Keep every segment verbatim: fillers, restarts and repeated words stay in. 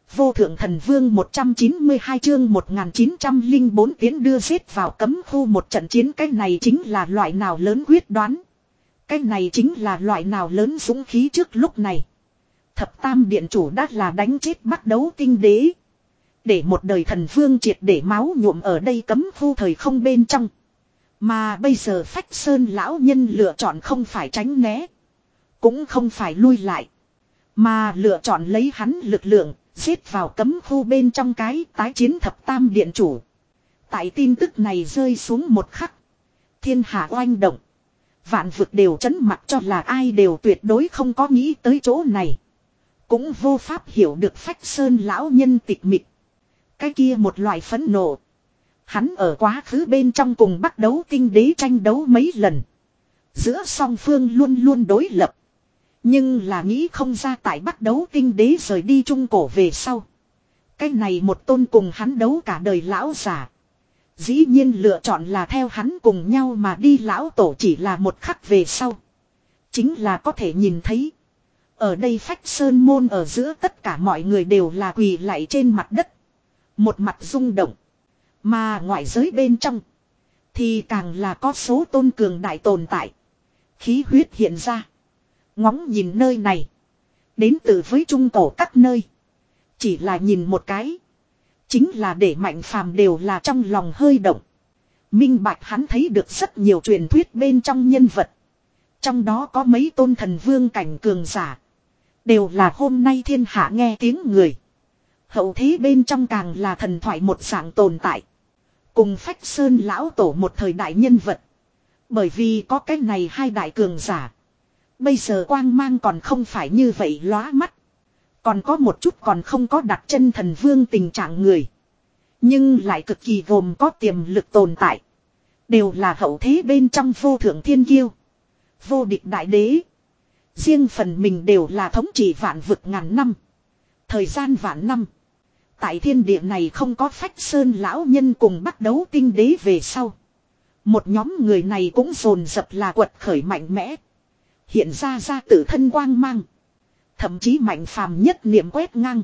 Vô thượng thần vương một trăm chín mươi hai chương một nghìn chín trăm lẻ bốn tiến đưa giết vào cấm khu một trận chiến. Cái này chính là loại nào lớn quyết đoán. Cái này chính là loại nào lớn dũng khí. Trước lúc này thập tam điện chủ đã là đánh chết bắt đấu tinh đế. Để một đời thần vương triệt để máu nhuộm ở đây cấm khu thời không bên trong. Mà bây giờ Phách Sơn lão nhân lựa chọn không phải tránh né. Cũng không phải lui lại. Mà lựa chọn lấy hắn lực lượng. Giết vào cấm khu bên trong cái tái chiến thập tam điện chủ. Tại tin tức này rơi xuống một khắc. Thiên hạ oanh động. Vạn vực đều chấn mặt cho là ai đều tuyệt đối không có nghĩ tới chỗ này. Cũng vô pháp hiểu được Phách Sơn lão nhân tịch mịch. Cái kia một loại phẫn nộ. Hắn ở quá khứ bên trong cùng bắt đấu tinh đế tranh đấu mấy lần. Giữa song phương luôn luôn đối lập. Nhưng là nghĩ không ra tại bắt đấu tinh đế rời đi trung cổ về sau. Cái này một tôn cùng hắn đấu cả đời lão giả. Dĩ nhiên lựa chọn là theo hắn cùng nhau mà đi. Lão tổ chỉ là một khắc về sau. Chính là có thể nhìn thấy. Ở đây Phách Sơn môn ở giữa tất cả mọi người đều là quỳ lạy trên mặt đất. Một mặt rung động. Mà ngoại giới bên trong. Thì càng là có số tôn cường đại tồn tại. Khí huyết hiện ra. Ngóng nhìn nơi này. Đến từ với trung cổ các nơi. Chỉ là nhìn một cái. Chính là để Mạnh Phàm đều là trong lòng hơi động. Minh bạch hắn thấy được rất nhiều truyền thuyết bên trong nhân vật. Trong đó có mấy tôn thần vương cảnh cường giả. Đều là hôm nay thiên hạ nghe tiếng người. Hậu thế bên trong càng là thần thoại một dạng tồn tại. Cùng Phách Sơn lão tổ một thời đại nhân vật. Bởi vì có cái này hai đại cường giả. Bây giờ quang mang còn không phải như vậy lóa mắt. Còn có một chút còn không có đặt chân thần vương tình trạng người. Nhưng lại cực kỳ gồm có tiềm lực tồn tại. Đều là hậu thế bên trong vô thượng thiên kiêu. Vô địch đại đế. Riêng phần mình đều là thống trị vạn vực ngàn năm. Thời gian vạn năm. Tại thiên địa này không có Phách Sơn lão nhân cùng bắt đấu tinh đế về sau. Một nhóm người này cũng dồn dập là quật khởi mạnh mẽ. Hiện ra ra tự thân quang mang. Thậm chí Mạnh Phàm nhất niệm quét ngang.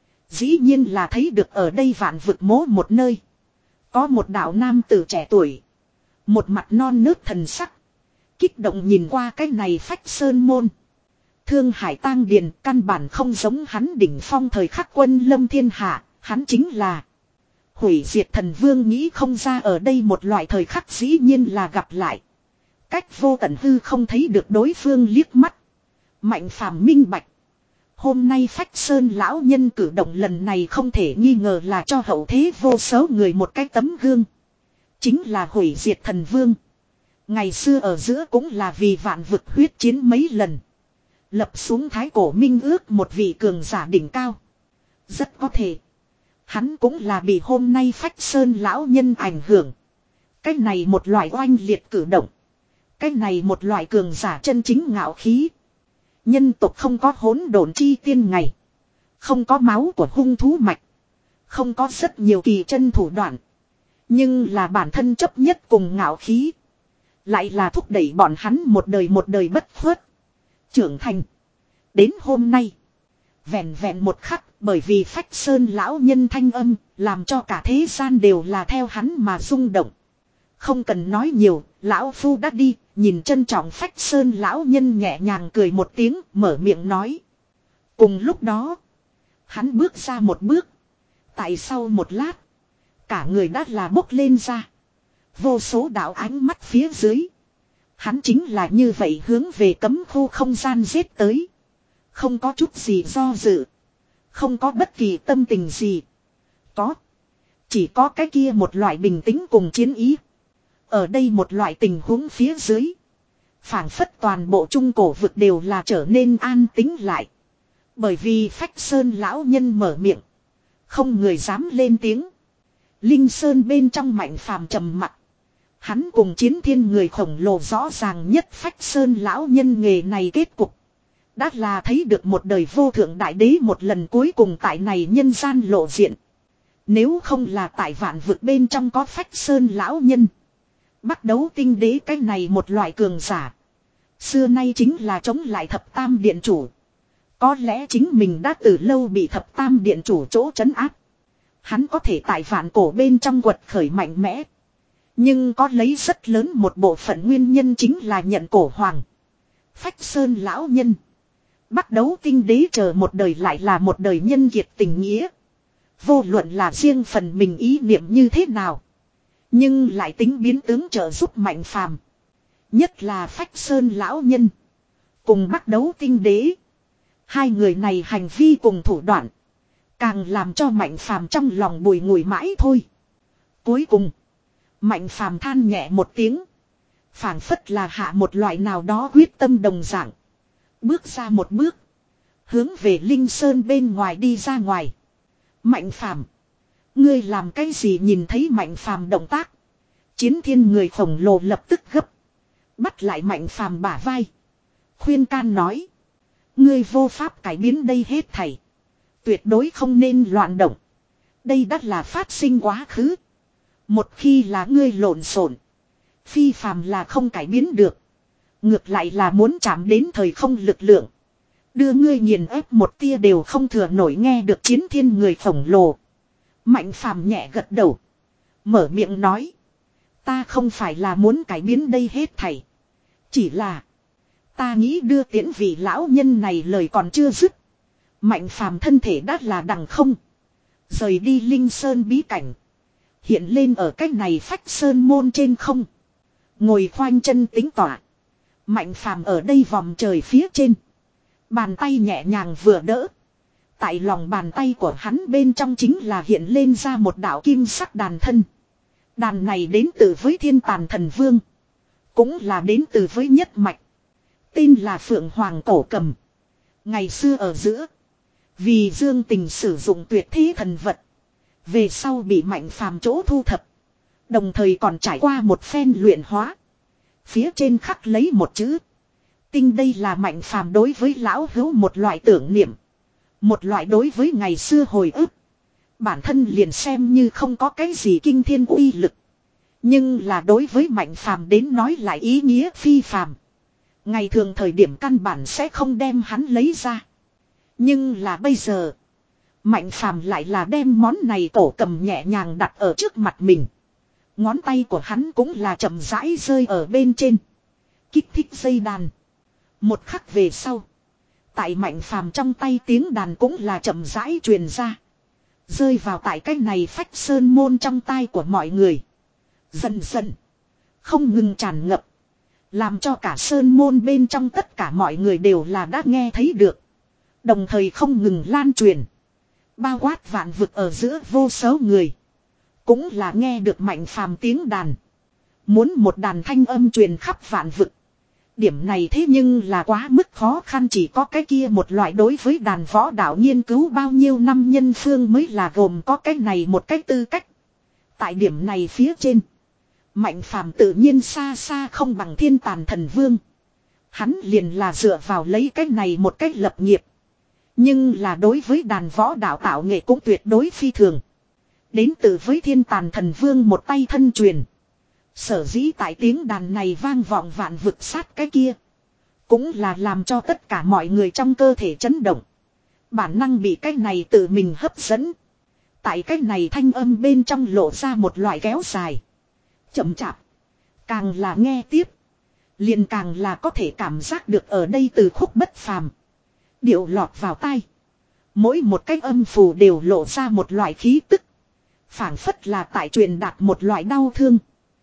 Dĩ nhiên là thấy được ở đây vạn vực mố một nơi. Có một đạo nam tử trẻ tuổi. Một mặt non nớt thần sắc. Kích động nhìn qua cái này Phách Sơn môn. Thương Hải Tang Điền căn bản không giống hắn đỉnh phong thời khắc quân lâm thiên hạ. Hắn chính là hủy diệt thần vương. Nghĩ không ra ở đây một loại thời khắc dĩ nhiên là gặp lại. Cách vô tận hư không thấy được đối phương liếc mắt. Mạnh Phàm minh bạch. Hôm nay Phách Sơn lão nhân cử động lần này không thể nghi ngờ là cho hậu thế vô số người một cái tấm gương. Chính là hủy diệt thần vương. Ngày xưa ở giữa cũng là vì vạn vực huyết chiến mấy lần. Lập xuống thái cổ minh ước một vị cường giả đỉnh cao. Rất có thể. Hắn cũng là bị hôm nay Phách Sơn lão nhân ảnh hưởng. Cái này một loại oanh liệt cử động. Cái này một loại cường giả chân chính ngạo khí. Nhân tộc không có hỗn độn chi tiên ngày. Không có máu của hung thú mạch. Không có rất nhiều kỳ chân thủ đoạn. Nhưng là bản thân chấp nhất cùng ngạo khí. Lại là thúc đẩy bọn hắn một đời một đời bất khuất. Trưởng thành. Đến hôm nay. Vẹn vẹn một khắc. Bởi vì Phách Sơn lão nhân thanh âm. Làm cho cả thế gian đều là theo hắn mà rung động. Không cần nói nhiều. Lão phu đã đi. Nhìn trân trọng Phách Sơn lão nhân nhẹ nhàng cười một tiếng. Mở miệng nói. Cùng lúc đó. Hắn bước ra một bước. Tại sau một lát. Cả người đã là bốc lên ra. Vô số đạo ánh mắt phía dưới. Hắn chính là như vậy hướng về cấm khu không gian giết tới. Không có chút gì do dự. Không có bất kỳ tâm tình gì. Có. Chỉ có cái kia một loại bình tĩnh cùng chiến ý. Ở đây một loại tình huống phía dưới. Phảng phất toàn bộ trung cổ vực đều là trở nên an tĩnh lại. Bởi vì Phách Sơn lão nhân mở miệng. Không người dám lên tiếng. Linh Sơn bên trong Mạnh Phàm trầm mặc. Hắn cùng chiến thiên người khổng lồ rõ ràng nhất Phách Sơn lão nhân nghề này kết cục. Đã là thấy được một đời vô thượng đại đế một lần cuối cùng tại này nhân gian lộ diện. Nếu không là tại vạn vực bên trong có Phách Sơn lão nhân. Bắt đấu tinh đế cái này một loại cường giả. Xưa nay chính là chống lại thập tam điện chủ. Có lẽ chính mình đã từ lâu bị thập tam điện chủ chỗ trấn áp. Hắn có thể tại vạn cổ bên trong quật khởi mạnh mẽ. Nhưng có lấy rất lớn một bộ phận nguyên nhân chính là nhận cổ hoàng. Phách Sơn lão nhân. Bắt đấu tinh đế chờ một đời lại là một đời nhân kiệt tình nghĩa. Vô luận là riêng phần mình ý niệm như thế nào. Nhưng lại tính biến tướng trợ giúp Mạnh Phàm. Nhất là Phách Sơn lão nhân. Cùng bắt đấu tinh đế. Hai người này hành vi cùng thủ đoạn. Càng làm cho Mạnh Phàm trong lòng bùi ngùi mãi thôi. Cuối cùng. Mạnh Phàm than nhẹ một tiếng. Phảng phất là hạ một loại nào đó quyết tâm đồng dạng. Bước ra một bước. Hướng về Linh Sơn bên ngoài đi ra ngoài. Mạnh Phàm, ngươi làm cái gì? Nhìn thấy Mạnh Phàm động tác. Chiến thiên người khổng lồ lập tức gấp. Bắt lại Mạnh Phàm bả vai. Khuyên can nói. Ngươi vô pháp cải biến đây hết thảy. Tuyệt đối không nên loạn động. Đây đã là phát sinh quá khứ. Một khi là ngươi lộn xộn, phi phàm là không cải biến được. Ngược lại là muốn chạm đến thời không lực lượng. Đưa ngươi nghiền ép một tia đều không thừa nổi. Nghe được chiến thiên người khổng lồ. Mạnh Phàm nhẹ gật đầu. Mở miệng nói. Ta không phải là muốn cải biến đây hết thảy. Chỉ là. Ta nghĩ đưa tiễn vị lão nhân này lời còn chưa dứt. Mạnh Phàm thân thể đã là đằng không. Rời đi Linh Sơn bí cảnh. Hiện lên ở cách này Phách Sơn môn trên không. Ngồi khoanh chân tính tỏa. Mạnh Phàm ở đây vòng trời phía trên. Bàn tay nhẹ nhàng vừa đỡ. Tại lòng bàn tay của hắn bên trong chính là hiện lên ra một đạo kim sắc đàn thân. Đàn này đến từ với Thiên Tàn Thần Vương. Cũng là đến từ với nhất mạch. Tên là Phượng Hoàng Cổ Cầm. Ngày xưa ở giữa. Vì Dương Tình sử dụng tuyệt thế thần vật. Về sau bị Mạnh Phàm chỗ thu thập. Đồng thời còn trải qua một phen luyện hóa. Phía trên khắc lấy một chữ. Tinh. Đây là Mạnh Phàm đối với lão hữu một loại tưởng niệm. Một loại đối với ngày xưa hồi ức. Bản thân liền xem như không có cái gì kinh thiên uy lực. Nhưng là đối với Mạnh Phàm đến nói lại ý nghĩa phi phàm. Ngày thường thời điểm căn bản sẽ không đem hắn lấy ra. Nhưng là bây giờ. Mạnh Phàm lại là đem món này cổ cầm nhẹ nhàng đặt ở trước mặt mình. Ngón tay của hắn cũng là chậm rãi rơi ở bên trên. Kích thích dây đàn. Một khắc về sau. Tại Mạnh Phàm trong tay tiếng đàn cũng là chậm rãi truyền ra. Rơi vào tại cái này Phách Sơn môn trong tai của mọi người. Dần dần. Không ngừng tràn ngập. Làm cho cả Sơn môn bên trong tất cả mọi người đều là đã nghe thấy được. Đồng thời không ngừng lan truyền. Bao quát vạn vực ở giữa vô số người. Cũng là nghe được Mạnh Phàm tiếng đàn. Muốn một đàn thanh âm truyền khắp vạn vực. Điểm này thế nhưng là quá mức khó khăn, chỉ có cái kia một loại đối với đàn võ đạo nghiên cứu bao nhiêu năm nhân phương mới là gồm có cái này một cái tư cách. Tại điểm này phía trên. Mạnh Phàm tự nhiên xa xa không bằng Thiên Tàn Thần Vương. Hắn liền là dựa vào lấy cái này một cách lập nghiệp. Nhưng là đối với đàn võ đạo tạo nghệ cũng tuyệt đối phi thường. Đến từ với Thiên Tàn Thần Vương một tay thân truyền. Sở dĩ tại tiếng đàn này vang vọng vạn vực sát cái kia. Cũng là làm cho tất cả mọi người trong cơ thể chấn động. Bản năng bị cái này tự mình hấp dẫn. Tại cái này thanh âm bên trong lộ ra một loại kéo dài. Chậm chạp. Càng là nghe tiếp. Liền càng là có thể cảm giác được ở đây từ khúc bất phàm. Điệu lọt vào tai. Mỗi một cái âm phù đều lộ ra một loại khí tức. Phảng phất là tại truyền đạt một loại đau thương.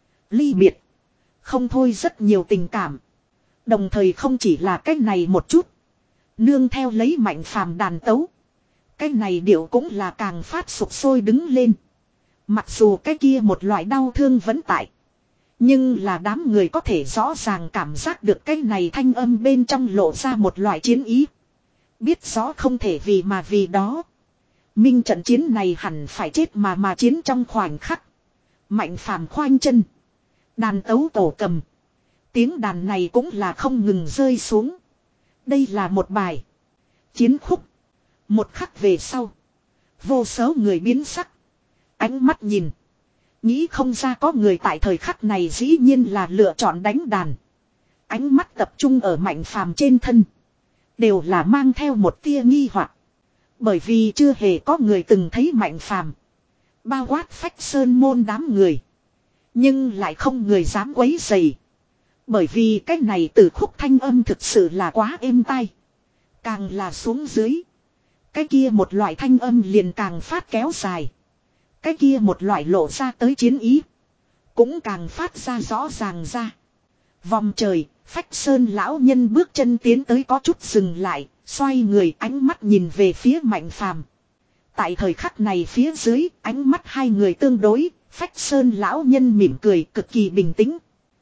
Ly biệt. Không thôi rất nhiều tình cảm. Đồng thời không chỉ là cái này một chút. Nương theo lấy Mạnh Phàm đàn tấu. Cái này điệu cũng là càng phát sục sôi đứng lên. Mặc dù cái kia một loại đau thương vẫn tại. Nhưng là đám người có thể rõ ràng cảm giác được cái này thanh âm bên trong lộ ra một loại chiến ý. Biết rõ không thể vì mà vì đó. Minh trận chiến này hẳn phải chết mà mà chiến trong khoảnh khắc. Mạnh Phàm khoanh chân. Đàn tấu tổ cầm. Tiếng đàn này cũng là không ngừng rơi xuống. Đây là một bài. Chiến khúc. Một khắc về sau. Vô số người biến sắc. Ánh mắt nhìn. Nghĩ không ra có người tại thời khắc này dĩ nhiên là lựa chọn đánh đàn. Ánh mắt tập trung ở Mạnh Phàm trên thân. Đều là mang theo một tia nghi hoặc. Bởi vì chưa hề có người từng thấy Mạnh Phàm, bao quát Phách Sơn môn đám người. Nhưng lại không người dám quấy rầy. Bởi vì cái này từ khúc thanh âm thực sự là quá êm tai. Càng là xuống dưới, cái kia một loại thanh âm liền càng phát kéo dài. Cái kia một loại lộ ra tới chiến ý cũng càng phát ra rõ ràng ra. Vòng trời, Phách Sơn lão nhân bước chân tiến tới có chút dừng lại, xoay người ánh mắt nhìn về phía Mạnh Phàm. Tại thời khắc này phía dưới, ánh mắt hai người tương đối, Phách Sơn lão nhân mỉm cười cực kỳ bình tĩnh.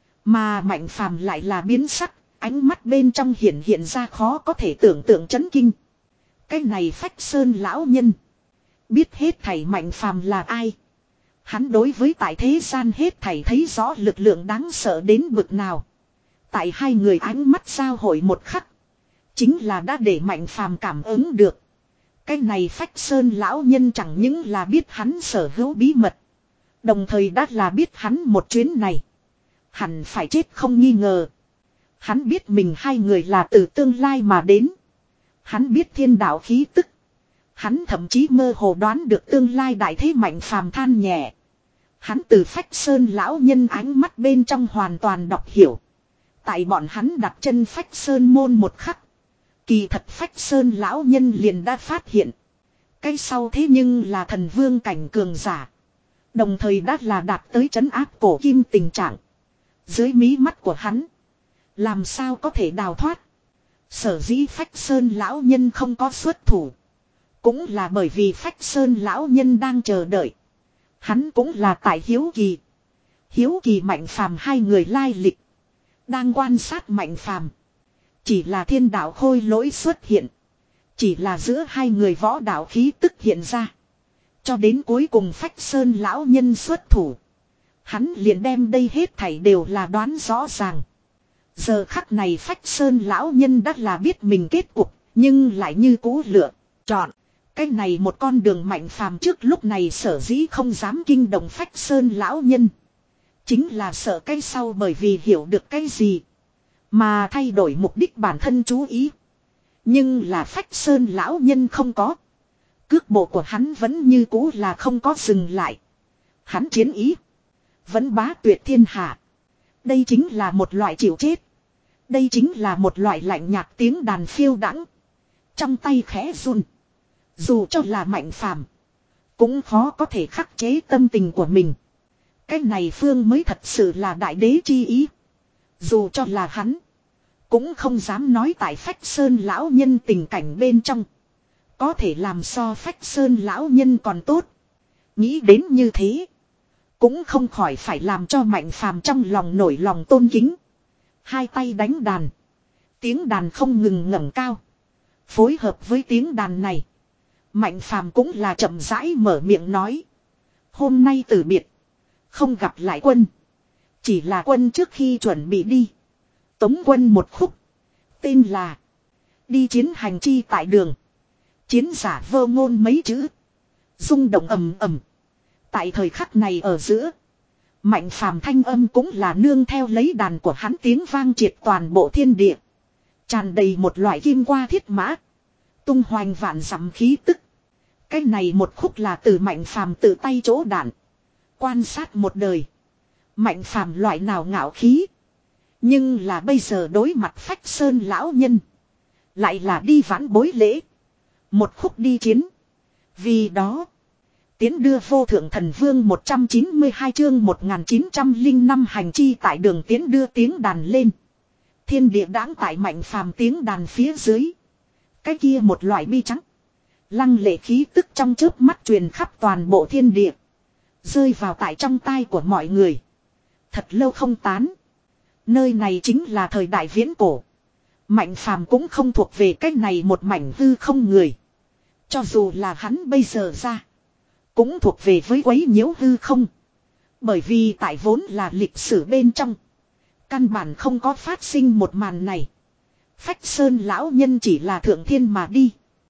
Mà Mạnh Phàm lại là biến sắc, ánh mắt bên trong hiện hiện ra khó có thể tưởng tượng chấn kinh. Cái này Phách Sơn lão nhân biết hết thảy Mạnh Phàm là ai. Hắn đối với tại thế gian hết thảy thấy rõ lực lượng đáng sợ đến bực nào. Tại hai người ánh mắt giao hội một khắc, chính là đã để Mạnh Phàm cảm ứng được. Cái này Phách Sơn lão nhân chẳng những là biết hắn sở hữu bí mật, đồng thời đã là biết hắn một chuyến này hẳn phải chết không nghi ngờ. Hắn biết mình hai người là từ tương lai mà đến. Hắn biết thiên đạo khí tức. Hắn thậm chí mơ hồ đoán được tương lai đại thế. Mạnh Phàm than nhẹ. Hắn từ Phách Sơn lão nhân ánh mắt bên trong hoàn toàn đọc hiểu. Tại bọn hắn đặt chân Phách Sơn môn một khắc, kỳ thật Phách Sơn lão nhân liền đã phát hiện. Cái sau thế nhưng là thần vương cảnh cường giả. Đồng thời đã là đạt tới trấn áp cổ kim tình trạng. Dưới mí mắt của hắn, làm sao có thể đào thoát. Sở dĩ Phách Sơn lão nhân không có xuất thủ, cũng là bởi vì Phách Sơn lão nhân đang chờ đợi. Hắn cũng là tại hiếu kỳ. Hiếu kỳ Mạnh Phàm hai người lai lịch. Đang quan sát Mạnh Phàm. Chỉ là thiên đạo khôi lỗi xuất hiện. Chỉ là giữa hai người võ đạo khí tức hiện ra. Cho đến cuối cùng Phách Sơn lão nhân xuất thủ, hắn liền đem đây hết thảy đều là đoán rõ ràng. Giờ khắc này Phách Sơn lão nhân đã là biết mình kết cục, nhưng lại như cũ lựa chọn. Cái này một con đường Mạnh Phàm trước lúc này sở dĩ không dám kinh động Phách Sơn lão nhân, chính là sợ cái sau bởi vì hiểu được cái gì mà thay đổi mục đích bản thân chú ý. Nhưng là Phách Sơn lão nhân không có. Cước bộ của hắn vẫn như cũ là không có dừng lại. Hắn chiến ý vẫn bá tuyệt thiên hạ. Đây chính là một loại chịu chết. Đây chính là một loại lạnh nhạt tiếng đàn phiêu đãng. Trong tay khẽ run. Dù cho là Mạnh Phàm, cũng khó có thể khắc chế tâm tình của mình. Cái này phương mới thật sự là đại đế chi ý. Dù cho là hắn, cũng không dám nói tại Phách Sơn lão nhân tình cảnh bên trong có thể làm so Phách Sơn lão nhân còn tốt. Nghĩ đến như thế, cũng không khỏi phải làm cho Mạnh Phàm trong lòng nổi lòng tôn kính. Hai tay đánh đàn, tiếng đàn không ngừng ngẩng cao. Phối hợp với tiếng đàn này, Mạnh Phàm cũng là chậm rãi mở miệng nói: hôm nay từ biệt, không gặp lại quân. Chỉ là quân trước khi chuẩn bị đi tống quân một khúc, tên là Đi chiến hành chi tại đường. Chiến giả vơ ngôn mấy chữ, rung động ầm ầm. Tại thời khắc này ở giữa, Mạnh Phàm thanh âm cũng là nương theo lấy đàn của hắn tiếng vang triệt toàn bộ thiên địa. Tràn đầy một loại kim qua thiết mã, tung hoành vạn dặm khí tức. Cái này một khúc là từ Mạnh Phàm tự tay chỗ đạn. Quan sát một đời, Mạnh Phàm loại nào ngạo khí. Nhưng là bây giờ đối mặt Phách Sơn lão nhân, lại là đi vãn bối lễ. Một khúc đi chiến. Vì đó, tiến đưa vô thượng thần vương một trăm chín mươi hai chương một nghìn chín trăm lẻ năm hành chi tại đường. Tiến đưa tiếng đàn lên. Thiên địa đãng tại Mạnh Phàm tiếng đàn phía dưới. Cái kia một loại bi trắng, lăng lệ khí tức trong chớp mắt truyền khắp toàn bộ thiên địa. Rơi vào tại trong tai của mọi người. Thật lâu không tán. Nơi này chính là thời đại viễn cổ. Mạnh Phàm cũng không thuộc về cái này một mảnh hư không người. Cho dù là hắn bây giờ ra, cũng thuộc về với quấy nhiễu hư không. Bởi vì tại vốn là lịch sử bên trong, căn bản không có phát sinh một màn này. Phách Sơn lão nhân chỉ là thượng thiên mà đi.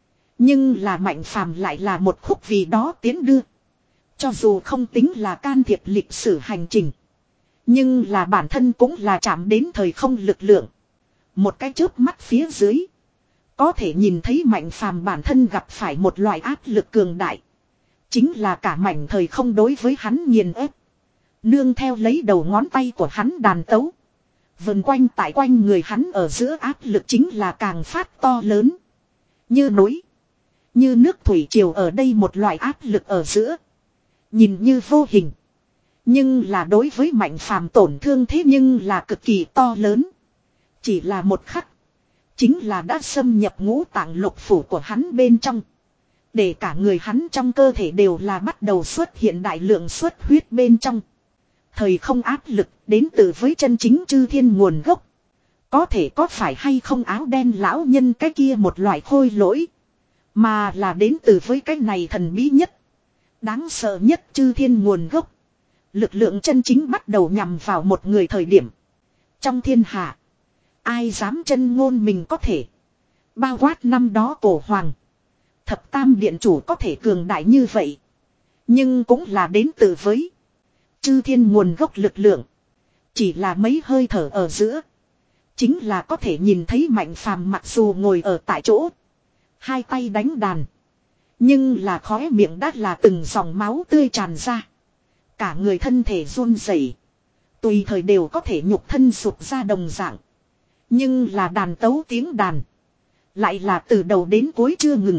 Nhưng là Mạnh Phàm lại là một khúc vì đó tiến đưa. Cho dù không tính là can thiệp lịch sử hành trình, nhưng là bản thân cũng là chạm đến thời không lực lượng. Một cái chớp mắt phía dưới, Có thể nhìn thấy Mạnh Phàm bản thân gặp phải một loại áp lực cường đại. Chính là cả mảnh thời không đối với hắn nghiền ép. Nương theo lấy đầu ngón tay của hắn đàn tấu. Vần quanh tại quanh người hắn ở giữa áp lực chính là càng phát to lớn. Như núi. Như nước thủy triều ở đây một loại áp lực ở giữa. Nhìn như vô hình. Nhưng là đối với Mạnh Phàm tổn thương thế nhưng là cực kỳ to lớn. Chỉ là một khắc. Chính là đã xâm nhập ngũ tạng lục phủ của hắn bên trong. Để cả người hắn trong cơ thể đều là bắt đầu xuất hiện đại lượng xuất huyết bên trong. Thời không áp lực đến từ với chân chính chư thiên nguồn gốc. Có thể có phải hay không áo đen lão nhân cái kia một loại khôi lỗi. Mà là đến từ với cái này thần bí nhất. Đáng sợ nhất chư thiên nguồn gốc. Lực lượng chân chính bắt đầu nhằm vào một người thời điểm. Trong thiên hạ. Ai dám chân ngôn mình có thể. Bao quát năm đó cổ hoàng. Thập tam điện chủ có thể cường đại như vậy. Nhưng cũng là đến từ với. Chư thiên nguồn gốc lực lượng. Chỉ là mấy hơi thở ở giữa. Chính là có thể nhìn thấy Mạnh Phàm mặc dù ngồi ở tại chỗ. Hai tay đánh đàn. Nhưng là khóe miệng đã là từng dòng máu tươi tràn ra. Cả người thân thể run rẩy, tùy thời đều có thể nhục thân sụp ra đồng dạng. Nhưng là đàn tấu tiếng đàn. Lại là từ đầu đến cuối chưa ngừng.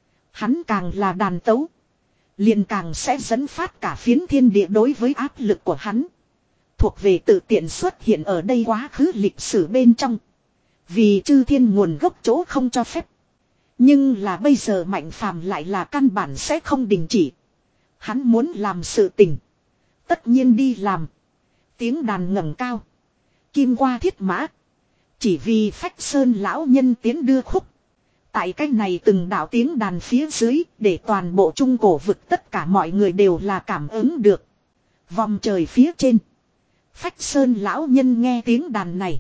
Hắn càng là đàn tấu. Liền càng sẽ dẫn phát cả phiến thiên địa đối với áp lực của hắn. Thuộc về tự tiện xuất hiện ở đây quá khứ lịch sử bên trong. Vì chư thiên nguồn gốc chỗ không cho phép. Nhưng là bây giờ Mạnh Phàm lại là căn bản sẽ không đình chỉ. Hắn muốn làm sự tình. Tất nhiên đi làm. Tiếng đàn ngẩng cao. Kim qua thiết mã. Chỉ vì Phách Sơn lão nhân tiến đưa khúc. Tại cái này từng đạo tiếng đàn phía dưới. Để toàn bộ trung cổ vực tất cả mọi người đều là cảm ứng được. Vòng trời phía trên. Phách Sơn lão nhân nghe tiếng đàn này.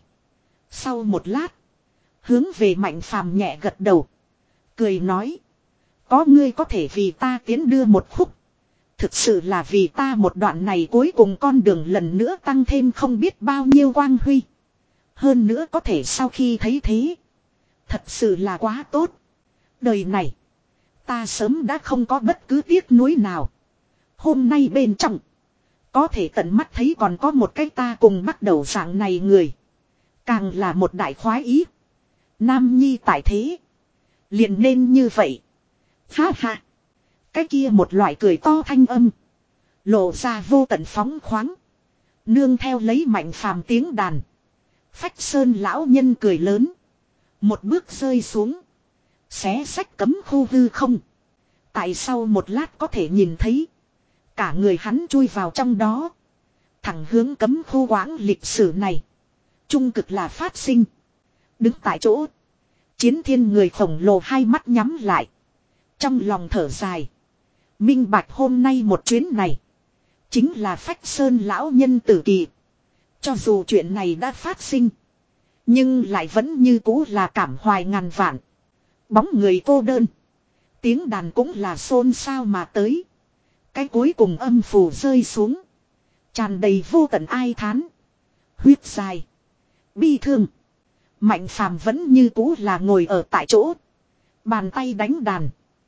Sau một lát. Hướng về Mạnh Phàm nhẹ gật đầu. Cười nói. Có ngươi có thể vì ta tiến đưa một khúc. Thực sự là vì ta một đoạn này cuối cùng con đường lần nữa tăng thêm không biết bao nhiêu quang huy. Hơn nữa có thể sau khi thấy thế. Thật sự là quá tốt. Đời này. Ta sớm đã không có bất cứ tiếc nuối nào. Hôm nay bên trong. Có thể tận mắt thấy còn có một cái ta cùng bắt đầu dạng này người. Càng là một đại khoái ý. Nam nhi tại thế. Liền nên như vậy. Ha ha. Cái kia một loại cười to thanh âm. Lộ ra vô tận phóng khoáng. Nương theo lấy Mạnh Phàm tiếng đàn. Phách Sơn lão nhân cười lớn. Một bước rơi xuống. Xé sách cấm khu hư không. Tại sau một lát có thể nhìn thấy. Cả người hắn chui vào trong đó. Thẳng hướng cấm khu quãng lịch sử này. Trung cực là phát sinh. Đứng tại chỗ. Chiến thiên người khổng lồ hai mắt nhắm lại. Trong lòng thở dài. Minh bạch hôm nay một chuyến này. Chính là Phách Sơn lão nhân tử kỳ. Cho dù chuyện này đã phát sinh. Nhưng lại vẫn như cũ là cảm hoài ngàn vạn. Bóng người cô đơn. Tiếng đàn cũng là xôn xao mà tới. Cái cuối cùng âm phù rơi xuống. Tràn đầy vô tận ai thán. Huyết dài. Bi thương. Mạnh Phàm vẫn như cũ là ngồi ở tại chỗ. Bàn tay đánh đàn.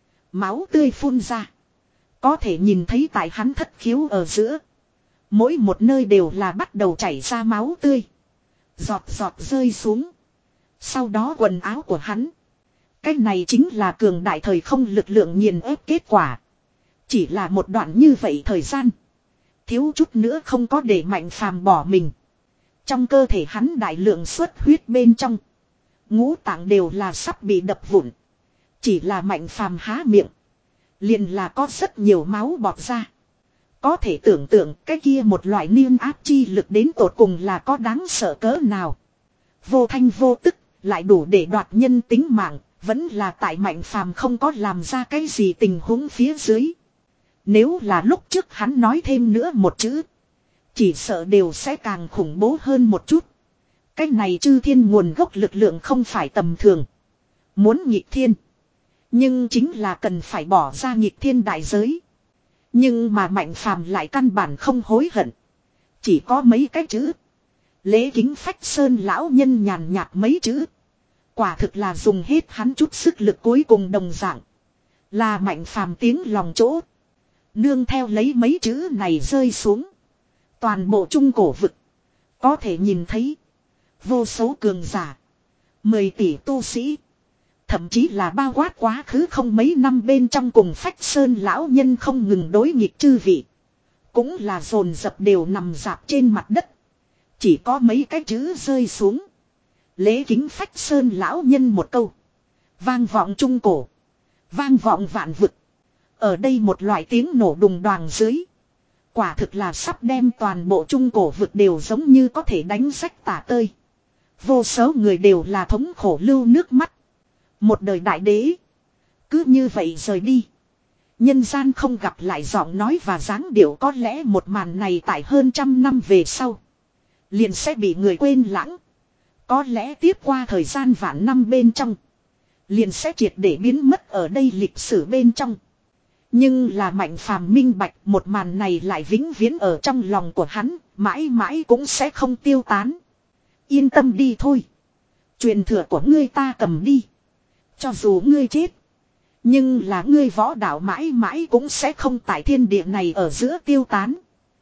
Máu tươi phun ra. Có thể nhìn thấy tại hắn thất khiếu ở giữa. Mỗi một nơi đều là bắt đầu chảy ra máu tươi. Giọt giọt rơi xuống. Sau đó quần áo của hắn. Cái này chính là cường đại thời không lực lượng nghiền ép kết quả. Chỉ là một đoạn như vậy thời gian. Thiếu chút nữa không có để Mạnh Phàm bỏ mình. Trong cơ thể hắn đại lượng xuất huyết bên trong. Ngũ tạng đều là sắp bị đập vụn. Chỉ là Mạnh Phàm há miệng. Liền là có rất nhiều máu bọt ra. Có thể tưởng tượng cái kia một loại niên áp chi lực đến tột cùng là có đáng sợ cỡ nào. Vô thanh vô tức, lại đủ để đoạt nhân tính mạng, vẫn là tại Mạnh Phàm không có làm ra cái gì tình huống phía dưới. Nếu là lúc trước hắn nói thêm nữa một chữ, chỉ sợ đều sẽ càng khủng bố hơn một chút. Cái này chư thiên nguồn gốc lực lượng không phải tầm thường. Muốn nghịch thiên. Nhưng chính là cần phải bỏ ra nghịch thiên đại giới. Nhưng mà Mạnh Phàm lại căn bản không hối hận. Chỉ có mấy cái chữ. Lễ kính Phách Sơn lão nhân nhàn nhạt mấy chữ. Quả thực là dùng hết hắn chút sức lực cuối cùng đồng dạng. Là Mạnh Phàm tiếng lòng chỗ. Nương theo lấy mấy chữ này rơi xuống. Toàn bộ trung cổ vực. Có thể nhìn thấy. Vô số cường giả. Mười tỷ tu sĩ. Thậm chí là bao quát quá khứ không mấy năm bên trong cùng Phách Sơn lão nhân không ngừng đối nghịch chư vị. Cũng là dồn dập đều nằm dạp trên mặt đất. Chỉ có mấy cái chữ rơi xuống. Lễ kính Phách Sơn lão nhân một câu. Vang vọng trung cổ. Vang vọng vạn vực. Ở đây một loại tiếng nổ đùng đoàng dưới. Quả thực là sắp đem toàn bộ trung cổ vực đều giống như có thể đánh rách tả tơi. Vô số người đều là thống khổ lưu nước mắt. Một đời đại đế. Cứ như vậy rời đi. Nhân gian không gặp lại giọng nói và dáng điệu, có lẽ một màn này tại hơn trăm năm về sau. Liền sẽ bị người quên lãng. Có lẽ tiếp qua thời gian vạn năm bên trong. Liền sẽ triệt để biến mất ở đây lịch sử bên trong. Nhưng là Mạnh Phàm minh bạch, một màn này lại vĩnh viễn ở trong lòng của hắn, mãi mãi cũng sẽ không tiêu tán. Yên tâm đi thôi. Truyền thừa của ngươi ta cầm đi. Cho dù ngươi chết. Nhưng là ngươi võ đạo mãi mãi cũng sẽ không tại thiên địa này ở giữa tiêu tán.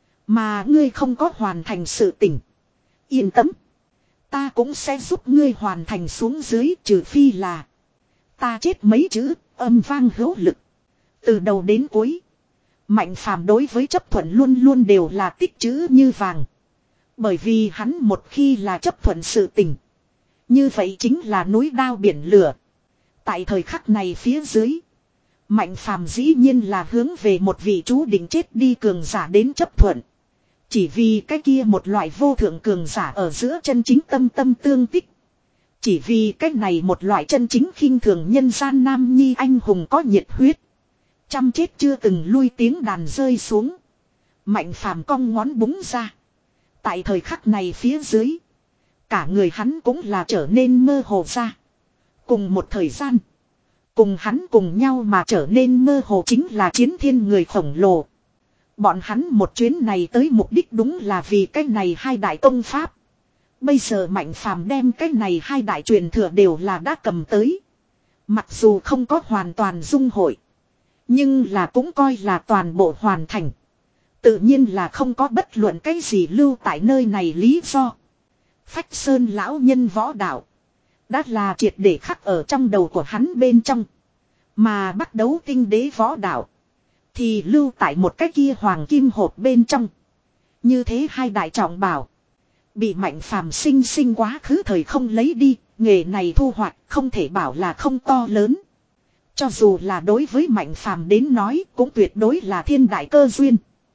Mà ngươi không có hoàn thành sự tỉnh. Yên tâm. Ta cũng sẽ giúp ngươi hoàn thành xuống dưới, trừ phi là. Ta chết mấy chữ, âm vang hữu lực. Từ đầu đến cuối. Mạnh Phàm đối với chấp thuận luôn luôn đều là tích chữ như vàng. Bởi vì hắn một khi là chấp thuận sự tình. Như vậy chính là núi đao biển lửa. Tại thời khắc này phía dưới. Mạnh Phàm dĩ nhiên là hướng về một vị chú định chết đi cường giả đến chấp thuận. Chỉ vì cái kia một loại vô thượng cường giả ở giữa chân chính tâm tâm tương tích. Chỉ vì cái này một loại chân chính khinh thường nhân gian nam nhi anh hùng có nhiệt huyết. Chăm chết chưa từng lui tiếng đàn rơi xuống. Mạnh Phàm cong ngón búng ra. Tại thời khắc này phía dưới. Cả người hắn cũng là trở nên mơ hồ ra. Cùng một thời gian. Cùng hắn cùng nhau mà trở nên mơ hồ chính là chiến thiên người khổng lồ. Bọn hắn một chuyến này tới mục đích đúng là vì cái này hai đại công pháp. Bây giờ Mạnh Phàm đem cái này hai đại truyền thừa đều là đã cầm tới. Mặc dù không có hoàn toàn dung hội. Nhưng là cũng coi là toàn bộ hoàn thành. Tự nhiên là không có bất luận cái gì lưu tại nơi này lý do. Phách Sơn lão nhân võ đạo. Đã là triệt để khắc ở trong đầu của hắn bên trong. Mà bắt đấu tinh đế võ đạo. Thì lưu tại một cái kia hoàng kim hộp bên trong. Như thế hai đại trọng bảo. Bị Mạnh Phàm sinh sinh quá khứ thời không lấy đi. Nghề này thu hoạch không thể bảo là không to lớn. Cho dù là đối với Mạnh Phàm đến nói cũng tuyệt đối là thiên đại cơ duyên.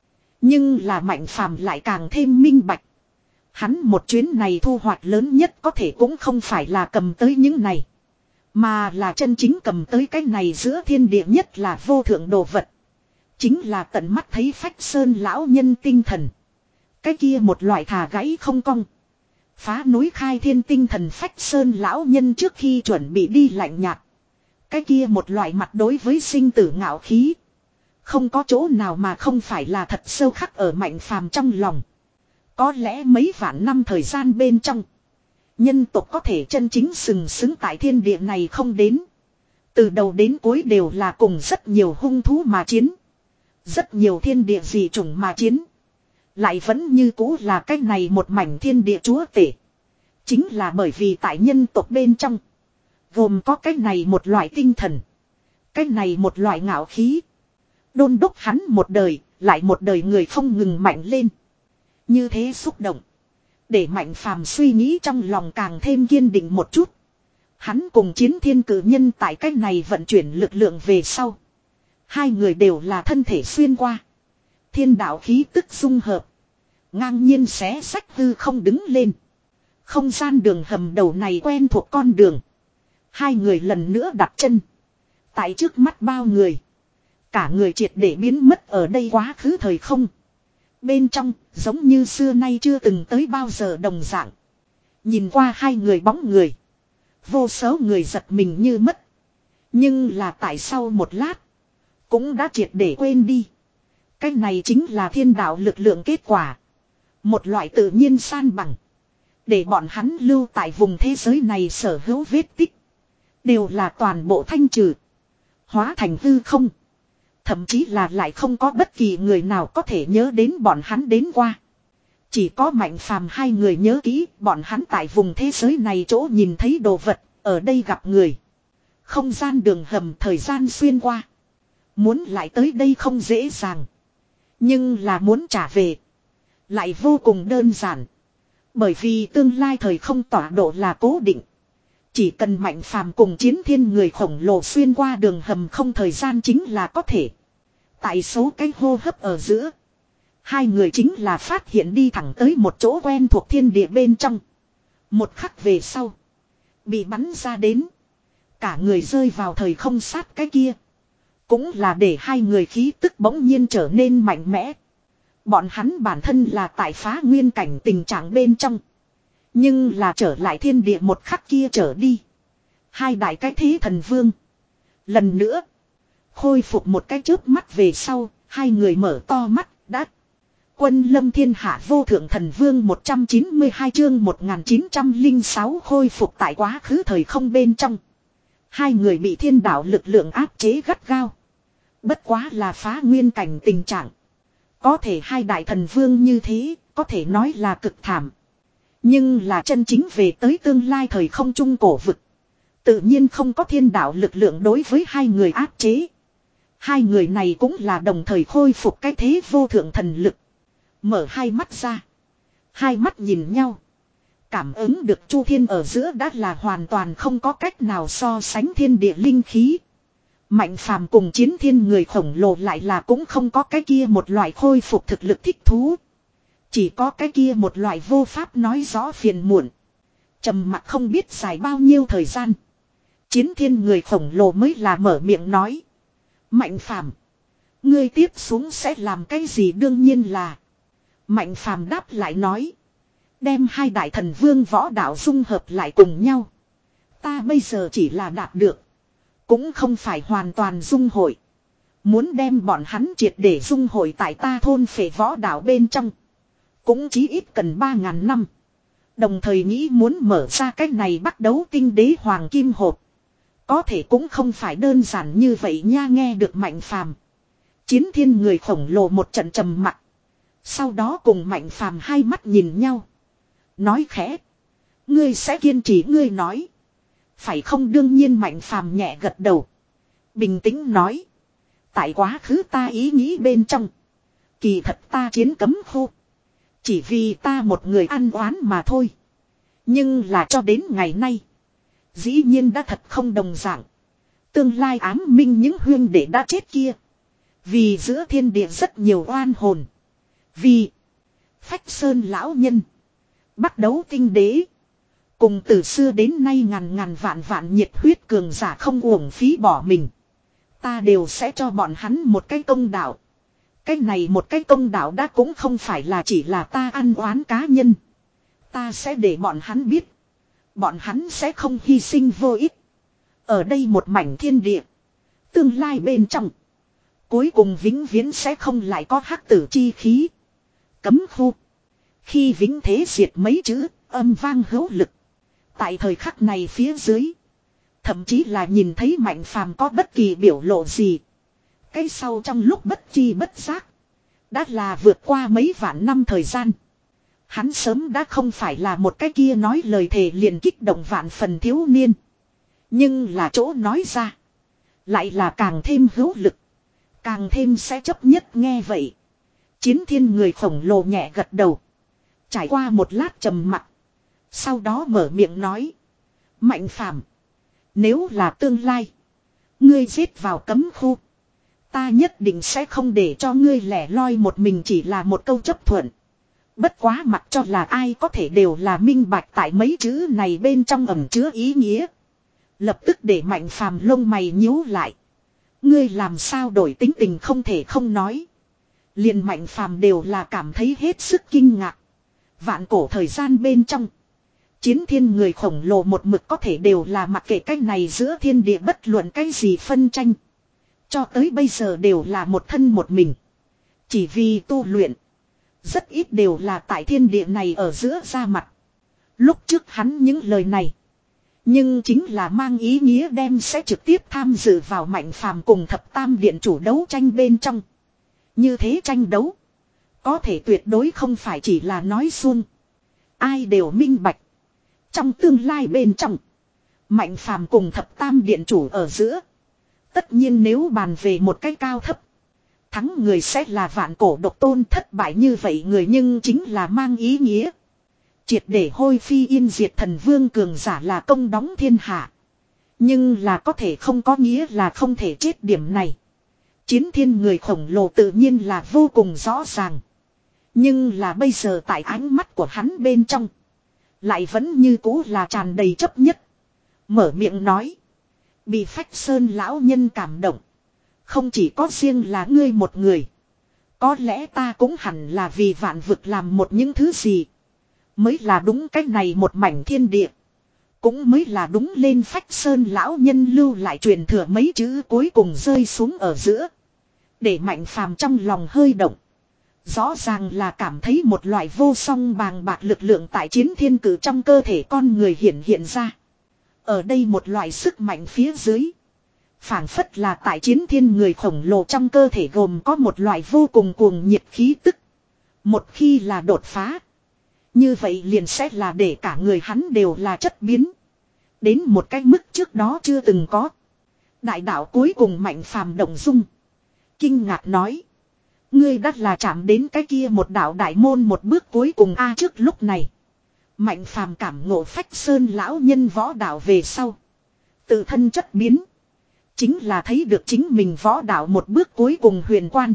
Nhưng là Mạnh Phàm lại càng thêm minh bạch. Hắn một chuyến này thu hoạch lớn nhất có thể cũng không phải là cầm tới những này. Mà là chân chính cầm tới cái này giữa thiên địa nhất là vô thượng đồ vật. Chính là tận mắt thấy Phách Sơn lão nhân tinh thần. Cái kia một loại thà gãy không cong. Phá núi khai thiên tinh thần Phách Sơn lão nhân trước khi chuẩn bị đi lạnh nhạt. Cái kia một loại mặt đối với sinh tử ngạo khí. Không có chỗ nào mà không phải là thật sâu khắc ở Mạnh Phàm trong lòng. Có lẽ mấy vạn năm thời gian bên trong. Nhân tộc có thể chân chính sừng sững tại thiên địa này không đến. Từ đầu đến cuối đều là cùng rất nhiều hung thú mà chiến. Rất nhiều thiên địa dị chủng mà chiến. Lại vẫn như cũ là cái này một mảnh thiên địa chúa tể. Chính là bởi vì tại nhân tộc bên trong. Gồm có cái này một loại tinh thần. Cái này một loại ngạo khí. Đôn đốc hắn một đời, lại một đời người không ngừng mạnh lên. Như thế xúc động. Để Mạnh Phàm suy nghĩ trong lòng càng thêm kiên định một chút. Hắn cùng chiến thiên cử nhân tại cách này vận chuyển lực lượng về sau. Hai người đều là thân thể xuyên qua. Thiên đạo khí tức dung hợp. Ngang nhiên xé sách hư không đứng lên. Không gian đường hầm đầu này quen thuộc con đường. Hai người lần nữa đặt chân. Tại trước mắt bao người. Cả người triệt để biến mất ở đây quá khứ thời không. Bên trong giống như xưa nay chưa từng tới bao giờ đồng dạng. Nhìn qua hai người bóng người. Vô số người giật mình như mất. Nhưng là tại sau một lát. Cũng đã triệt để quên đi. Cái này chính là thiên đạo lực lượng kết quả. Một loại tự nhiên san bằng. Để bọn hắn lưu tại vùng thế giới này sở hữu vết tích. Đều là toàn bộ thanh trừ. Hóa thành hư không. Thậm chí là lại không có bất kỳ người nào có thể nhớ đến bọn hắn đến qua. Chỉ có Mạnh Phàm hai người nhớ kỹ bọn hắn tại vùng thế giới này chỗ nhìn thấy đồ vật, ở đây gặp người. Không gian đường hầm thời gian xuyên qua. Muốn lại tới đây không dễ dàng. Nhưng là muốn trả về. Lại vô cùng đơn giản. Bởi vì tương lai thời không tọa độ là cố định. Chỉ cần Mạnh Phàm cùng Chiến Thiên người khổng lồ xuyên qua đường hầm không thời gian chính là có thể. Tại số cái hô hấp ở giữa. Hai người chính là phát hiện đi thẳng tới một chỗ quen thuộc thiên địa bên trong. Một khắc về sau. Bị bắn ra đến. Cả người rơi vào thời không sát cái kia. Cũng là để hai người khí tức bỗng nhiên trở nên mạnh mẽ. Bọn hắn bản thân là tại phá nguyên cảnh tình trạng bên trong. Nhưng là trở lại thiên địa một khắc kia trở đi. Hai đại cái thế thần vương. Lần nữa. Khôi phục một cái chớp mắt về sau. Hai người mở to mắt. Đã. Quân lâm thiên hạ vô thượng thần vương một trăm chín mươi hai chương một nghìn chín trăm lẻ sáu khôi phục tại quá khứ thời không bên trong. Hai người bị thiên đạo lực lượng áp chế gắt gao. Bất quá là phá nguyên cảnh tình trạng. Có thể hai đại thần vương như thế, có thể nói là cực thảm. Nhưng là chân chính về tới tương lai thời không trung cổ vực. Tự nhiên không có thiên đạo lực lượng đối với hai người áp chế. Hai người này cũng là đồng thời khôi phục cái thế vô thượng thần lực. Mở hai mắt ra. Hai mắt nhìn nhau. Cảm ứng được Chu Thiên ở giữa đã là hoàn toàn không có cách nào so sánh thiên địa linh khí. Mạnh Phàm cùng Chiến Thiên người khổng lồ lại là cũng không có cái kia một loại khôi phục thực lực thích thú. Chỉ có cái kia một loại vô pháp nói rõ phiền muộn. Trầm mặc không biết dài bao nhiêu thời gian. Chiến Thiên người khổng lồ mới là mở miệng nói. Mạnh Phàm, ngươi tiếp xuống sẽ làm cái gì? Đương nhiên là. Mạnh Phàm đáp lại nói. Đem hai đại thần vương võ đạo dung hợp lại cùng nhau. Ta bây giờ chỉ là đạt được. Cũng không phải hoàn toàn dung hội. Muốn đem bọn hắn triệt để dung hội tại ta thôn phệ võ đạo bên trong. Cũng chí ít cần ba ngàn năm. Đồng thời nghĩ muốn mở ra cách này bắt đấu tinh đế hoàng kim hộp. Có thể cũng không phải đơn giản như vậy nha. Nghe được Mạnh Phàm, Chiến Thiên người khổng lồ một trận trầm mặc. Sau đó cùng Mạnh Phàm hai mắt nhìn nhau. Nói khẽ. Ngươi sẽ kiên trì ngươi nói. Phải không? Đương nhiên. Mạnh Phàm nhẹ gật đầu. Bình tĩnh nói. Tại quá khứ ta ý nghĩ bên trong. Kỳ thật ta chiến cấm khu. Chỉ vì ta một người ăn oán mà thôi. Nhưng là cho đến ngày nay. Dĩ nhiên đã thật không đồng dạng. Tương lai ám minh những huyên đệ đã chết kia. Vì giữa thiên địa rất nhiều oan hồn. Vì Phách Sơn lão nhân. Bắt đấu tinh đế. Cùng từ xưa đến nay ngàn ngàn vạn vạn nhiệt huyết cường giả không uổng phí bỏ mình. Ta đều sẽ cho bọn hắn một cái công đạo. Cái này một cái công đạo đã cũng không phải là chỉ là ta ăn oán cá nhân. Ta sẽ để bọn hắn biết. Bọn hắn sẽ không hy sinh vô ích. Ở đây một mảnh thiên địa. Tương lai bên trong. Cuối cùng vĩnh viễn sẽ không lại có hắc tử chi khí. Cấm khu. Khi vĩnh thế diệt mấy chữ, âm vang hữu lực. Tại thời khắc này phía dưới. Thậm chí là nhìn thấy Mạnh Phàm có bất kỳ biểu lộ gì. Cái sau trong lúc bất chi bất giác. Đã là vượt qua mấy vạn năm thời gian. Hắn sớm đã không phải là một cái kia nói lời thề liền kích động vạn phần thiếu niên. Nhưng là chỗ nói ra. Lại là càng thêm hữu lực. Càng thêm sẽ chấp nhất. Nghe vậy. Chiến Thiên người khổng lồ nhẹ gật đầu. Trải qua một lát trầm mặc. Sau đó mở miệng nói. Mạnh Phàm, nếu là tương lai. Ngươi giết vào cấm khu. Ta nhất định sẽ không để cho ngươi lẻ loi một mình chỉ là một câu chấp thuận. Bất quá mặc cho là ai có thể đều là minh bạch tại mấy chữ này bên trong ẩn chứa ý nghĩa. Lập tức để Mạnh Phàm lông mày nhíu lại. Ngươi làm sao đổi tính tình không thể không nói. Liền Mạnh Phàm đều là cảm thấy hết sức kinh ngạc. Vạn cổ thời gian bên trong. Chiến Thiên người khổng lồ một mực có thể đều là mặc kệ cách này giữa thiên địa bất luận cái gì phân tranh. Cho tới bây giờ đều là một thân một mình. Chỉ vì tu luyện. Rất ít đều là tại thiên địa này ở giữa ra mặt. Lúc trước hắn những lời này. Nhưng chính là mang ý nghĩa đem sẽ trực tiếp tham dự vào Mạnh Phàm cùng thập tam điện chủ đấu tranh bên trong. Như thế tranh đấu. Có thể tuyệt đối không phải chỉ là nói suông. Ai đều minh bạch. Trong tương lai bên trong. Mạnh Phàm cùng thập tam điện chủ ở giữa. Tất nhiên nếu bàn về một cái cao thấp. Thắng người sẽ là vạn cổ độc tôn, thất bại như vậy người nhưng chính là mang ý nghĩa. Triệt để hôi phi yên diệt thần vương cường giả là công đóng thiên hạ. Nhưng là có thể không có nghĩa là không thể chết điểm này. Chiến thiên người khổng lồ tự nhiên là vô cùng rõ ràng. Nhưng là bây giờ tại ánh mắt của hắn bên trong. Lại vẫn như cũ là tràn đầy chấp nhất. Mở miệng nói. Bị Phách Sơn lão nhân cảm động. Không chỉ có riêng là ngươi một người. Có lẽ ta cũng hẳn là vì vạn vực làm một những thứ gì. Mới là đúng cách này một mảnh thiên địa. Cũng mới là đúng lên Phách Sơn lão nhân lưu lại truyền thừa mấy chữ cuối cùng rơi xuống ở giữa. Để Mạnh Phàm trong lòng hơi động. Rõ ràng là cảm thấy một loại vô song bàng bạc lực lượng tại chiến thiên cử trong cơ thể con người hiện hiện ra. Ở đây một loại sức mạnh phía dưới. Phảng phất là tại chiến thiên người khổng lồ trong cơ thể gồm có một loại vô cùng cuồng nhiệt khí tức. Một khi là đột phá. Như vậy liền sẽ là để cả người hắn đều là chất biến. Đến một cái mức trước đó chưa từng có. Đại đạo cuối cùng Mạnh Phàm động dung. Kinh ngạc nói. Ngươi đắt là chạm đến cái kia một đạo đại môn một bước cuối cùng a trước lúc này. Mạnh Phàm cảm ngộ Phách Sơn lão nhân võ đạo về sau. Tự thân chất biến. Chính là thấy được chính mình võ đạo một bước cuối cùng huyền quan.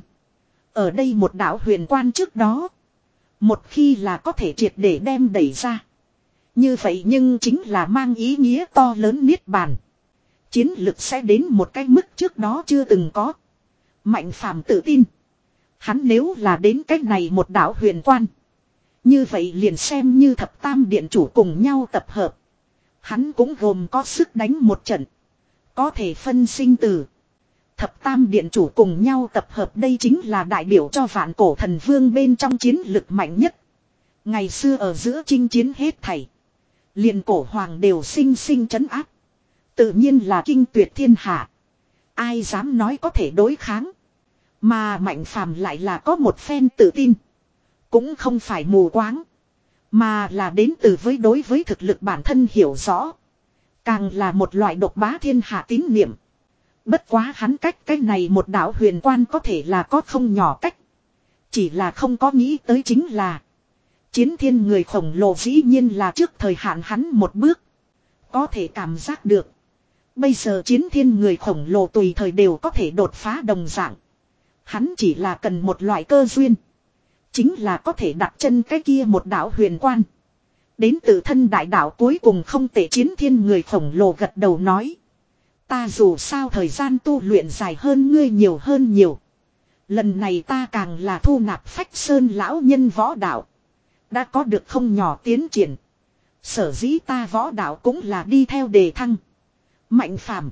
Ở đây một đạo huyền quan trước đó. Một khi là có thể triệt để đem đẩy ra. Như vậy nhưng chính là mang ý nghĩa to lớn niết bàn. Chiến lực sẽ đến một cái mức trước đó chưa từng có. Mạnh Phàm tự tin. Hắn nếu là đến cái này một đạo huyền quan. Như vậy liền xem như thập tam điện chủ cùng nhau tập hợp. Hắn cũng gồm có sức đánh một trận. Có thể phân sinh tử. Thập tam điện chủ cùng nhau tập hợp đây chính là đại biểu cho vạn cổ thần vương bên trong chiến lực mạnh nhất. Ngày xưa ở giữa chinh chiến hết thảy. Liền cổ hoàng đều sinh sinh trấn áp. Tự nhiên là kinh tuyệt thiên hạ. Ai dám nói có thể đối kháng. Mà Mạnh Phàm lại là có một phen tự tin. Cũng không phải mù quáng. Mà là đến từ với đối với thực lực bản thân hiểu rõ. Càng là một loại độc bá thiên hạ tín niệm. Bất quá hắn cách cái này một đạo huyền quan có thể là có không nhỏ cách. Chỉ là không có nghĩ tới chính là. Chiến thiên người khổng lồ dĩ nhiên là trước thời hạn hắn một bước. Có thể cảm giác được. Bây giờ chiến thiên người khổng lồ tùy thời đều có thể đột phá đồng dạng. Hắn chỉ là cần một loại cơ duyên. Chính là có thể đặt chân cái kia một đạo huyền quan. Đến từ thân đại đạo cuối cùng không tệ chiến thiên người khổng lồ gật đầu nói. Ta dù sao thời gian tu luyện dài hơn ngươi nhiều hơn nhiều. Lần này ta càng là thu nạp Phách Sơn lão nhân võ đạo. Đã có được không nhỏ tiến triển. Sở dĩ ta võ đạo cũng là đi theo đề thăng. Mạnh Phàm,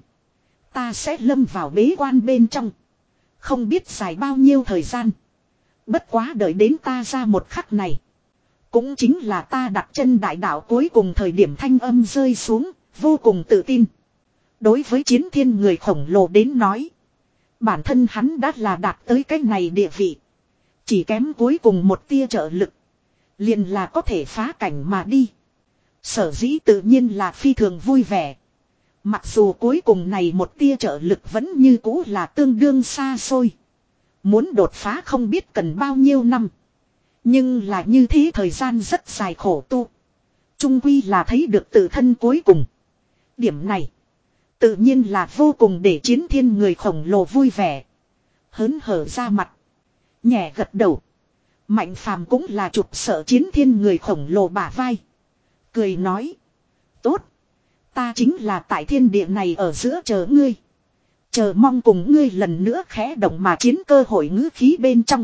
ta sẽ lâm vào bế quan bên trong. Không biết dài bao nhiêu thời gian. Bất quá đợi đến ta ra một khắc này. Cũng chính là ta đặt chân đại đạo cuối cùng thời điểm thanh âm rơi xuống, vô cùng tự tin. Đối với chiến thiên người khổng lồ đến nói. Bản thân hắn đã là đạt tới cái này địa vị. Chỉ kém cuối cùng một tia trợ lực. Liền là có thể phá cảnh mà đi. Sở dĩ tự nhiên là phi thường vui vẻ. Mặc dù cuối cùng này một tia trợ lực vẫn như cũ là tương đương xa xôi. Muốn đột phá không biết cần bao nhiêu năm. Nhưng là như thế thời gian rất dài khổ tu. Trung quy là thấy được tự thân cuối cùng. Điểm này. Tự nhiên là vô cùng để chiến thiên người khổng lồ vui vẻ. Hớn hở ra mặt. Nhẹ gật đầu. Mạnh Phàm cũng là chụp sợ chiến thiên người khổng lồ bả vai. Cười nói. Tốt. Ta chính là tại thiên địa này ở giữa chờ ngươi. Chờ mong cùng ngươi lần nữa khẽ động mà chiến cơ hội ngữ khí bên trong.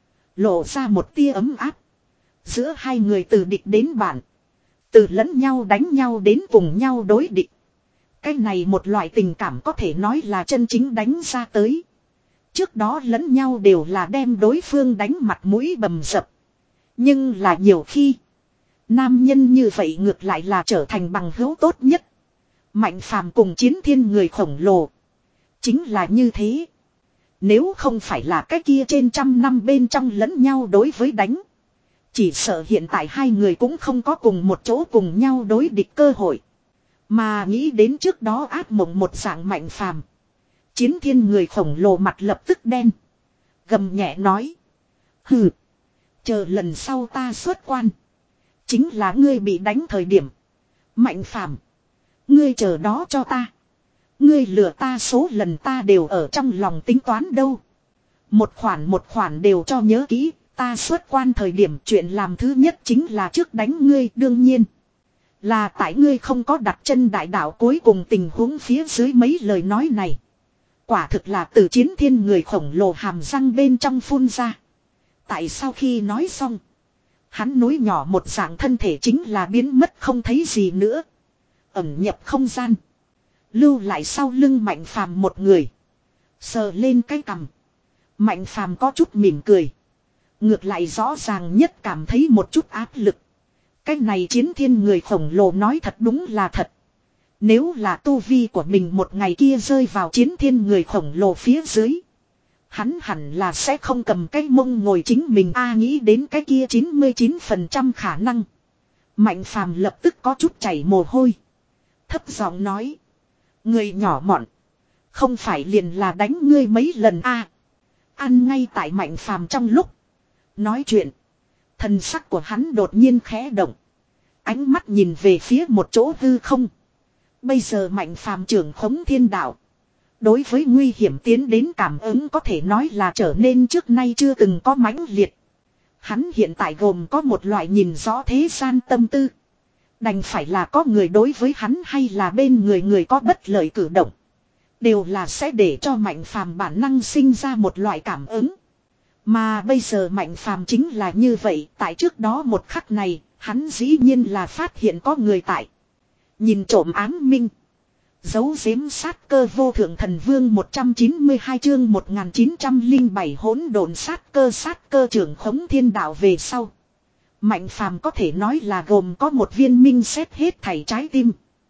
Lộ ra một tia ấm áp. Giữa hai người từ địch đến bạn. Từ lẫn nhau đánh nhau đến cùng nhau đối địch. Cái này một loại tình cảm có thể nói là chân chính đánh ra tới. Trước đó lẫn nhau đều là đem đối phương đánh mặt mũi bầm dập. Nhưng là nhiều khi. Nam nhân như vậy ngược lại là trở thành bằng hữu tốt nhất. Mạnh phàm cùng chiến thiên người khổng lồ. Chính là như thế. Nếu không phải là cái kia trên trăm năm bên trong lẫn nhau đối với đánh. Chỉ sợ hiện tại hai người cũng không có cùng một chỗ cùng nhau đối địch cơ hội. Mà nghĩ đến trước đó ác mộng một dạng mạnh phàm. Chiến thiên người khổng lồ mặt lập tức đen. Gầm nhẹ nói. Hừ. Chờ lần sau ta xuất quan. Chính là ngươi bị đánh thời điểm. Mạnh phàm. Ngươi chờ đó cho ta. Ngươi lừa ta số lần ta đều ở trong lòng tính toán đâu. Một khoản một khoản đều cho nhớ kỹ. Ta xuất quan thời điểm chuyện làm thứ nhất chính là trước đánh ngươi đương nhiên. Là tại ngươi không có đặt chân đại đạo cuối cùng tình huống phía dưới mấy lời nói này. Quả thực là từ chiến thiên người khổng lồ hàm răng bên trong phun ra. Tại sau khi nói xong. Hắn núi nhỏ một dạng thân thể chính là biến mất không thấy gì nữa. Ẩn nhập không gian. Lưu lại sau lưng Mạnh Phàm một người. Sờ lên cái cằm. Mạnh Phàm có chút mỉm cười. Ngược lại rõ ràng nhất cảm thấy một chút áp lực. Cái này chiến thiên người khổng lồ nói thật đúng là thật. Nếu là tu vi của mình một ngày kia rơi vào chiến thiên người khổng lồ phía dưới. Hắn hẳn là sẽ không cầm cái mông ngồi chính mình a nghĩ đến cái kia chín mươi chín phần trăm khả năng. Mạnh Phàm lập tức có chút chảy mồ hôi. Thấp giọng nói. Người nhỏ mọn. Không phải liền là đánh ngươi mấy lần a Ăn ngay tại Mạnh Phàm trong lúc. Nói chuyện. Thần sắc của hắn đột nhiên khẽ động. Ánh mắt nhìn về phía một chỗ hư không. Bây giờ Mạnh Phàm trưởng khống thiên đạo. Đối với nguy hiểm tiến đến cảm ứng có thể nói là trở nên trước nay chưa từng có mãnh liệt. Hắn hiện tại gồm có một loại nhìn rõ thế gian tâm tư. Đành phải là có người đối với hắn hay là bên người người có bất lợi cử động. Đều là sẽ để cho Mạnh Phàm bản năng sinh ra một loại cảm ứng. Mà bây giờ Mạnh Phàm chính là như vậy. Tại trước đó một khắc này, hắn dĩ nhiên là phát hiện có người tại. Nhìn trộm ám minh. Giấu giếm sát cơ vô thượng thần vương một trăm chín mươi hai chương một nghìn chín trăm lẻ bảy hỗn độn sát cơ sát cơ trưởng khống thiên đạo về sau. Mạnh Phàm có thể nói là gồm có một viên minh xét hết thảy trái tim.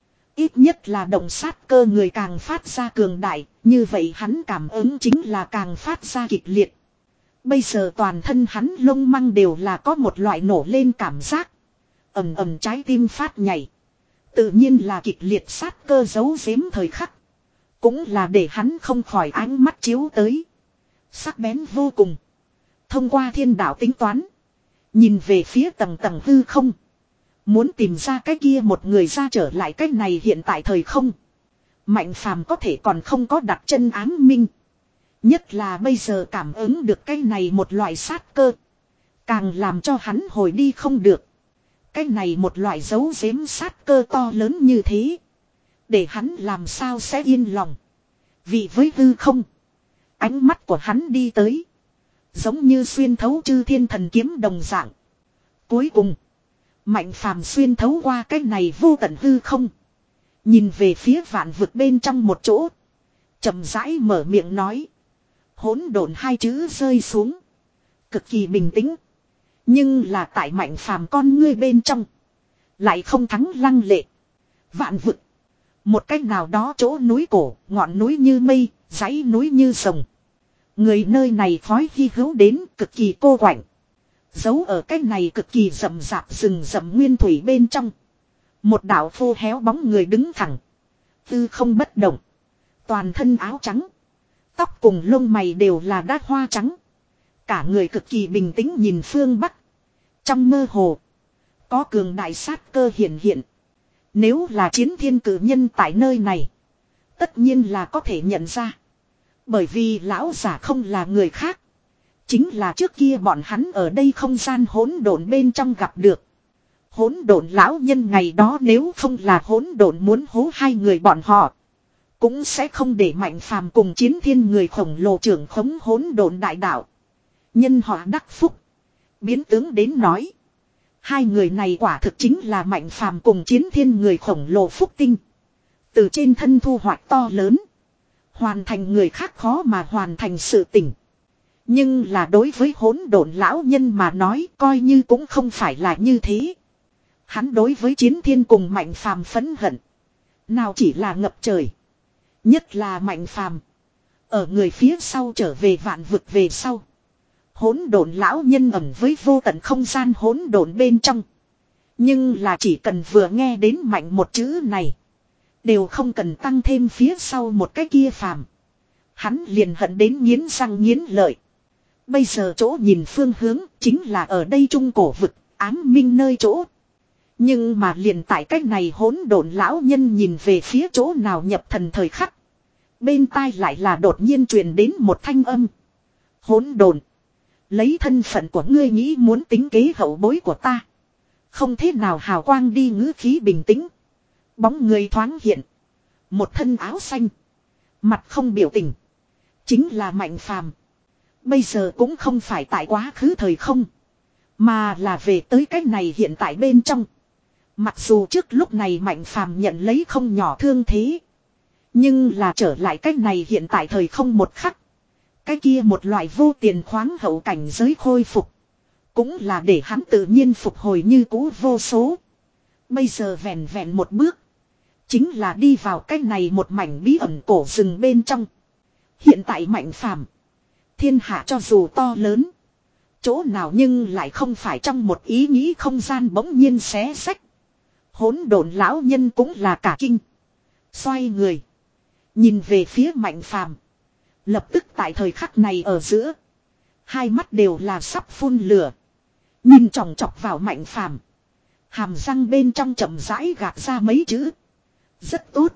Ít nhất là động sát cơ người càng phát ra cường đại, như vậy hắn cảm ứng chính là càng phát ra kịch liệt. Bây giờ toàn thân hắn lông măng đều là có một loại nổ lên cảm giác. Ầm ầm trái tim phát nhảy. Tự nhiên là kịch liệt sát cơ giấu giếm thời khắc. Cũng là để hắn không khỏi ánh mắt chiếu tới. Sắc bén vô cùng. Thông qua thiên đạo tính toán. Nhìn về phía tầng tầng hư không. Muốn tìm ra cái kia một người ra trở lại cái này hiện tại thời không. Mạnh Phàm có thể còn không có đặt chân ám minh. Nhất là bây giờ cảm ứng được cái này một loại sát cơ. Càng làm cho hắn hồi đi không được. Cái này một loại dấu giếm sát cơ to lớn như thế. Để hắn làm sao sẽ yên lòng. Vì với hư không. Ánh mắt của hắn đi tới. Giống như xuyên thấu chư thiên thần kiếm đồng dạng. Cuối cùng. Mạnh Phàm xuyên thấu qua cái này vô tận hư không. Nhìn về phía vạn vực bên trong một chỗ. Chậm rãi mở miệng nói. Hỗn độn hai chữ rơi xuống. Cực kỳ bình tĩnh. Nhưng là tại Mạnh Phàm con ngươi bên trong. Lại không thắng lăng lệ. Vạn vực. Một cách nào đó chỗ núi cổ, ngọn núi như mây, dãy núi như rồng. Người nơi này khói hy hữu đến cực kỳ cô quạnh. Giấu ở cái này cực kỳ rậm rạp rừng rậm nguyên thủy bên trong. Một đạo khô héo bóng người đứng thẳng. Tư không bất động. Toàn thân áo trắng. Tóc cùng lông mày đều là đát hoa trắng. Cả người cực kỳ bình tĩnh nhìn phương Bắc. Trong mơ hồ. Có cường đại sát cơ hiện hiện. Nếu là chiến thiên cử nhân tại nơi này. Tất nhiên là có thể nhận ra. Bởi vì lão giả không là người khác. Chính là trước kia bọn hắn ở đây không gian hỗn độn bên trong gặp được. Hỗn độn lão nhân ngày đó nếu không là hỗn độn muốn hố hai người bọn họ. Cũng sẽ không để Mạnh Phàm cùng chiến thiên người khổng lồ trưởng khống hỗn độn đại đạo. Nhân họ đắc phúc. Biến tướng đến nói. Hai người này quả thực chính là Mạnh Phàm cùng chiến thiên người khổng lồ phúc tinh. Từ trên thân thu hoạch to lớn. Hoàn thành người khác khó mà hoàn thành sự tình. Nhưng là đối với hỗn độn lão nhân mà nói coi như cũng không phải là như thế. Hắn đối với Chiến Thiên cùng Mạnh Phàm phẫn hận. Nào chỉ là ngập trời. Nhất là Mạnh Phàm. Ở người phía sau trở về vạn vực về sau. Hỗn độn lão nhân ẩn với vô tận không gian hỗn độn bên trong. Nhưng là chỉ cần vừa nghe đến mạnh một chữ này. Đều không cần tăng thêm phía sau một cái kia phàm. Hắn liền hận đến nghiến răng nghiến lợi. Bây giờ chỗ nhìn phương hướng chính là ở đây trung cổ vực, ám minh nơi chỗ. Nhưng mà liền tại cách này hỗn độn lão nhân nhìn về phía chỗ nào nhập thần thời khắc. Bên tai lại là đột nhiên truyền đến một thanh âm. Hỗn độn. Lấy thân phận của ngươi nghĩ muốn tính kế hậu bối của ta. Không thế nào hào quang đi ngữ khí bình tĩnh. Bóng người thoáng hiện. Một thân áo xanh. Mặt không biểu tình. Chính là Mạnh Phàm. Bây giờ cũng không phải tại quá khứ thời không. Mà là về tới cái này hiện tại bên trong. Mặc dù trước lúc này Mạnh Phàm nhận lấy không nhỏ thương thế. Nhưng là trở lại cái này hiện tại thời không một khắc. Cái kia một loại vô tiền khoáng hậu cảnh giới khôi phục. Cũng là để hắn tự nhiên phục hồi như cũ vô số. Bây giờ vẹn vẹn một bước. Chính là đi vào cái này một mảnh bí ẩn cổ rừng bên trong. Hiện tại Mạnh Phàm. Thiên hạ cho dù to lớn. Chỗ nào nhưng lại không phải trong một ý nghĩ không gian bỗng nhiên xé sách. Hỗn độn lão nhân cũng là cả kinh. Xoay người. Nhìn về phía Mạnh Phàm. Lập tức tại thời khắc này ở giữa. Hai mắt đều là sắp phun lửa. Nhìn chòng chọc vào Mạnh Phàm. Hàm răng bên trong chậm rãi gạt ra mấy chữ. Rất tốt.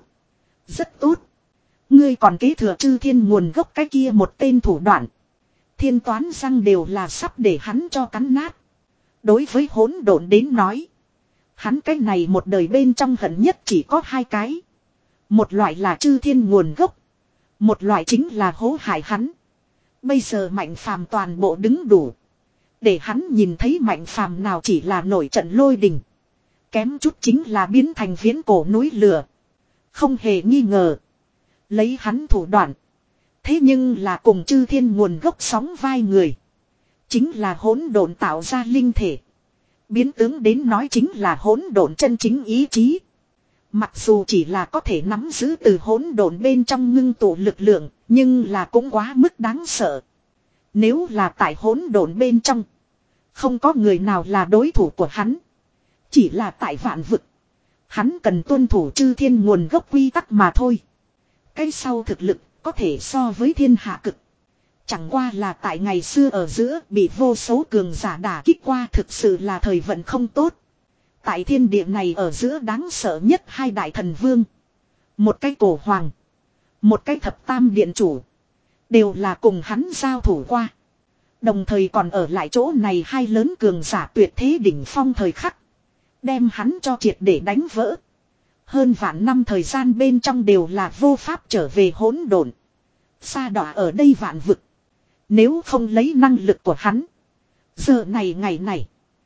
Rất tốt. Ngươi còn kế thừa chư thiên nguồn gốc cái kia một tên thủ đoạn. Thiên toán răng đều là sắp để hắn cho cắn nát. Đối với hỗn độn đến nói. Hắn cái này một đời bên trong hận nhất chỉ có hai cái. Một loại là chư thiên nguồn gốc. Một loại chính là hố hại hắn. Bây giờ Mạnh Phàm toàn bộ đứng đủ. Để hắn nhìn thấy Mạnh Phàm nào chỉ là nổi trận lôi đình. Kém chút chính là biến thành viễn cổ núi lửa. Không hề nghi ngờ. Lấy hắn thủ đoạn. Thế nhưng là cùng chư thiên nguồn gốc sóng vai người. Chính là hỗn độn tạo ra linh thể. Biến tướng đến nói chính là hỗn độn chân chính ý chí. Mặc dù chỉ là có thể nắm giữ từ hỗn độn bên trong ngưng tụ lực lượng, nhưng là cũng quá mức đáng sợ. Nếu là tại hỗn độn bên trong, không có người nào là đối thủ của hắn. Chỉ là tại vạn vực, hắn cần tuân thủ chư thiên nguồn gốc quy tắc mà thôi. Cái sau thực lực có thể so với thiên hạ cực. Chẳng qua là tại ngày xưa ở giữa bị vô số cường giả đả kích qua, thực sự là thời vận không tốt. Tại thiên địa này ở giữa đáng sợ nhất hai đại thần vương. Một cái cổ hoàng. Một cái thập tam điện chủ. Đều là cùng hắn giao thủ qua. Đồng thời còn ở lại chỗ này hai lớn cường giả tuyệt thế đỉnh phong thời khắc. Đem hắn cho triệt để đánh vỡ. Hơn vạn năm thời gian bên trong đều là vô pháp trở về hỗn độn. Sa đọa ở đây vạn vực. Nếu không lấy năng lực của hắn. Giờ này ngày này.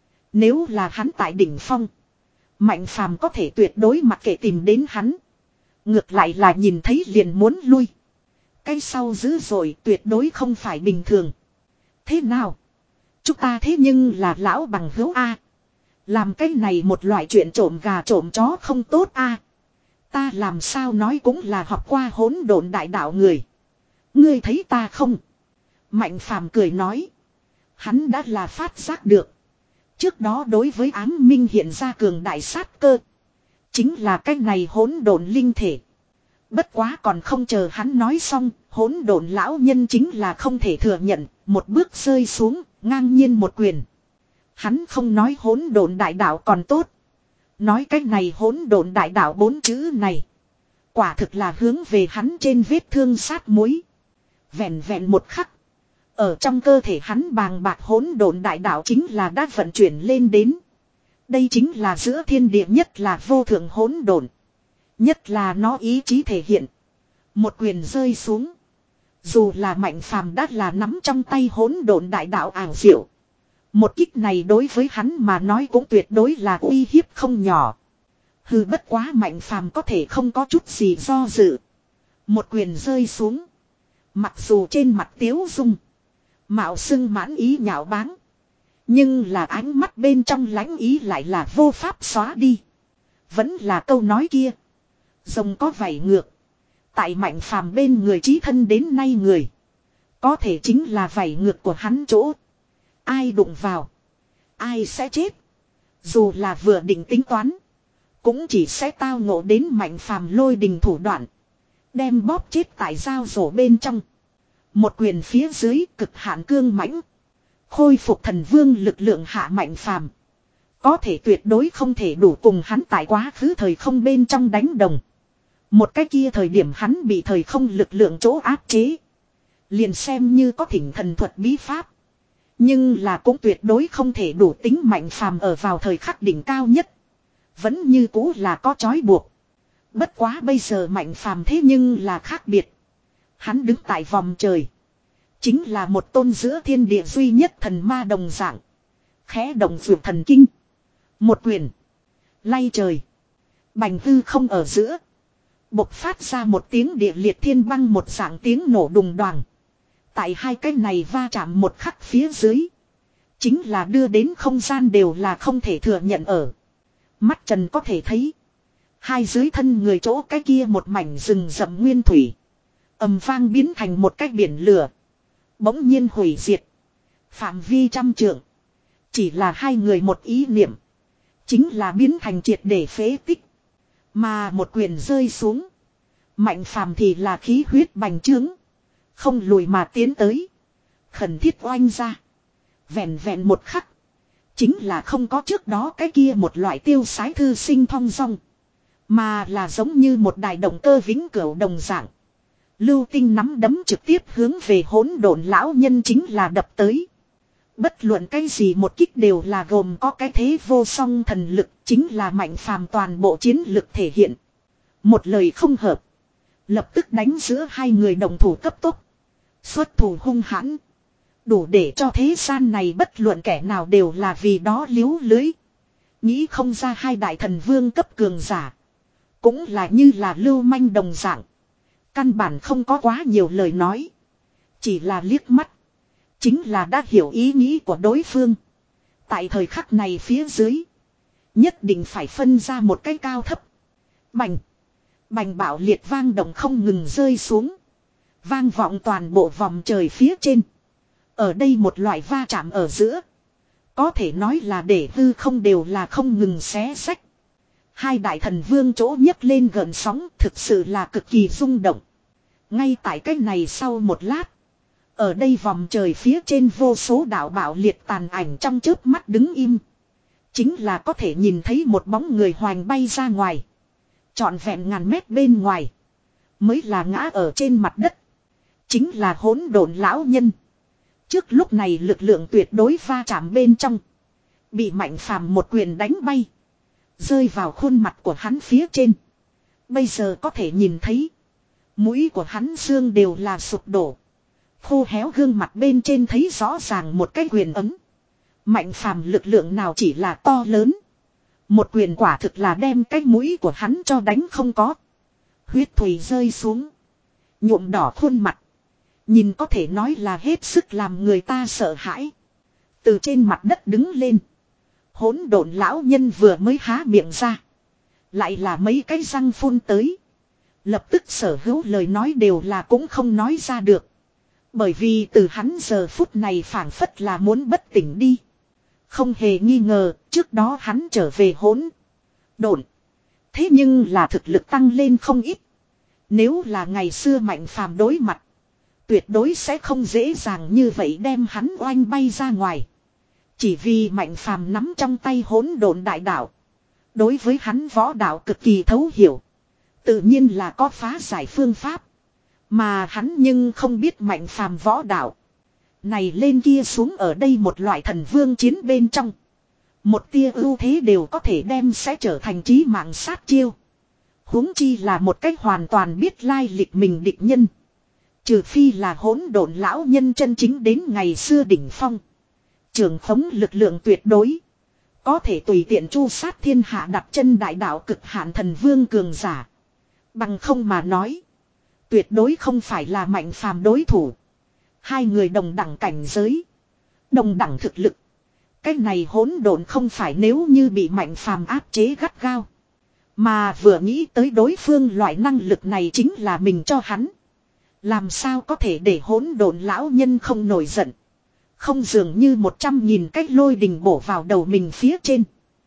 Nếu là hắn tại đỉnh phong. Mạnh Phàm có thể tuyệt đối mặc kệ tìm đến hắn. Ngược lại là nhìn thấy liền muốn lui. Cái sau dữ rồi tuyệt đối không phải bình thường. Thế nào? Chúng ta thế nhưng là lão bằng hữu A. Làm cái này một loại chuyện trộm gà trộm chó không tốt A. Ta làm sao nói cũng là học qua hỗn độn đại đạo người. Ngươi thấy ta không? Mạnh Phàm cười nói. Hắn đã là phát giác được. Trước đó đối với ám minh hiện ra cường đại sát cơ. Chính là cái này hỗn độn linh thể. Bất quá còn không chờ hắn nói xong, hỗn độn lão nhân chính là không thể thừa nhận, một bước rơi xuống, ngang nhiên một quyền. Hắn không nói hỗn độn đại đạo còn tốt. Nói cái này hỗn độn đại đạo bốn chữ này. Quả thực là hướng về hắn trên vết thương sát muối. Vẹn vẹn một khắc. Ở trong cơ thể hắn bàng bạc hỗn độn đại đạo chính là đã vận chuyển lên đến. Đây chính là giữa thiên địa nhất là vô thượng hỗn độn. Nhất là nó ý chí thể hiện. Một quyền rơi xuống. Dù là Mạnh Phàm đã là nắm trong tay hỗn độn đại đạo ảo diệu. Một kích này đối với hắn mà nói cũng tuyệt đối là uy hiếp không nhỏ. Hừ, bất quá Mạnh Phàm có thể không có chút gì do dự. Một quyền rơi xuống. Mặc dù trên mặt tiếu dung. Mạo xưng mãn ý nhạo báng. Nhưng là ánh mắt bên trong lãnh ý lại là vô pháp xóa đi. Vẫn là câu nói kia. Rồng có vảy ngược. Tại Mạnh Phàm bên người chí thân đến nay người. Có thể chính là vảy ngược của hắn chỗ. Ai đụng vào. Ai sẽ chết. Dù là vừa định tính toán. Cũng chỉ sẽ tao ngộ đến Mạnh Phàm lôi đình thủ đoạn. Đem bóp chết tại dao rổ bên trong. Một quyền phía dưới cực hạn cương mãnh. Khôi phục thần vương lực lượng hạ Mạnh Phàm. Có thể tuyệt đối không thể đủ cùng hắn tại quá khứ thời không bên trong đánh đồng. Một cái kia thời điểm hắn bị thời không lực lượng chỗ áp chế. Liền xem như có thỉnh thần thuật bí pháp. Nhưng là cũng tuyệt đối không thể đủ tính Mạnh Phàm ở vào thời khắc đỉnh cao nhất. Vẫn như cũ là có trói buộc. Bất quá bây giờ Mạnh Phàm thế nhưng là khác biệt. Hắn đứng tại vòng trời. Chính là một tôn giữa thiên địa duy nhất thần ma đồng dạng. Khẽ động vượt thần kinh. Một quyền. Lay trời. Bành hư không ở giữa. Bộc phát ra một tiếng địa liệt thiên băng một dạng tiếng nổ đùng đoàng. Tại hai cái này va chạm một khắc phía dưới. Chính là đưa đến không gian đều là không thể thừa nhận ở. Mắt trần có thể thấy. Hai dưới thân người chỗ cái kia một mảnh rừng rậm nguyên thủy. Ầm vang biến thành một cái biển lửa. Bỗng nhiên hủy diệt. Phạm vi trăm trượng. Chỉ là hai người một ý niệm. Chính là biến thành triệt để phế tích. Mà một quyền rơi xuống. Mạnh Phàm thì là khí huyết bành trướng. Không lùi mà tiến tới. Khẩn thiết oanh ra. Vẹn vẹn một khắc. Chính là không có trước đó cái kia một loại tiêu sái thư sinh thong dong. Mà là giống như một đài động cơ vĩnh cửu đồng dạng. Lưu tinh nắm đấm trực tiếp hướng về hỗn độn lão nhân chính là đập tới. Bất luận cái gì một kích đều là gồm có cái thế vô song thần lực, chính là Mạnh Phàm toàn bộ chiến lực thể hiện. Một lời không hợp. Lập tức đánh giữa hai người đồng thủ cấp tốc. Xuất thủ hung hãn. Đủ để cho thế gian này bất luận kẻ nào đều là vì đó liếu lưới. Nghĩ không ra hai đại thần vương cấp cường giả. Cũng là như là lưu manh đồng dạng. Căn bản không có quá nhiều lời nói. Chỉ là liếc mắt. Chính là đã hiểu ý nghĩ của đối phương. Tại thời khắc này phía dưới. Nhất định phải phân ra một cái cao thấp. Bành. Bành bạo liệt vang động không ngừng rơi xuống. Vang vọng toàn bộ vòng trời phía trên. Ở đây một loại va chạm ở giữa. Có thể nói là để hư không đều là không ngừng xé xách. Hai đại thần vương chỗ nhấc lên gợn sóng thực sự là cực kỳ rung động. Ngay tại cách này sau một lát. Ở đây vòng trời phía trên vô số đạo bạo liệt tàn ảnh trong chớp mắt đứng im. Chính là có thể nhìn thấy một bóng người hoành bay ra ngoài. Trọn vẹn ngàn mét bên ngoài. Mới là ngã ở trên mặt đất. Chính là hỗn độn lão nhân. Trước lúc này lực lượng tuyệt đối va chạm bên trong. Bị Mạnh Phàm một quyền đánh bay. Rơi vào khuôn mặt của hắn phía trên. Bây giờ có thể nhìn thấy. Mũi của hắn xương đều là sụp đổ. Khô héo gương mặt bên trên thấy rõ ràng một cái quyền ấm. Mạnh Phàm lực lượng nào chỉ là to lớn. Một quyền quả thực là đem cái mũi của hắn cho đánh không có. Huyết thủy rơi xuống. Nhuộm đỏ khuôn mặt. Nhìn có thể nói là hết sức làm người ta sợ hãi. Từ trên mặt đất đứng lên. Hỗn độn lão nhân vừa mới há miệng ra. Lại là mấy cái răng phun tới. Lập tức sở hữu lời nói đều là cũng không nói ra được. Bởi vì từ hắn giờ phút này phảng phất là muốn bất tỉnh đi. Không hề nghi ngờ, trước đó hắn trở về hỗn độn. Thế nhưng là thực lực tăng lên không ít. Nếu là ngày xưa Mạnh Phàm đối mặt, tuyệt đối sẽ không dễ dàng như vậy đem hắn oanh bay ra ngoài. Chỉ vì Mạnh Phàm nắm trong tay hỗn độn đại đạo. Đối với hắn võ đạo cực kỳ thấu hiểu. Tự nhiên là có phá giải phương pháp. Mà hắn nhưng không biết Mạnh Phàm võ đạo. Này lên kia xuống ở đây một loại thần vương chiến bên trong. Một tia ưu thế đều có thể đem sẽ trở thành chí mạng sát chiêu. Huống chi là một cách hoàn toàn biết lai lịch mình địch nhân. Trừ phi là hỗn độn lão nhân chân chính đến ngày xưa đỉnh phong. Trường khống lực lượng tuyệt đối. Có thể tùy tiện chu sát thiên hạ đặt chân đại đạo cực hạn thần vương cường giả. Bằng không mà nói. Tuyệt đối không phải là Mạnh Phàm đối thủ. Hai người đồng đẳng cảnh giới. Đồng đẳng thực lực. Cái này hỗn độn không phải nếu như bị Mạnh Phàm áp chế gắt gao. Mà vừa nghĩ tới đối phương loại năng lực này chính là mình cho hắn. Làm sao có thể để hỗn độn lão nhân không nổi giận. Không dường như một trăm nghìn cách lôi đình bổ vào đầu mình phía trên.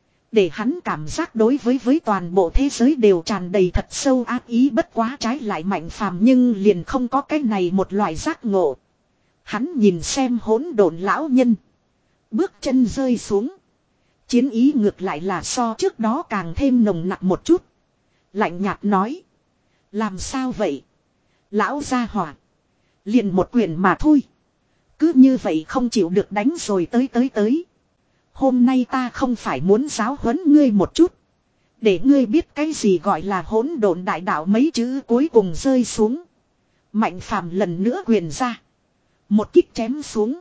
Để hắn cảm giác đối với với toàn bộ thế giới đều tràn đầy thật sâu ác ý, bất quá trái lại Mạnh Phàm nhưng liền không có cái này một loại giác ngộ. Hắn nhìn xem hỗn độn lão nhân. Bước chân rơi xuống. Chiến ý ngược lại là so trước đó càng thêm nồng nặc một chút. Lạnh nhạt nói. Làm sao vậy? Lão gia hỏa. Liền một quyền mà thôi. Cứ như vậy không chịu được đánh rồi tới tới tới. Hôm nay ta không phải muốn giáo huấn ngươi một chút. Để ngươi biết cái gì gọi là hỗn độn đại đạo, mấy chữ cuối cùng rơi xuống. Mạnh Phàm lần nữa quyền ra. Một kích chém xuống.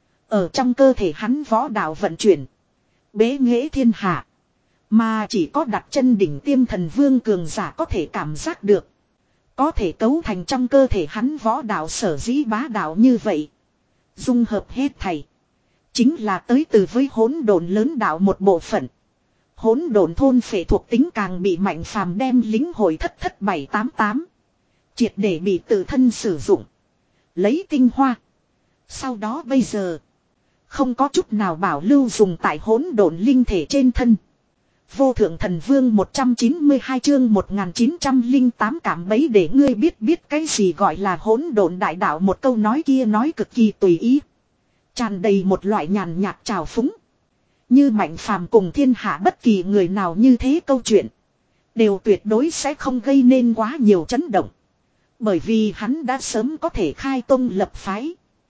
Ở trong cơ thể hắn võ đạo vận chuyển. Bế nghệ thiên hạ. Mà chỉ có đặt chân đỉnh tiêm thần vương cường giả có thể cảm giác được. Có thể cấu thành trong cơ thể hắn võ đạo sở dĩ bá đạo như vậy. Dung hợp hết thảy. Chính là tới từ với hỗn độn lớn đạo một bộ phận. Hỗn độn thôn phệ thuộc tính càng bị Mạnh Phàm đem lính hội thất thất bảy tám tám. Triệt để bị tự thân sử dụng. Lấy tinh hoa. Sau đó bây giờ. Không có chút nào bảo lưu dùng tại hỗn độn linh thể trên thân. Vô thượng thần vương một trăm chín mươi hai chương một nghìn chín trăm lẻ tám cảm bấy để ngươi biết biết cái gì gọi là hỗn độn đại đạo, một câu nói kia nói cực kỳ tùy ý. Tràn đầy một loại nhàn nhạt trào phúng. Như Mạnh Phàm cùng thiên hạ bất kỳ người nào như thế câu chuyện. Đều tuyệt đối sẽ không gây nên quá nhiều chấn động. Bởi vì hắn đã sớm có thể khai tông lập phái.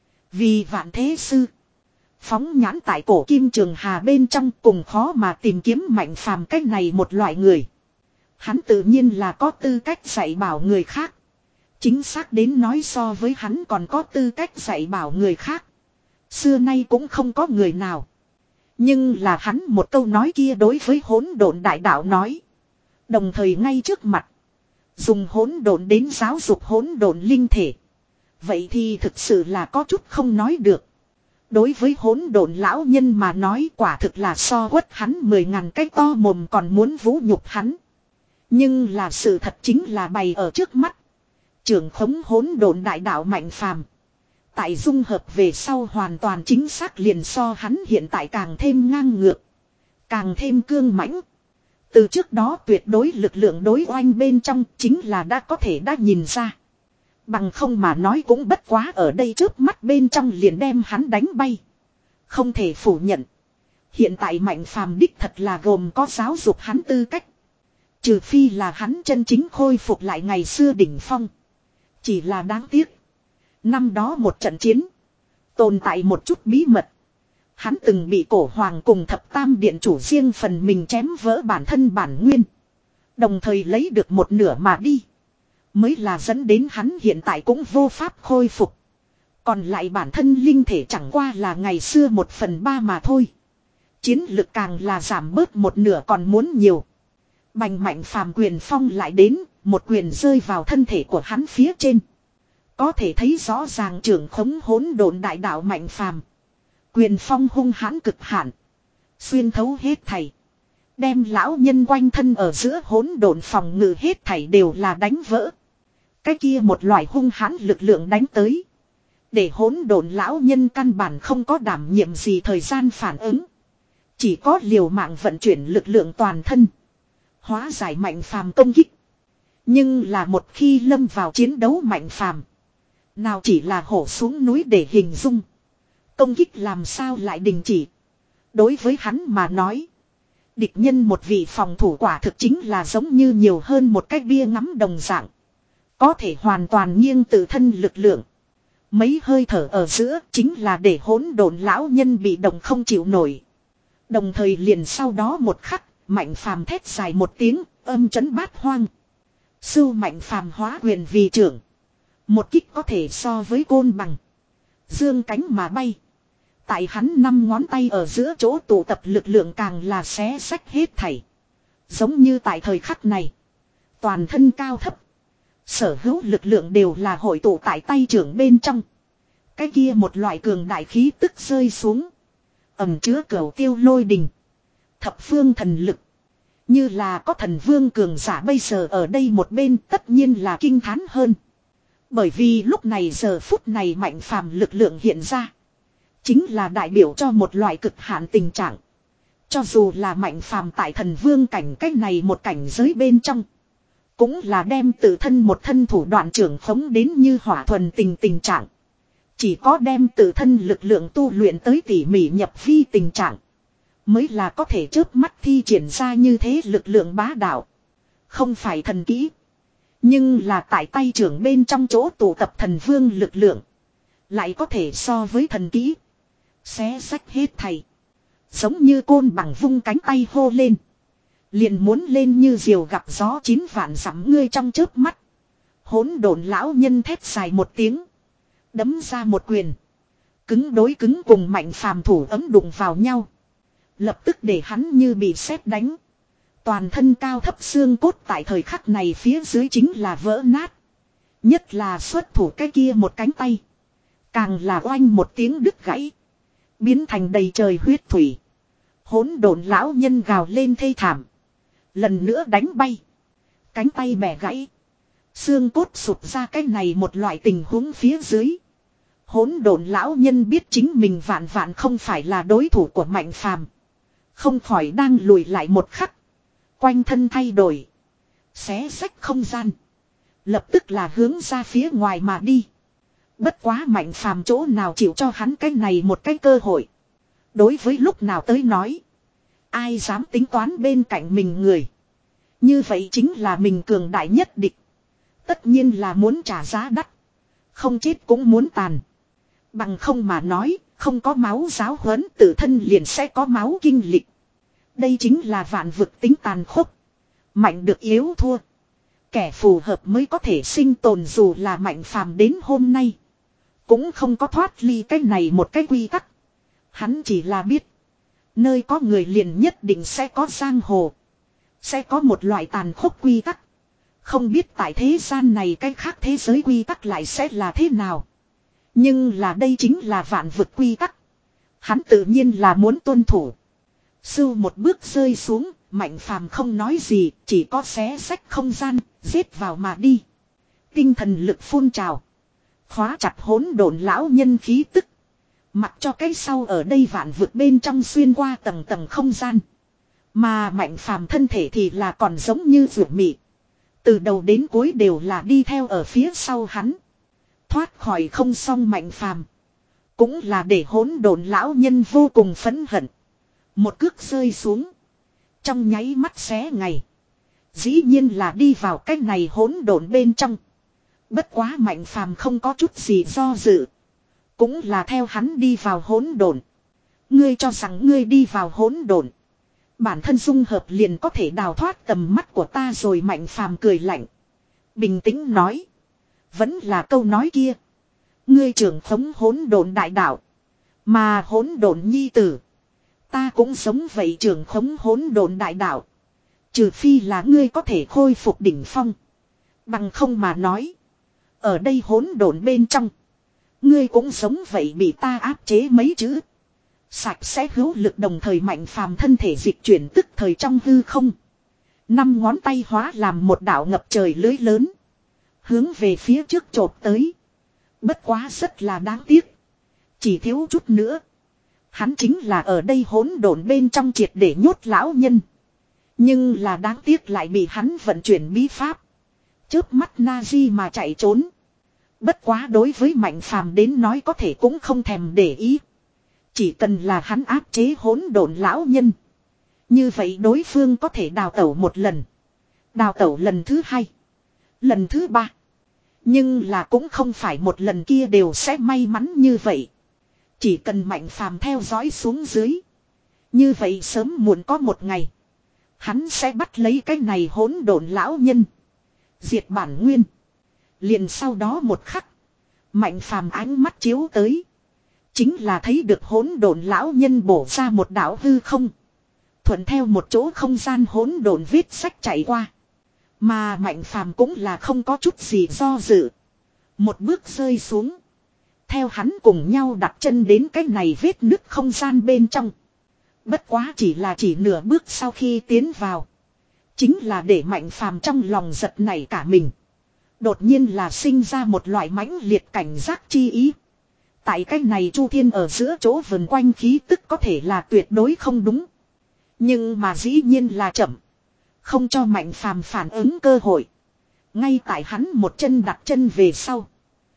Vì vạn thế sư. Phóng nhãn tại cổ kim trường hà bên trong cùng khó mà tìm kiếm Mạnh Phàm cách này một loại người. Hắn tự nhiên là có tư cách dạy bảo người khác. Chính xác đến nói so với hắn còn có tư cách dạy bảo người khác. Xưa nay cũng không có người nào. Nhưng là hắn một câu nói kia đối với hỗn độn đại đạo nói. Đồng thời ngay trước mặt. Dùng hỗn độn đến giáo dục hỗn độn linh thể. Vậy thì thực sự là có chút không nói được. Đối với hỗn độn lão nhân mà nói quả thực là so quất hắn mười ngàn cái to mồm còn muốn vũ nhục hắn. Nhưng là sự thật chính là bày ở trước mắt. Trưởng khống hỗn độn đại đạo Mạnh Phàm. Tại dung hợp về sau hoàn toàn chính xác liền so hắn hiện tại càng thêm ngang ngược. Càng thêm cương mãnh. Từ trước đó tuyệt đối lực lượng đối oanh bên trong chính là đã có thể đã nhìn ra. Bằng không mà nói cũng bất quá ở đây trước mắt bên trong liền đem hắn đánh bay. Không thể phủ nhận. Hiện tại Mạnh Phàm đích thật là gồm có giáo dục hắn tư cách. Trừ phi là hắn chân chính khôi phục lại ngày xưa đỉnh phong. Chỉ là đáng tiếc. Năm đó một trận chiến. Tồn tại một chút bí mật. Hắn từng bị cổ hoàng cùng thập tam điện chủ riêng phần mình chém vỡ bản thân bản nguyên. Đồng thời lấy được một nửa mà đi. Mới là dẫn đến hắn hiện tại cũng vô pháp khôi phục. Còn lại bản thân linh thể chẳng qua là ngày xưa một phần ba mà thôi. Chiến lực càng là giảm bớt một nửa còn muốn nhiều. Bành Mạnh Phàm quyền phong lại đến, một quyền rơi vào thân thể của hắn phía trên. Có thể thấy rõ ràng trưởng khống hỗn độn đại đạo Mạnh Phàm. Quyền phong hung hãn cực hạn. Xuyên thấu hết thảy. Đem lão nhân quanh thân ở giữa hỗn độn phòng ngự hết thảy đều là đánh vỡ. Cái kia một loại hung hãn lực lượng đánh tới. Để hỗn độn lão nhân căn bản không có đảm nhiệm gì thời gian phản ứng. Chỉ có liều mạng vận chuyển lực lượng toàn thân. Hóa giải Mạnh Phàm công kích. Nhưng là một khi lâm vào chiến đấu Mạnh Phàm. Nào chỉ là hổ xuống núi để hình dung. Công kích làm sao lại đình chỉ. Đối với hắn mà nói. Địch nhân một vị phòng thủ quả thực chính là giống như nhiều hơn một cái bia ngắm đồng dạng. Có thể hoàn toàn nghiêng tự thân lực lượng. Mấy hơi thở ở giữa chính là để hỗn độn lão nhân bị động không chịu nổi. Đồng thời liền sau đó một khắc, Mạnh Phàm thét dài một tiếng, âm chấn bát hoang. Sưu Mạnh Phàm hóa quyền vì trưởng. Một kích có thể so với côn bằng. Dương cánh mà bay. Tại hắn năm ngón tay ở giữa chỗ tụ tập lực lượng càng là xé xách hết thảy. Giống như tại thời khắc này. Toàn thân cao thấp. Sở hữu lực lượng đều là hội tụ tại tay trưởng bên trong. Cái kia một loại cường đại khí tức rơi xuống. ẩn chứa cửu tiêu lôi đình. Thập phương thần lực. Như là có thần vương cường giả bây giờ ở đây một bên tất nhiên là kinh thán hơn. Bởi vì lúc này giờ phút này Mạnh Phàm lực lượng hiện ra. Chính là đại biểu cho một loại cực hạn tình trạng. Cho dù là Mạnh Phàm tại thần vương cảnh cách này một cảnh giới bên trong. Cũng là đem tự thân một thân thủ đoạn trưởng khống đến như hỏa thuần tình tình trạng. Chỉ có đem tự thân lực lượng tu luyện tới tỉ mỉ nhập vi tình trạng. Mới là có thể chớp mắt thi triển ra như thế lực lượng bá đạo. Không phải thần kỹ. Nhưng là tại tay trưởng bên trong chỗ tụ tập thần vương lực lượng. Lại có thể so với thần kỹ. Xé sách hết thầy. Giống như côn bằng vung cánh tay hô lên. Liền muốn lên như diều gặp gió chín vạn dặm ngươi trong chớp mắt. Hỗn độn lão nhân thét dài một tiếng. Đấm ra một quyền. Cứng đối cứng cùng Mạnh Phàm thủ ấm đụng vào nhau. Lập tức để hắn như bị sét đánh. Toàn thân cao thấp xương cốt tại thời khắc này phía dưới chính là vỡ nát. Nhất là xuất thủ cái kia một cánh tay. Càng là oanh một tiếng đứt gãy. Biến thành đầy trời huyết thủy. Hỗn độn lão nhân gào lên thê thảm. Lần nữa đánh bay. Cánh tay bẻ gãy. Xương cốt sụp ra cái này một loại tình huống phía dưới. Hỗn độn lão nhân biết chính mình vạn vạn không phải là đối thủ của Mạnh Phàm. Không khỏi đang lùi lại một khắc. Quanh thân thay đổi. Xé rách không gian. Lập tức là hướng ra phía ngoài mà đi. Bất quá Mạnh Phàm chỗ nào chịu cho hắn cái này một cái cơ hội. Đối với lúc nào tới nói. Ai dám tính toán bên cạnh mình người. Như vậy chính là mình cường đại nhất địch. Tất nhiên là muốn trả giá đắt. Không chết cũng muốn tàn. Bằng không mà nói, không có máu giáo huấn tự thân liền sẽ có máu kinh lịch. Đây chính là vạn vực tính tàn khốc. Mạnh được yếu thua. Kẻ phù hợp mới có thể sinh tồn dù là Mạnh Phàm đến hôm nay. Cũng không có thoát ly cái này một cái quy tắc. Hắn chỉ là biết. Nơi có người liền nhất định sẽ có giang hồ. Sẽ có một loại tàn khốc quy tắc. Không biết tại thế gian này cái khác thế giới quy tắc lại sẽ là thế nào. Nhưng là đây chính là vạn vực quy tắc. Hắn tự nhiên là muốn tuân thủ. Sưu một bước rơi xuống, Mạnh Phàm không nói gì, chỉ có xé rách không gian, giết vào mà đi. Tinh thần lực phun trào. Khóa chặt hỗn độn lão nhân khí tức. Mặc cho cái sau ở đây vạn vực bên trong xuyên qua tầng tầng không gian. Mà Mạnh Phàm thân thể thì là còn giống như ruột mị. Từ đầu đến cuối đều là đi theo ở phía sau hắn. Thoát khỏi không xong Mạnh Phàm cũng là để hỗn độn lão nhân vô cùng phẫn hận. Một cước rơi xuống. Trong nháy mắt xé ngày. Dĩ nhiên là đi vào cái này hỗn độn bên trong. Bất quá Mạnh Phàm không có chút gì do dự. Cũng là theo hắn đi vào hỗn độn. Ngươi cho rằng ngươi đi vào hỗn độn. Bản thân dung hợp liền có thể đào thoát tầm mắt của ta rồi. Mạnh Phàm cười lạnh. Bình tĩnh nói. Vẫn là câu nói kia. Ngươi trưởng khống hỗn độn đại đạo. Mà hỗn độn nhi tử. Ta cũng sống vậy trưởng khống hỗn độn đại đạo. Trừ phi là ngươi có thể khôi phục đỉnh phong. Bằng không mà nói. Ở đây hỗn độn bên trong. Ngươi cũng sống vậy bị ta áp chế mấy chữ. Sạch sẽ hữu lực đồng thời Mạnh Phàm thân thể dịch chuyển tức thời trong hư không. Năm ngón tay hóa làm một đạo ngập trời lưới lớn. Hướng về phía trước chộp tới. Bất quá rất là đáng tiếc. Chỉ thiếu chút nữa. Hắn chính là ở đây hỗn độn bên trong triệt để nhốt lão nhân. Nhưng là đáng tiếc lại bị hắn vận chuyển bí pháp. Chớp mắt Nazi mà chạy trốn. Bất quá đối với Mạnh Phàm đến nói có thể cũng không thèm để ý. Chỉ cần là hắn áp chế hỗn độn lão nhân. Như vậy đối phương có thể đào tẩu một lần. Đào tẩu lần thứ hai. Lần thứ ba. Nhưng là cũng không phải một lần kia đều sẽ may mắn như vậy. Chỉ cần Mạnh Phàm theo dõi xuống dưới. Như vậy sớm muộn có một ngày. Hắn sẽ bắt lấy cái này hỗn độn lão nhân. Diệt bản nguyên. Liền sau đó một khắc. Mạnh Phàm ánh mắt chiếu tới. Chính là thấy được hỗn độn lão nhân bổ ra một đạo hư không. Thuận theo một chỗ không gian hỗn độn viết sách chạy qua. Mà Mạnh Phàm cũng là không có chút gì do dự. Một bước rơi xuống. Theo hắn cùng nhau đặt chân đến cái này vết nứt không gian bên trong. Bất quá chỉ là chỉ nửa bước sau khi tiến vào. Chính là để Mạnh Phàm trong lòng giật nảy cả mình. Đột nhiên là sinh ra một loại mãnh liệt cảnh giác chi ý. Tại cái này Chu Thiên ở giữa chỗ vần quanh khí tức có thể là tuyệt đối không đúng. Nhưng mà dĩ nhiên là chậm. Không cho Mạnh Phàm phản ứng cơ hội. Ngay tại hắn một chân đặt chân về sau.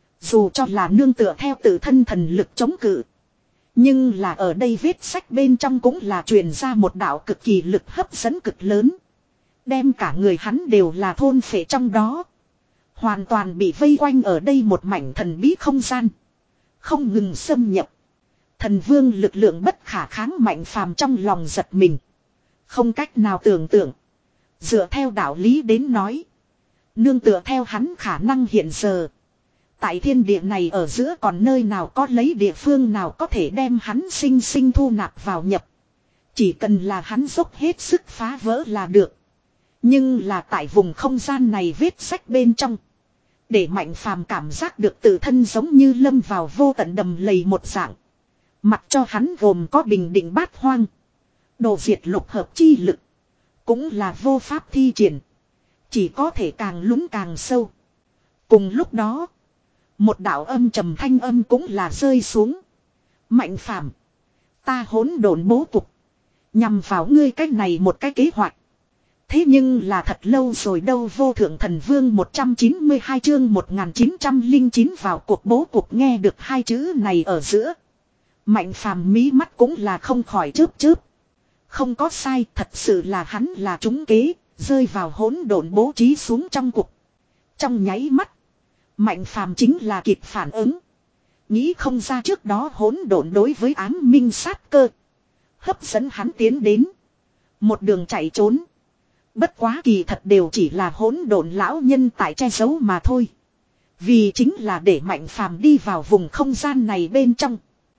Dù cho là nương tựa theo tự thân thần lực chống cự. Nhưng là ở đây vết sách bên trong cũng là truyền ra một đạo cực kỳ lực hấp dẫn cực lớn. Đem cả người hắn đều là thôn phệ trong đó. Hoàn toàn bị vây quanh ở đây một mảnh thần bí không gian. Không ngừng xâm nhập. Thần vương lực lượng bất khả kháng Mạnh Phàm trong lòng giật mình. Không cách nào tưởng tượng. Dựa theo đạo lý đến nói. Nương tựa theo hắn khả năng hiện giờ. Tại thiên địa này ở giữa còn nơi nào có lấy địa phương nào có thể đem hắn sinh sinh thu nạp vào nhập. Chỉ cần là hắn dốc hết sức phá vỡ là được. Nhưng là tại vùng không gian này vết sách bên trong. Để Mạnh Phàm cảm giác được tự thân giống như lâm vào vô tận đầm lầy một dạng. Mặc cho hắn gồm có bình định bát hoang. Đồ diệt lục hợp chi lực. Cũng là vô pháp thi triển. Chỉ có thể càng lún càng sâu. Cùng lúc đó. Một đạo âm trầm thanh âm cũng là rơi xuống. Mạnh Phàm, ta hỗn độn bố cục. Nhằm vào ngươi cách này một cái kế hoạch. Thế nhưng là thật lâu rồi đâu. Vô thượng thần vương một trăm chín mươi hai chương một nghìn chín trăm lẻ chín vào cuộc bố cục. Nghe được hai chữ này ở giữa. Mạnh Phàm mí mắt cũng là không khỏi chớp chớp. Không có sai, thật sự là hắn là trúng kế, rơi vào hỗn độn bố trí xuống trong cục. Trong nháy mắt, Mạnh Phàm chính là kịp phản ứng. Nghĩ không ra trước đó hỗn độn đối với ám minh sát cơ. Hấp dẫn hắn tiến đến. Một đường chạy trốn. Bất quá kỳ thật đều chỉ là hỗn độn lão nhân tại che giấu mà thôi. Vì chính là để Mạnh Phàm đi vào vùng không gian này bên trong.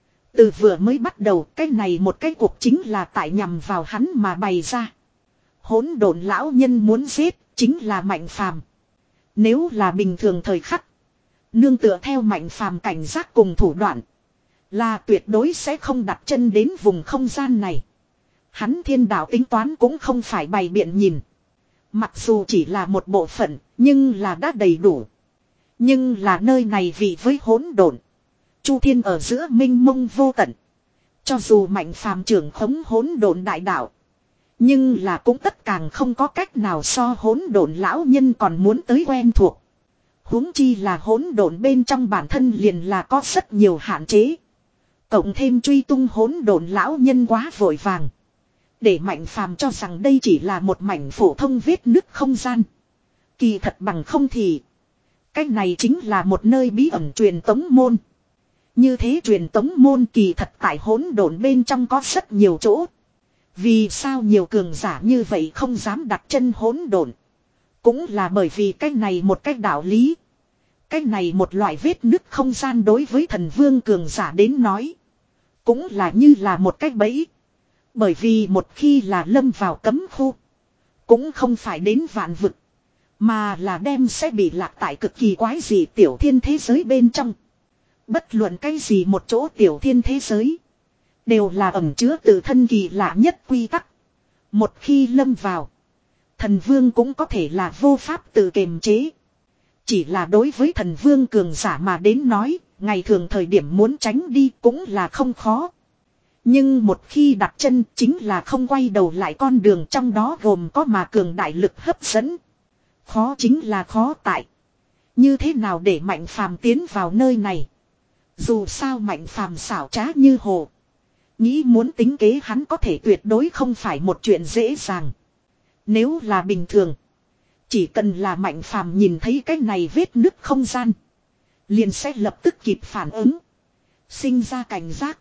Từ vừa mới bắt đầu cái này một cái cuộc chính là tại nhằm vào hắn mà bày ra. Hỗn độn lão nhân muốn giết chính là Mạnh Phàm. Nếu là bình thường thời khắc. Nương tựa theo Mạnh Phàm cảnh giác cùng thủ đoạn. Là tuyệt đối sẽ không đặt chân đến vùng không gian này. Hắn thiên đạo tính toán cũng không phải bày biện nhìn. Mặc dù chỉ là một bộ phận nhưng là đã đầy đủ. Nhưng là nơi này vì với hỗn độn. Chu thiên ở giữa minh mông vô tận. Cho dù Mạnh Phàm trưởng khống hỗn độn đại đạo. Nhưng là cũng tất càng không có cách nào so hỗn độn lão nhân còn muốn tới quen thuộc. Huống chi là hỗn độn bên trong bản thân liền là có rất nhiều hạn chế. Cộng thêm truy tung hỗn độn lão nhân quá vội vàng. Để Mạnh Phàm cho rằng đây chỉ là một mảnh phổ thông vết nứt không gian. Kỳ thật bằng không thì. Cái này chính là một nơi bí ẩn truyền tống môn. Như thế truyền tống môn kỳ thật tại hỗn độn bên trong có rất nhiều chỗ. Vì sao nhiều cường giả như vậy không dám đặt chân hỗn độn. Cũng là bởi vì cái này một cách đạo lý. Cái này một loại vết nứt không gian đối với thần vương cường giả đến nói. Cũng là như là một cách bẫy. Bởi vì một khi là lâm vào cấm khu. Cũng không phải đến vạn vực. Mà là đem sẽ bị lạc tại cực kỳ quái dị tiểu thiên thế giới bên trong. Bất luận cái gì một chỗ tiểu thiên thế giới. Đều là ẩn chứa tự thân kỳ lạ nhất quy tắc. Một khi lâm vào. Thần vương cũng có thể là vô pháp tự kiềm chế. Chỉ là đối với thần vương cường giả mà đến nói. Ngày thường thời điểm muốn tránh đi cũng là không khó. Nhưng một khi đặt chân chính là không quay đầu lại con đường trong đó gồm có mà cường đại lực hấp dẫn. Khó chính là khó tại. Như thế nào để Mạnh Phàm tiến vào nơi này. Dù sao Mạnh Phàm xảo trá như hồ. Nghĩ muốn tính kế hắn có thể tuyệt đối không phải một chuyện dễ dàng. Nếu là bình thường. Chỉ cần là Mạnh Phàm nhìn thấy cái này vết nứt không gian. Liền sẽ lập tức kịp phản ứng. Sinh ra cảnh giác.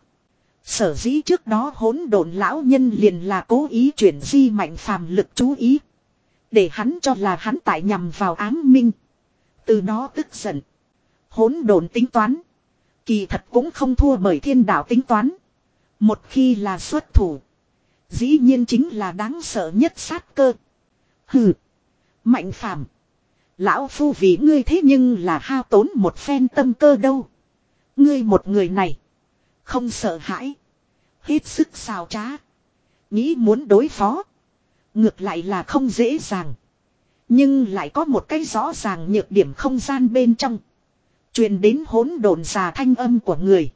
Sở dĩ trước đó hỗn độn lão nhân liền là cố ý chuyển di Mạnh Phàm lực chú ý. Để hắn cho là hắn tại nhằm vào ám minh. Từ đó tức giận. Hỗn độn tính toán. Kỳ thật cũng không thua bởi thiên đạo tính toán. Một khi là xuất thủ. Dĩ nhiên chính là đáng sợ nhất sát cơ. Hừ. Mạnh Phàm, lão phu vì ngươi thế nhưng là hao tốn một phen tâm cơ đâu. Ngươi một người này. Không sợ hãi. Hết sức xào trá. Nghĩ muốn đối phó. Ngược lại là không dễ dàng. Nhưng lại có một cái rõ ràng nhược điểm không gian bên trong. Truyền đến hỗn độn xà thanh âm của người.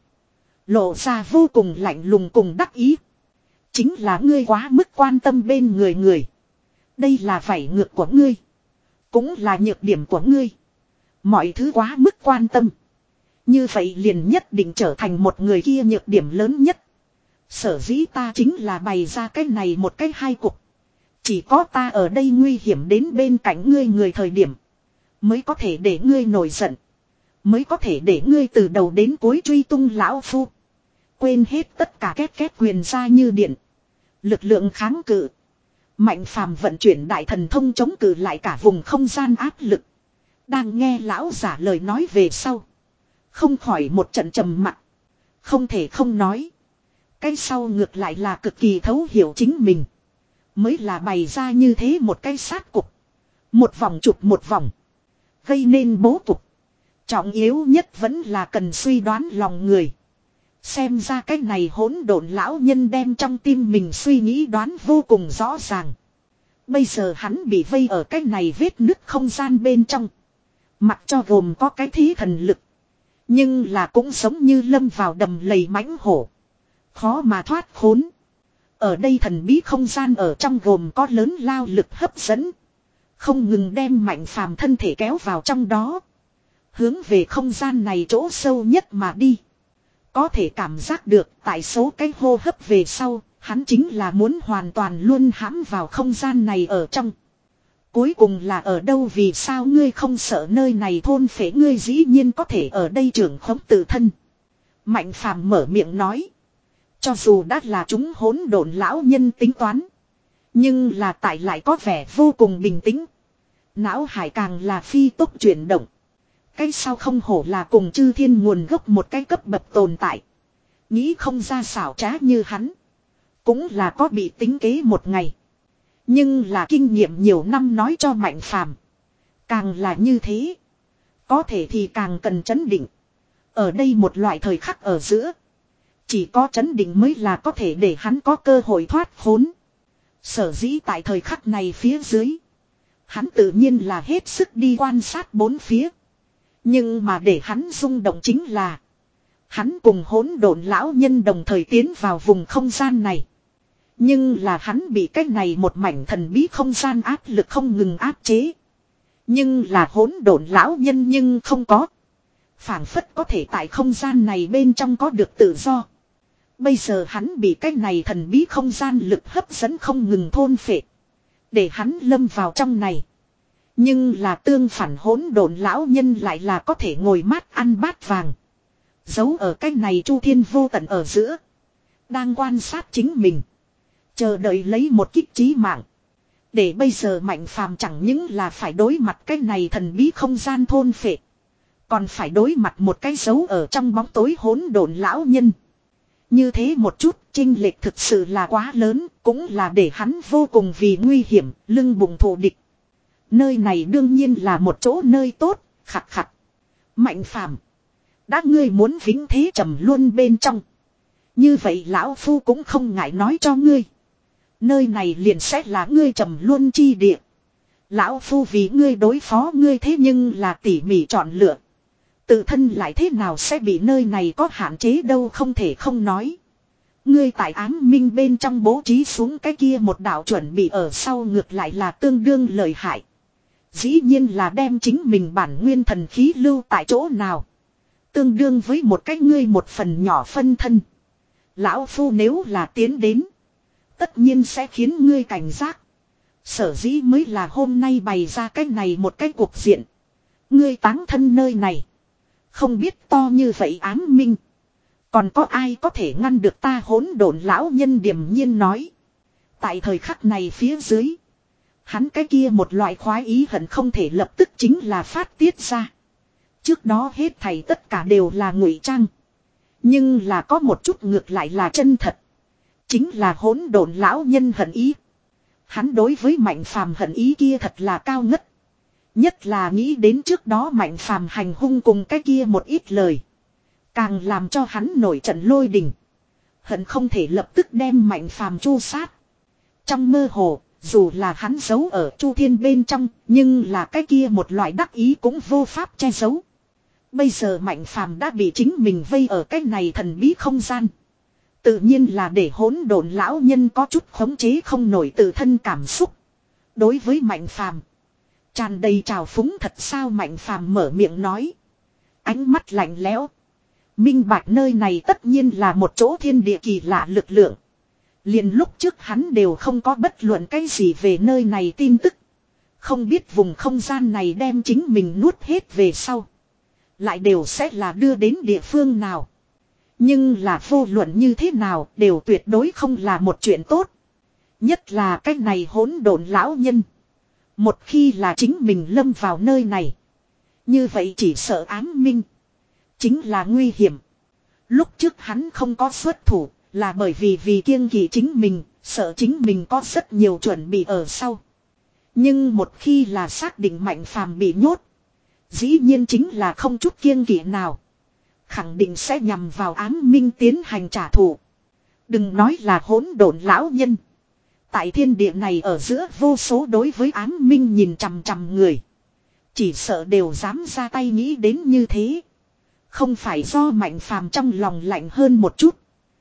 Lộ ra vô cùng lạnh lùng cùng đắc ý. Chính là ngươi quá mức quan tâm bên người người. Đây là vảy ngược của ngươi. Cũng là nhược điểm của ngươi. Mọi thứ quá mức quan tâm. Như vậy liền nhất định trở thành một người kia nhược điểm lớn nhất. Sở dĩ ta chính là bày ra cái này một cái hai cục. Chỉ có ta ở đây nguy hiểm đến bên cạnh ngươi người thời điểm. Mới có thể để ngươi nổi giận. Mới có thể để ngươi từ đầu đến cuối truy tung lão phu. Quên hết tất cả két két quyền ra như điện. Lực lượng kháng cự. Mạnh phàm vận chuyển đại thần thông chống cự lại cả vùng không gian áp lực. Đang nghe lão giả lời nói về sau. Không khỏi một trận trầm mặc. Không thể không nói. Cái sau ngược lại là cực kỳ thấu hiểu chính mình. Mới là bày ra như thế một cái sát cục. Một vòng chụp một vòng. Gây nên bố cục. Trọng yếu nhất vẫn là cần suy đoán lòng người. Xem ra cái này hỗn độn lão nhân đem trong tim mình suy nghĩ đoán vô cùng rõ ràng. Bây giờ hắn bị vây ở cái này vết nứt không gian bên trong. Mặc cho gồm có cái thí thần lực. Nhưng là cũng giống như lâm vào đầm lầy mãnh hổ. Khó mà thoát khốn. Ở đây thần bí không gian ở trong gồm có lớn lao lực hấp dẫn. Không ngừng đem mạnh phàm thân thể kéo vào trong đó. Hướng về không gian này chỗ sâu nhất mà đi. Có thể cảm giác được tại số cái hô hấp về sau, hắn chính là muốn hoàn toàn luôn hãm vào không gian này ở trong. Cuối cùng là ở đâu vì sao ngươi không sợ nơi này thôn phế ngươi dĩ nhiên có thể ở đây trưởng khống tự thân. Mạnh phàm mở miệng nói. Cho dù đã là chúng hỗn độn lão nhân tính toán. Nhưng là tại lại có vẻ vô cùng bình tĩnh. Não hải càng là phi tốc chuyển động. Cái sao không hổ là cùng chư thiên nguồn gốc một cái cấp bậc tồn tại. Nghĩ không ra xảo trá như hắn. Cũng là có bị tính kế một ngày. Nhưng là kinh nghiệm nhiều năm nói cho mạnh phàm. Càng là như thế. Có thể thì càng cần chấn định. Ở đây một loại thời khắc ở giữa. Chỉ có chấn định mới là có thể để hắn có cơ hội thoát khốn. Sở dĩ tại thời khắc này phía dưới. Hắn tự nhiên là hết sức đi quan sát bốn phía. Nhưng mà để hắn rung động chính là. Hắn cùng hỗn độn lão nhân đồng thời tiến vào vùng không gian này. Nhưng là hắn bị cái này một mảnh thần bí không gian áp lực không ngừng áp chế. Nhưng là hỗn độn lão nhân nhưng không có. Phảng phất có thể tại không gian này bên trong có được tự do. Bây giờ hắn bị cái này thần bí không gian lực hấp dẫn không ngừng thôn phệ. Để hắn lâm vào trong này. Nhưng là tương phản hỗn độn lão nhân lại là có thể ngồi mát ăn bát vàng. Giấu ở cái này chu thiên vô tận ở giữa. Đang quan sát chính mình. Chờ đợi lấy một kích trí mạng. Để bây giờ mạnh phàm chẳng những là phải đối mặt cái này thần bí không gian thôn phệ. Còn phải đối mặt một cái dấu ở trong bóng tối hỗn độn lão nhân. Như thế một chút chênh lệch thực sự là quá lớn. Cũng là để hắn vô cùng vì nguy hiểm lưng bụng thù địch. Nơi này đương nhiên là một chỗ nơi tốt. Khặt khặt. Mạnh phàm. Đã ngươi muốn vĩnh thế trầm luôn bên trong. Như vậy lão phu cũng không ngại nói cho ngươi. Nơi này liền sẽ là ngươi trầm luôn chi địa. Lão phu vì ngươi đối phó ngươi thế nhưng là tỉ mỉ chọn lựa. Tự thân lại thế nào sẽ bị nơi này có hạn chế đâu không thể không nói. Ngươi tại ám minh bên trong bố trí xuống cái kia một đạo chuẩn bị ở sau ngược lại là tương đương lợi hại. Dĩ nhiên là đem chính mình bản nguyên thần khí lưu tại chỗ nào. Tương đương với một cái ngươi một phần nhỏ phân thân. Lão phu nếu là tiến đến. Tất nhiên sẽ khiến ngươi cảnh giác. Sở dĩ mới là hôm nay bày ra cái này một cái cuộc diện. Ngươi táng thân nơi này. Không biết to như vậy ám minh. Còn có ai có thể ngăn được ta hỗn độn lão nhân điềm nhiên nói. Tại thời khắc này phía dưới. Hắn cái kia một loại khoái ý hận không thể lập tức chính là phát tiết ra. Trước đó hết thảy tất cả đều là ngụy trang. Nhưng là có một chút ngược lại là chân thật. Chính là hỗn độn lão nhân hận ý. Hắn đối với mạnh phàm hận ý kia thật là cao ngất. Nhất là nghĩ đến trước đó mạnh phàm hành hung cùng cái kia một ít lời. Càng làm cho hắn nổi trận lôi đình. Hận không thể lập tức đem Mạnh Phàm chu sát. Trong mơ hồ, dù là hắn giấu ở Chu Thiên bên trong, nhưng là cái kia một loại đắc ý cũng vô pháp che giấu. Bây giờ Mạnh Phàm đã bị chính mình vây ở cái này thần bí không gian. Tự nhiên là để hỗn độn lão nhân có chút khống chế không nổi tự thân cảm xúc. Đối với Mạnh Phàm, tràn đầy trào phúng thật sao. Mạnh Phàm mở miệng nói. Ánh mắt lạnh lẽo. Minh bạch nơi này tất nhiên là một chỗ thiên địa kỳ lạ lực lượng. Liền lúc trước hắn đều không có bất luận cái gì về nơi này tin tức. Không biết vùng không gian này đem chính mình nuốt hết về sau. Lại đều sẽ là đưa đến địa phương nào. Nhưng là vô luận như thế nào đều tuyệt đối không là một chuyện tốt. Nhất là cái này hỗn độn lão nhân. Một khi là chính mình lâm vào nơi này. Như vậy chỉ sợ ám minh. Chính là nguy hiểm. Lúc trước hắn không có xuất thủ là bởi vì vì kiêng kỵ chính mình, sợ chính mình có rất nhiều chuẩn bị ở sau. Nhưng một khi là xác định Mạnh Phàm bị nhốt, dĩ nhiên chính là không chút kiêng kỵ nào. Khẳng định sẽ nhằm vào ám minh tiến hành trả thù. Đừng nói là hỗn độn lão nhân. Tại thiên địa này ở giữa vô số đối với ám minh nhìn chằm chằm người. Chỉ sợ đều dám ra tay nghĩ đến như thế. Không phải do Mạnh Phàm trong lòng lạnh hơn một chút.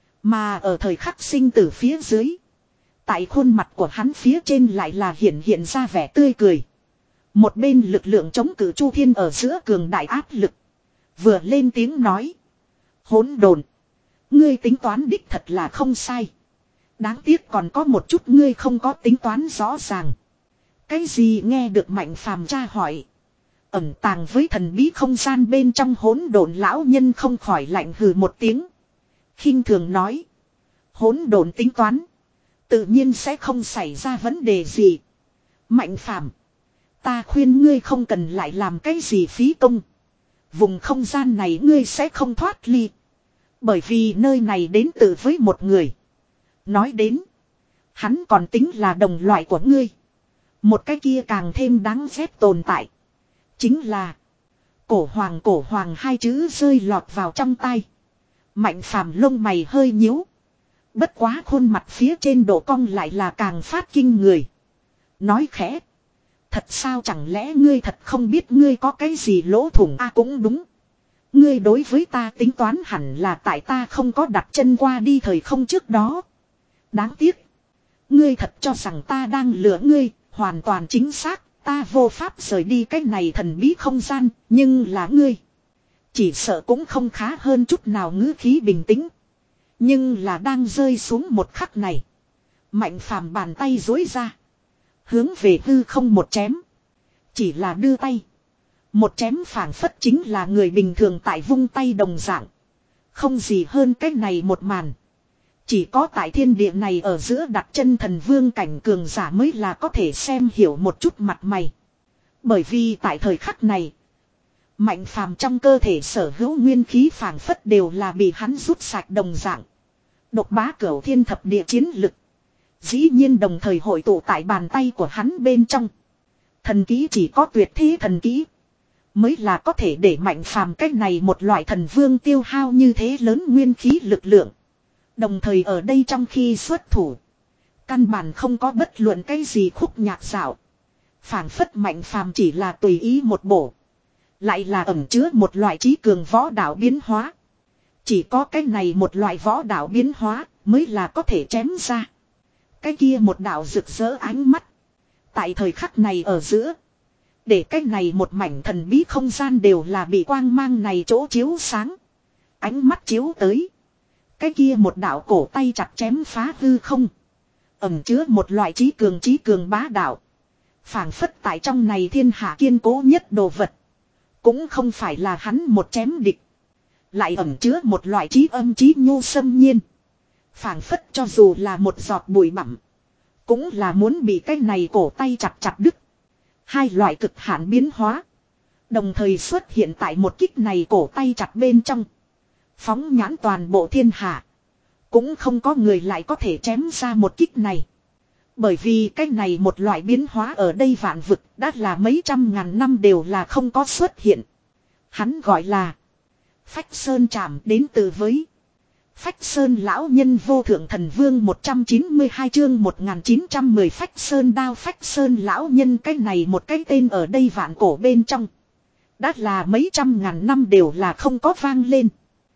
Mà ở thời khắc sinh tử phía dưới. Tại khuôn mặt của hắn phía trên lại là hiện hiện ra vẻ tươi cười. Một bên lực lượng chống cự Chu Thiên ở giữa cường đại áp lực. Vừa lên tiếng nói. Hỗn độn. Ngươi tính toán đích thật là không sai. Đáng tiếc còn có một chút ngươi không có tính toán rõ ràng. Cái gì nghe được Mạnh Phàm tra hỏi. Ẩn tàng với thần bí không gian bên trong hỗn độn lão nhân không khỏi lạnh hừ một tiếng. Khinh thường nói. Hỗn độn tính toán. Tự nhiên sẽ không xảy ra vấn đề gì. Mạnh Phàm, ta khuyên ngươi không cần lại làm cái gì phí công. Vùng không gian này ngươi sẽ không thoát ly. Bởi vì nơi này đến từ với một người. Nói đến. Hắn còn tính là đồng loại của ngươi. Một cái kia càng thêm đáng ghét tồn tại. Chính là. Cổ hoàng cổ hoàng hai chữ rơi lọt vào trong tay. Mạnh Phàm lông mày hơi nhíu. Bất quá khuôn mặt phía trên độ cong lại là càng phát kinh người. Nói khẽ. Thật sao chẳng lẽ ngươi thật không biết ngươi có cái gì lỗ thủng a à, cũng đúng. Ngươi đối với ta tính toán hẳn là tại ta không có đặt chân qua đi thời không trước đó. Đáng tiếc. Ngươi thật cho rằng ta đang lừa ngươi, hoàn toàn chính xác, ta vô pháp rời đi cái này thần bí không gian, nhưng là ngươi. Chỉ sợ cũng không khá hơn chút nào ngữ khí bình tĩnh. Nhưng là đang rơi xuống một khắc này. Mạnh Phàm bàn tay duỗi ra. Hướng về hư không một chém. Chỉ là đưa tay. Một chém phảng phất chính là người bình thường tại vung tay đồng dạng. Không gì hơn cái này một màn. Chỉ có tại thiên địa này ở giữa đặt chân thần vương cảnh cường giả mới là có thể xem hiểu một chút mặt mày. Bởi vì tại thời khắc này. Mạnh Phàm trong cơ thể sở hữu nguyên khí phảng phất đều là bị hắn rút sạch đồng dạng. Độc bá cửu thiên thập địa chiến lực. Dĩ nhiên đồng thời hội tụ tại bàn tay của hắn bên trong. Thần kỹ chỉ có tuyệt thế thần kỹ. Mới là có thể để Mạnh Phàm cách này một loại thần vương tiêu hao như thế lớn nguyên khí lực lượng. Đồng thời ở đây trong khi xuất thủ. Căn bản không có bất luận cái gì khúc nhạc dạo. Phảng phất Mạnh Phàm chỉ là tùy ý một bổ. Lại là ẩn chứa một loại trí cường võ đạo biến hóa. Chỉ có cái này một loại võ đạo biến hóa mới là có thể chém ra. Cái kia một đạo rực rỡ ánh mắt. Tại thời khắc này ở giữa. Để cái này một mảnh thần bí không gian đều là bị quang mang này chỗ chiếu sáng. Ánh mắt chiếu tới. Cái kia một đạo cổ tay chặt chém phá hư không. Ẩn chứa một loại trí cường trí cường bá đạo. Phảng phất tại trong này thiên hạ kiên cố nhất đồ vật. Cũng không phải là hắn một chém địch. Lại ẩn chứa một loại trí âm trí nhu xâm nhiên. Phảng phất cho dù là một giọt bụi bặm. Cũng là muốn bị cái này cổ tay chặt chặt đứt. Hai loại cực hạn biến hóa. Đồng thời xuất hiện tại một kích này cổ tay chặt bên trong. Phóng nhãn toàn bộ thiên hạ. Cũng không có người lại có thể chém ra một kích này. Bởi vì cái này một loại biến hóa ở đây vạn vực đã là mấy trăm ngàn năm đều là không có xuất hiện. Hắn gọi là Phách Sơn Trảm đến từ với Phách Sơn lão nhân vô thượng thần vương một trăm chín mươi hai chương một nghìn chín trăm mười Phách Sơn đao. Phách Sơn lão nhân cái này một cái tên ở đây vạn cổ bên trong. Đã là mấy trăm ngàn năm đều là không có vang lên.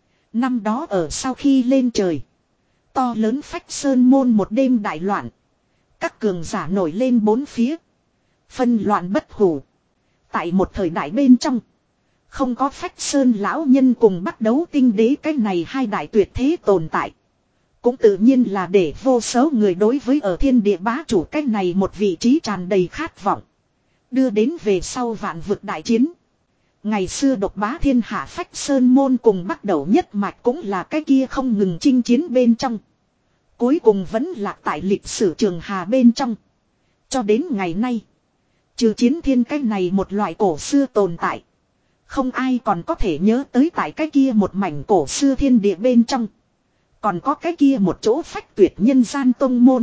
Năm đó ở sau khi lên trời. To lớn Phách Sơn môn một đêm đại loạn. Các cường giả nổi lên bốn phía. Phân loạn bất hủ. Tại một thời đại bên trong. Không có Phách Sơn lão nhân cùng bắt đấu tinh đế cái này hai đại tuyệt thế tồn tại. Cũng tự nhiên là để vô số người đối với ở thiên địa bá chủ cái này một vị trí tràn đầy khát vọng. Đưa đến về sau vạn vực đại chiến. Ngày xưa độc bá thiên hạ Phách Sơn môn cùng bắt đầu nhất mạch cũng là cái kia không ngừng chinh chiến bên trong. Cuối cùng vẫn lạc tại lịch sử trường hà bên trong. Cho đến ngày nay. Trừ chiến thiên cái này một loại cổ xưa tồn tại. Không ai còn có thể nhớ tới tại cái kia một mảnh cổ xưa thiên địa bên trong. Còn có cái kia một chỗ phách tuyệt nhân gian tông môn.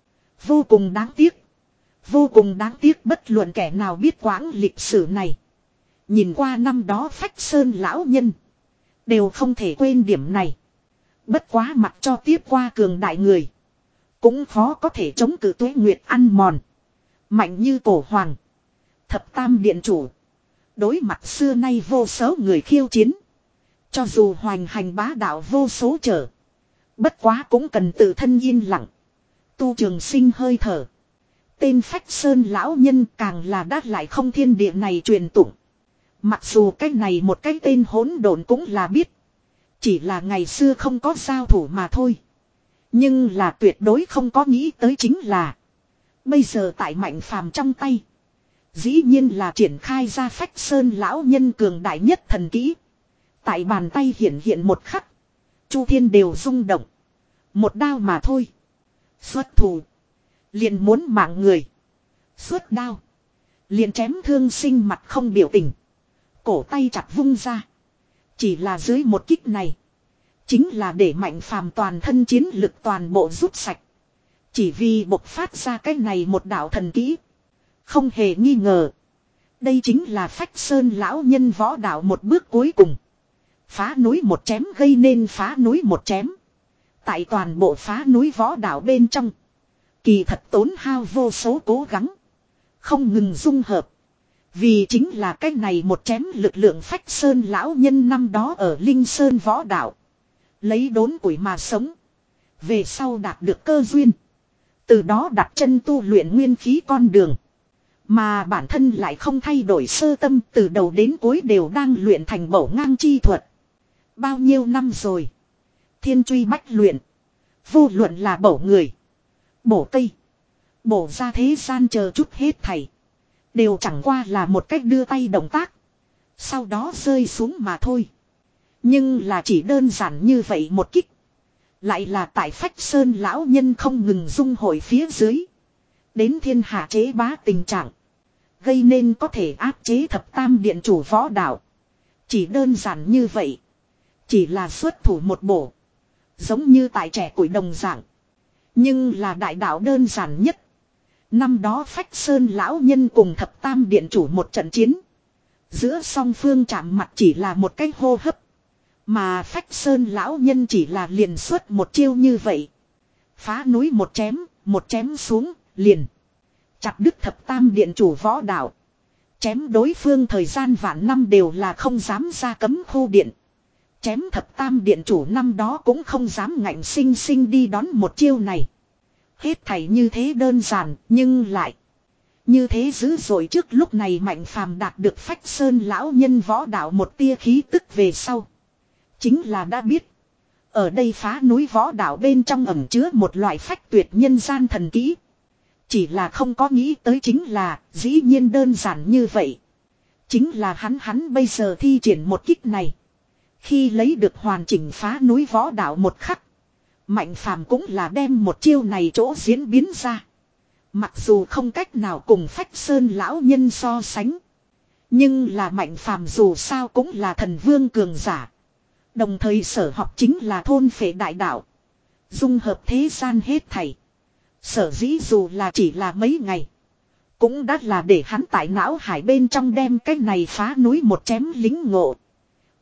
Vô cùng đáng tiếc. Vô cùng đáng tiếc bất luận kẻ nào biết quãng lịch sử này. Nhìn qua năm đó Phách Sơn lão nhân. Đều không thể quên điểm này. Bất quá mặc cho tiếp qua cường đại người. Cũng khó có thể chống cự tuế nguyệt ăn mòn. Mạnh như cổ hoàng. Thập tam điện chủ. Đối mặt xưa nay vô số người khiêu chiến. Cho dù hoành hành bá đạo vô số trở. Bất quá cũng cần tự thân yên lặng. Tu trường sinh hơi thở. Tên Phách Sơn lão nhân càng là đát lại không thiên địa này truyền tụng. Mặc dù cái này một cái tên hỗn độn cũng là biết. Chỉ là ngày xưa không có giao thủ mà thôi. Nhưng là tuyệt đối không có nghĩ tới chính là. Bây giờ tại Mạnh Phàm trong tay. Dĩ nhiên là triển khai ra Phách Sơn lão nhân cường đại nhất thần kỹ. Tại bàn tay hiện hiện một khắc. Chu thiên đều rung động. Một đao mà thôi. Xuất thủ. Liền muốn mạng người. Xuất đao. Liền chém thương sinh mặt không biểu tình. Cổ tay chặt vung ra. Chỉ là dưới một kích này. Chính là để Mạnh Phàm toàn thân chiến lực toàn bộ rút sạch. Chỉ vì bộc phát ra cái này một đạo thần kỹ. Không hề nghi ngờ. Đây chính là Phách Sơn lão nhân võ đạo một bước cuối cùng. Phá núi một chém gây nên phá núi một chém. Tại toàn bộ phá núi võ đạo bên trong. Kỳ thật tốn hao vô số cố gắng. Không ngừng dung hợp. Vì chính là cái này một chém lực lượng Phách Sơn lão nhân năm đó ở Linh Sơn võ đạo. Lấy đốn củi mà sống. Về sau đạt được cơ duyên. Từ đó đặt chân tu luyện nguyên khí con đường. Mà bản thân lại không thay đổi sơ tâm từ đầu đến cuối đều đang luyện thành bổ ngang chi thuật. Bao nhiêu năm rồi. Thiên truy bách luyện. Vô luận là bổ người. Bổ cây. Bổ ra thế gian chờ chút hết thảy. Đều chẳng qua là một cách đưa tay động tác. Sau đó rơi xuống mà thôi. Nhưng là chỉ đơn giản như vậy một kích. Lại là tại Phách Sơn lão nhân không ngừng dung hội phía dưới. Đến thiên hạ chế bá tình trạng. Gây nên có thể áp chế thập tam điện chủ võ đạo. Chỉ đơn giản như vậy. Chỉ là xuất thủ một bổ. Giống như tại trẻ củi đồng dạng. Nhưng là đại đạo đơn giản nhất. Năm đó Phách Sơn lão nhân cùng thập tam điện chủ một trận chiến. Giữa song phương chạm mặt chỉ là một cái hô hấp. Mà Phách Sơn lão nhân chỉ là liền xuất một chiêu như vậy. Phá núi một chém, một chém xuống, liền. Chặt đứt thập tam điện chủ võ đạo. Chém đối phương thời gian vạn năm đều là không dám ra cấm khu điện. Chém thập tam điện chủ năm đó cũng không dám ngạnh sinh sinh đi đón một chiêu này. Hết thảy như thế đơn giản, nhưng lại. Như thế dữ dội trước lúc này Mạnh Phàm đạt được Phách Sơn lão nhân võ đạo một tia khí tức về sau. Chính là đã biết. Ở đây phá núi võ đạo bên trong ẩn chứa một loại phách tuyệt nhân gian thần kỹ. Chỉ là không có nghĩ tới chính là dĩ nhiên đơn giản như vậy. Chính là hắn hắn bây giờ thi triển một kích này. Khi lấy được hoàn chỉnh phá núi võ đạo một khắc. Mạnh Phàm cũng là đem một chiêu này chỗ diễn biến ra. Mặc dù không cách nào cùng Phách Sơn lão nhân so sánh. Nhưng là Mạnh Phàm dù sao cũng là thần vương cường giả. Đồng thời sở học chính là thôn phệ đại đạo. Dung hợp thế gian hết thảy. Sở dĩ dù là chỉ là mấy ngày. Cũng đã là để hắn tại não hải bên trong đem cái này phá núi một chém lính ngộ.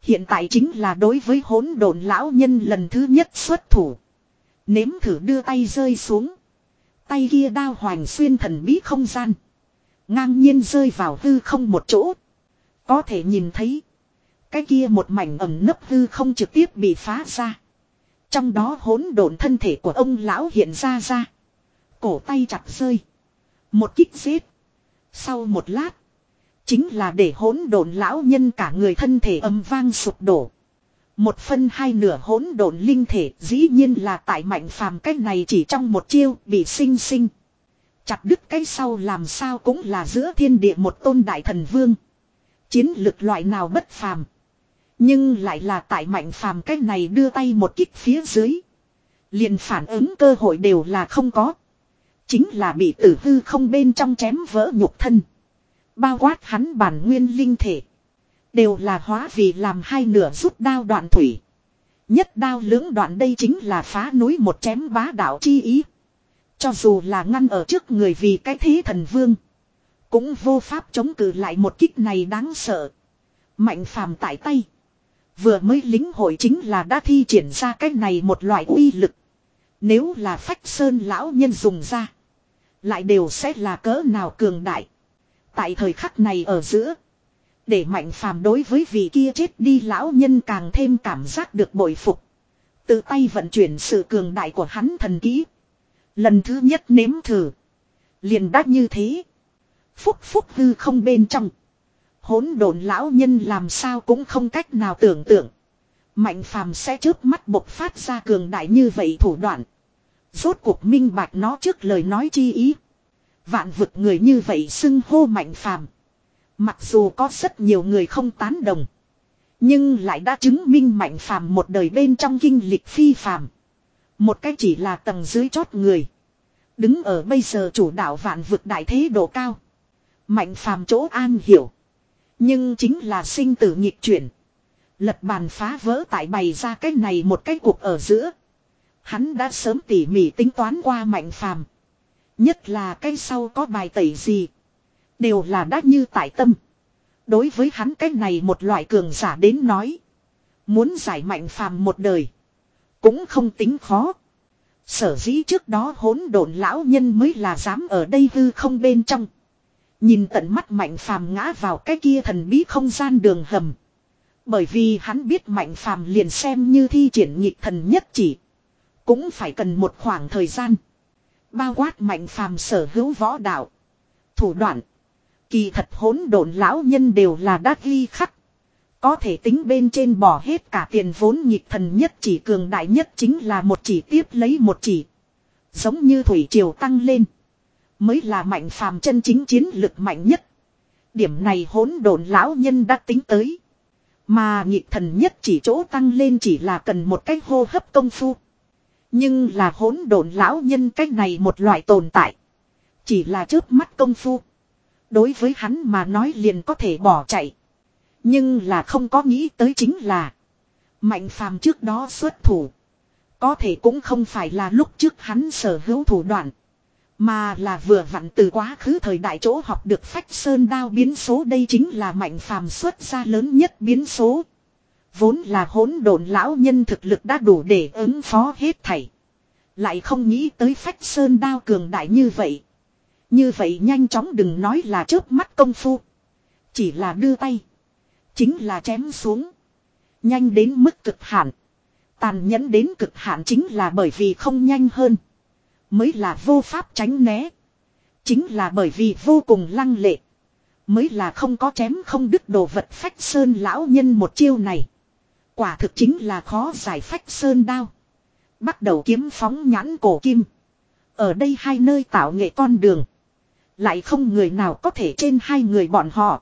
Hiện tại chính là đối với hỗn độn lão nhân lần thứ nhất xuất thủ. Nếm thử đưa tay rơi xuống. Tay kia đao hoành xuyên thần bí không gian. Ngang nhiên rơi vào hư không một chỗ. Có thể nhìn thấy. Cái kia một mảnh ẩm nấp hư không trực tiếp bị phá ra. Trong đó hỗn độn thân thể của ông lão hiện ra ra. Cổ tay chặt rơi. Một kích giết. Sau một lát. Chính là để hỗn độn lão nhân cả người thân thể âm vang sụp đổ. Một phân hai nửa hỗn độn linh thể dĩ nhiên là tại Mạnh Phàm cách này chỉ trong một chiêu bị sinh sinh. Chặt đứt cái sau làm sao cũng là giữa thiên địa một tôn đại thần vương. Chiến lực loại nào bất phàm. Nhưng lại là tại Mạnh Phàm cách này đưa tay một kích phía dưới. Liền phản ứng cơ hội đều là không có. Chính là bị tử hư không bên trong chém vỡ nhục thân. Bao quát hắn bản nguyên linh thể. Đều là hóa vì làm hai nửa rút đao đoạn thủy. Nhất đao lưỡng đoạn đây chính là phá núi một chém bá đạo chi ý. Cho dù là ngăn ở trước người vì cái thế thần vương. Cũng vô pháp chống cự lại một kích này đáng sợ. Mạnh Phàm tại tay. Vừa mới lính hội chính là đã thi triển ra cái này một loại uy lực. Nếu là Phách Sơn lão nhân dùng ra. Lại đều sẽ là cỡ nào cường đại. Tại thời khắc này ở giữa. Để Mạnh Phàm đối với vị kia chết đi lão nhân càng thêm cảm giác được bội phục. Tự tay vận chuyển sự cường đại của hắn thần kỹ. Lần thứ nhất nếm thử. Liền đắt như thế. Phúc phúc hư không bên trong. Hỗn độn lão nhân làm sao cũng không cách nào tưởng tượng. Mạnh Phàm sẽ chớp mắt bộc phát ra cường đại như vậy thủ đoạn. Rốt cuộc minh bạch nó trước lời nói chi ý. Vạn vực người như vậy xưng hô Mạnh Phàm. Mặc dù có rất nhiều người không tán đồng. Nhưng lại đã chứng minh Mạnh Phàm một đời bên trong kinh lịch phi phàm. Một cách chỉ là tầng dưới chót người. Đứng ở bây giờ chủ đạo vạn vực đại thế độ cao. Mạnh Phàm chỗ an hiểu. Nhưng chính là sinh tử nghịch chuyển. Lật bàn phá vỡ tại bày ra cái này một cái cuộc ở giữa. Hắn đã sớm tỉ mỉ tính toán qua Mạnh Phàm. Nhất là cái sau có bài tẩy gì. Đều là đã như tại tâm. Đối với hắn cái này một loại cường giả đến nói. Muốn giải Mạnh Phàm một đời. Cũng không tính khó. Sở dĩ trước đó hỗn độn lão nhân mới là dám ở đây hư không bên trong. Nhìn tận mắt Mạnh Phàm ngã vào cái kia thần bí không gian đường hầm. Bởi vì hắn biết Mạnh Phàm liền xem như thi triển nhịp thần nhất chỉ. Cũng phải cần một khoảng thời gian. Bao quát Mạnh Phàm sở hữu võ đạo. Thủ đoạn. Kỳ thật hỗn độn lão nhân đều là đã ghi khắc. Có thể tính bên trên bỏ hết cả tiền vốn nhịp thần nhất chỉ cường đại nhất chính là một chỉ tiếp lấy một chỉ. Giống như thủy triều tăng lên. Mới là Mạnh Phàm chân chính chiến lực mạnh nhất. Điểm này hỗn độn lão nhân đã tính tới. Mà nhịp thần nhất chỉ chỗ tăng lên chỉ là cần một cách hô hấp công phu. Nhưng là hỗn độn lão nhân cách này một loại tồn tại. Chỉ là chớp mắt công phu. Đối với hắn mà nói liền có thể bỏ chạy. Nhưng là không có nghĩ tới chính là. Mạnh Phàm trước đó xuất thủ. Có thể cũng không phải là lúc trước hắn sở hữu thủ đoạn. Mà là vừa vặn từ quá khứ thời đại chỗ học được Phách Sơn đao biến số. Đây chính là Mạnh Phàm xuất ra lớn nhất biến số. Vốn là hỗn độn lão nhân thực lực đã đủ để ứng phó hết thảy. Lại không nghĩ tới Phách Sơn đao cường đại như vậy. Như vậy nhanh chóng đừng nói là chớp mắt công phu. Chỉ là đưa tay. Chính là chém xuống. Nhanh đến mức cực hạn. Tàn nhẫn đến cực hạn chính là bởi vì không nhanh hơn. Mới là vô pháp tránh né. Chính là bởi vì vô cùng lăng lệ. Mới là không có chém không đứt đồ vật Phách Sơn lão nhân một chiêu này. Quả thực chính là khó giải Phách Sơn đao. Bắt đầu kiếm phóng nhãn cổ kim. Ở đây hai nơi tạo nghệ con đường. Lại không người nào có thể trên hai người bọn họ.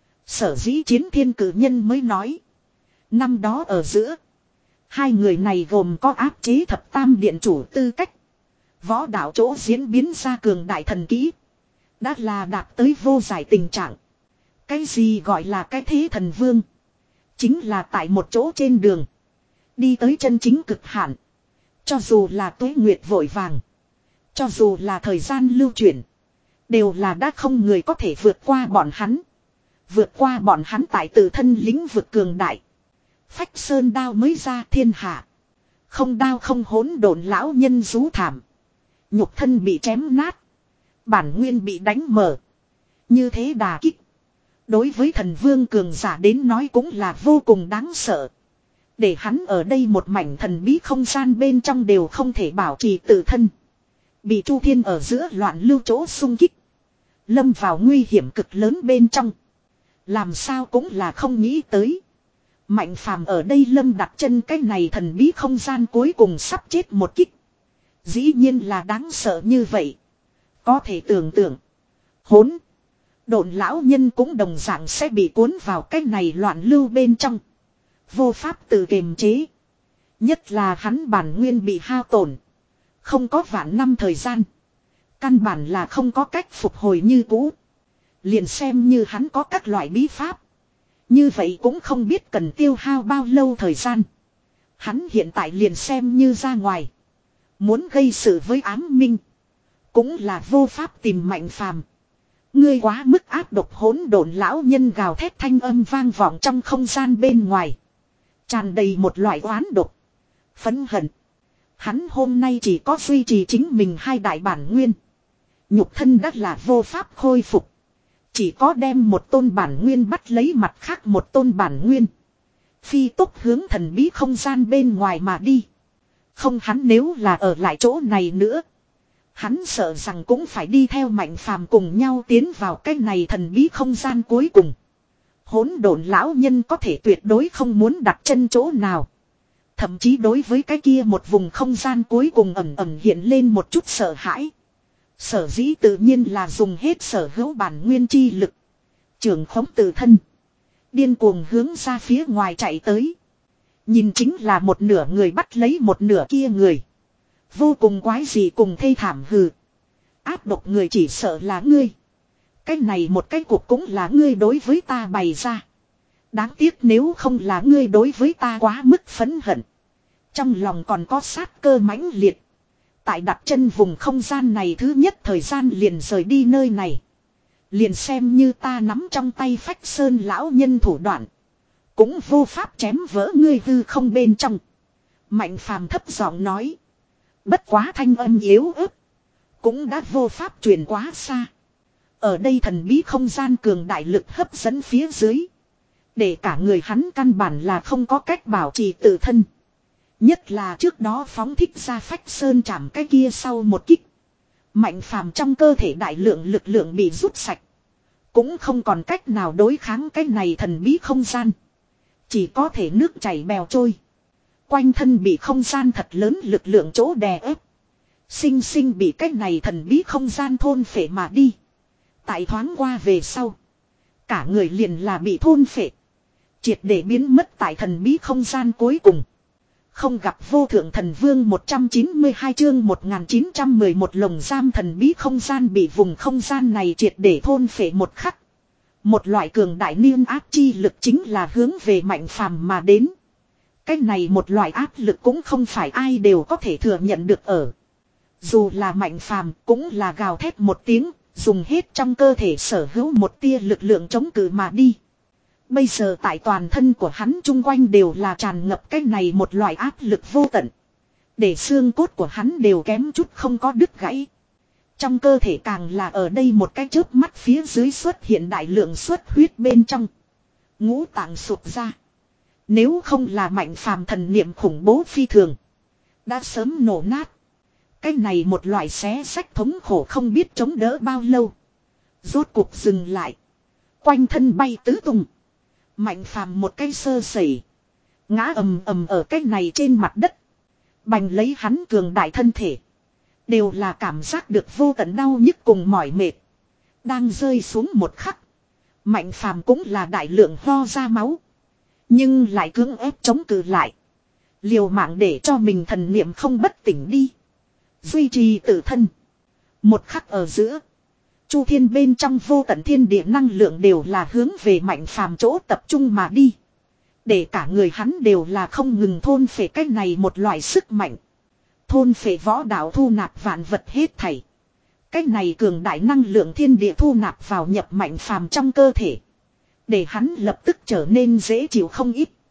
Sở dĩ chiến thiên cử nhân mới nói. Năm đó ở giữa. Hai người này gồm có áp chế thập tam điện chủ tư cách. Võ đạo chỗ diễn biến ra cường đại thần kỹ. Đã là đạt tới vô giải tình trạng. Cái gì gọi là cái thế thần vương. Chính là tại một chỗ trên đường. Đi tới chân chính cực hạn. Cho dù là tuế nguyệt vội vàng. Cho dù là thời gian lưu chuyển. Đều là đã không người có thể vượt qua bọn hắn. Vượt qua bọn hắn tại tự thân lĩnh vực cường đại. Phách sơn đao mới ra thiên hạ. Không đao không hỗn độn lão nhân rú thảm. Nhục thân bị chém nát. Bản nguyên bị đánh mở. Như thế đà kích. Đối với thần vương cường giả đến nói cũng là vô cùng đáng sợ. Để hắn ở đây một mảnh thần bí không gian bên trong đều không thể bảo trì tự thân. Bị Chu Thiên ở giữa loạn lưu chỗ xung kích. Lâm vào nguy hiểm cực lớn bên trong. Làm sao cũng là không nghĩ tới. Mạnh phàm ở đây lâm đặt chân cái này thần bí không gian cuối cùng sắp chết một kích. Dĩ nhiên là đáng sợ như vậy. Có thể tưởng tượng. Hỗn độn lão nhân cũng đồng dạng sẽ bị cuốn vào cái này loạn lưu bên trong. Vô pháp tự kiềm chế. Nhất là hắn bản nguyên bị hao tổn. Không có vạn năm thời gian. Căn bản là không có cách phục hồi như cũ. Liền xem như hắn có các loại bí pháp. Như vậy cũng không biết cần tiêu hao bao lâu thời gian. Hắn hiện tại liền xem như ra ngoài. Muốn gây sự với ám minh. Cũng là vô pháp tìm Mạnh Phàm. Ngươi quá mức áp độc hỗn độn lão nhân gào thét thanh âm vang vọng trong không gian bên ngoài. Tràn đầy một loại oán độc. Phẫn hận. Hắn hôm nay chỉ có duy trì chính mình hai đại bản nguyên. Nhục thân đất là vô pháp khôi phục. Chỉ có đem một tôn bản nguyên bắt lấy mặt khác một tôn bản nguyên. Phi tốc hướng thần bí không gian bên ngoài mà đi. Không hắn nếu là ở lại chỗ này nữa. Hắn sợ rằng cũng phải đi theo Mạnh Phàm cùng nhau tiến vào cái này thần bí không gian cuối cùng. Hỗn độn lão nhân có thể tuyệt đối không muốn đặt chân chỗ nào. Thậm chí đối với cái kia một vùng không gian cuối cùng ẩm ẩm hiện lên một chút sợ hãi. Sở dĩ tự nhiên là dùng hết sở hữu bản nguyên chi lực. Trường khống tự thân. Điên cuồng hướng ra phía ngoài chạy tới. Nhìn chính là một nửa người bắt lấy một nửa kia người. Vô cùng quái gì cùng thê thảm hừ. Áp độc người chỉ sợ là ngươi. Cái này một cái cuộc cũng là ngươi đối với ta bày ra. Đáng tiếc nếu không là ngươi đối với ta quá mức phẫn hận. Trong lòng còn có sát cơ mãnh liệt. Tại đặt chân vùng không gian này thứ nhất thời gian liền rời đi nơi này. Liền xem như ta nắm trong tay Phách Sơn lão nhân thủ đoạn. Cũng vô pháp chém vỡ ngươi hư không bên trong. Mạnh Phàm thấp giọng nói. Bất quá thanh âm yếu ớt. Cũng đã vô pháp truyền quá xa. Ở đây thần bí không gian cường đại lực hấp dẫn phía dưới. Để cả người hắn căn bản là không có cách bảo trì tự thân. Nhất là trước đó phóng thích ra Phách Sơn chạm cái kia sau một kích. Mạnh Phàm trong cơ thể đại lượng lực lượng bị rút sạch. Cũng không còn cách nào đối kháng cái này thần bí không gian. Chỉ có thể nước chảy bèo trôi. Quanh thân bị không gian thật lớn lực lượng chỗ đè ép. Sinh sinh bị cái này thần bí không gian thôn phệ mà đi. Tại thoáng qua về sau. Cả người liền là bị thôn phệ. Triệt để biến mất tại thần bí không gian cuối cùng. Không gặp vô thượng thần vương một trăm chín mươi hai chương một nghìn chín trăm mười một lồng giam thần bí không gian bị vùng không gian này triệt để thôn phệ một khắc. Một loại cường đại niên áp chi lực chính là hướng về Mạnh Phàm mà đến. Cái này một loại áp lực cũng không phải ai đều có thể thừa nhận được ở. Dù là Mạnh Phàm cũng là gào thét một tiếng, dùng hết trong cơ thể sở hữu một tia lực lượng chống cự mà đi. Bây giờ tại toàn thân của hắn chung quanh đều là tràn ngập cái này một loại áp lực vô tận. Để xương cốt của hắn đều kém chút không có đứt gãy. Trong cơ thể càng là ở đây một cái chớp mắt phía dưới xuất hiện đại lượng xuất huyết bên trong. Ngũ tạng sụp ra. Nếu không là Mạnh Phàm thần niệm khủng bố phi thường. Đã sớm nổ nát. Cái này một loại xé sách thống khổ không biết chống đỡ bao lâu. Rốt cuộc dừng lại. Quanh thân bay tứ tung. Mạnh Phàm một cái sơ sẩy. Ngã ầm ầm ở cái này trên mặt đất. Bành lấy hắn cường đại thân thể. Đều là cảm giác được vô tận đau nhức cùng mỏi mệt. Đang rơi xuống một khắc. Mạnh Phàm cũng là đại lượng ho ra máu. Nhưng lại cưỡng ép chống cự lại. Liều mạng để cho mình thần niệm không bất tỉnh đi. Duy trì tự thân. Một khắc ở giữa. Chu thiên bên trong vô tận thiên địa năng lượng đều là hướng về Mạnh Phàm chỗ tập trung mà đi. Để cả người hắn đều là không ngừng thôn phệ cái này một loại sức mạnh. Thôn phệ võ đạo thu nạp vạn vật hết thảy. Cái này cường đại năng lượng thiên địa thu nạp vào nhập Mạnh Phàm trong cơ thể. Để hắn lập tức trở nên dễ chịu không ít.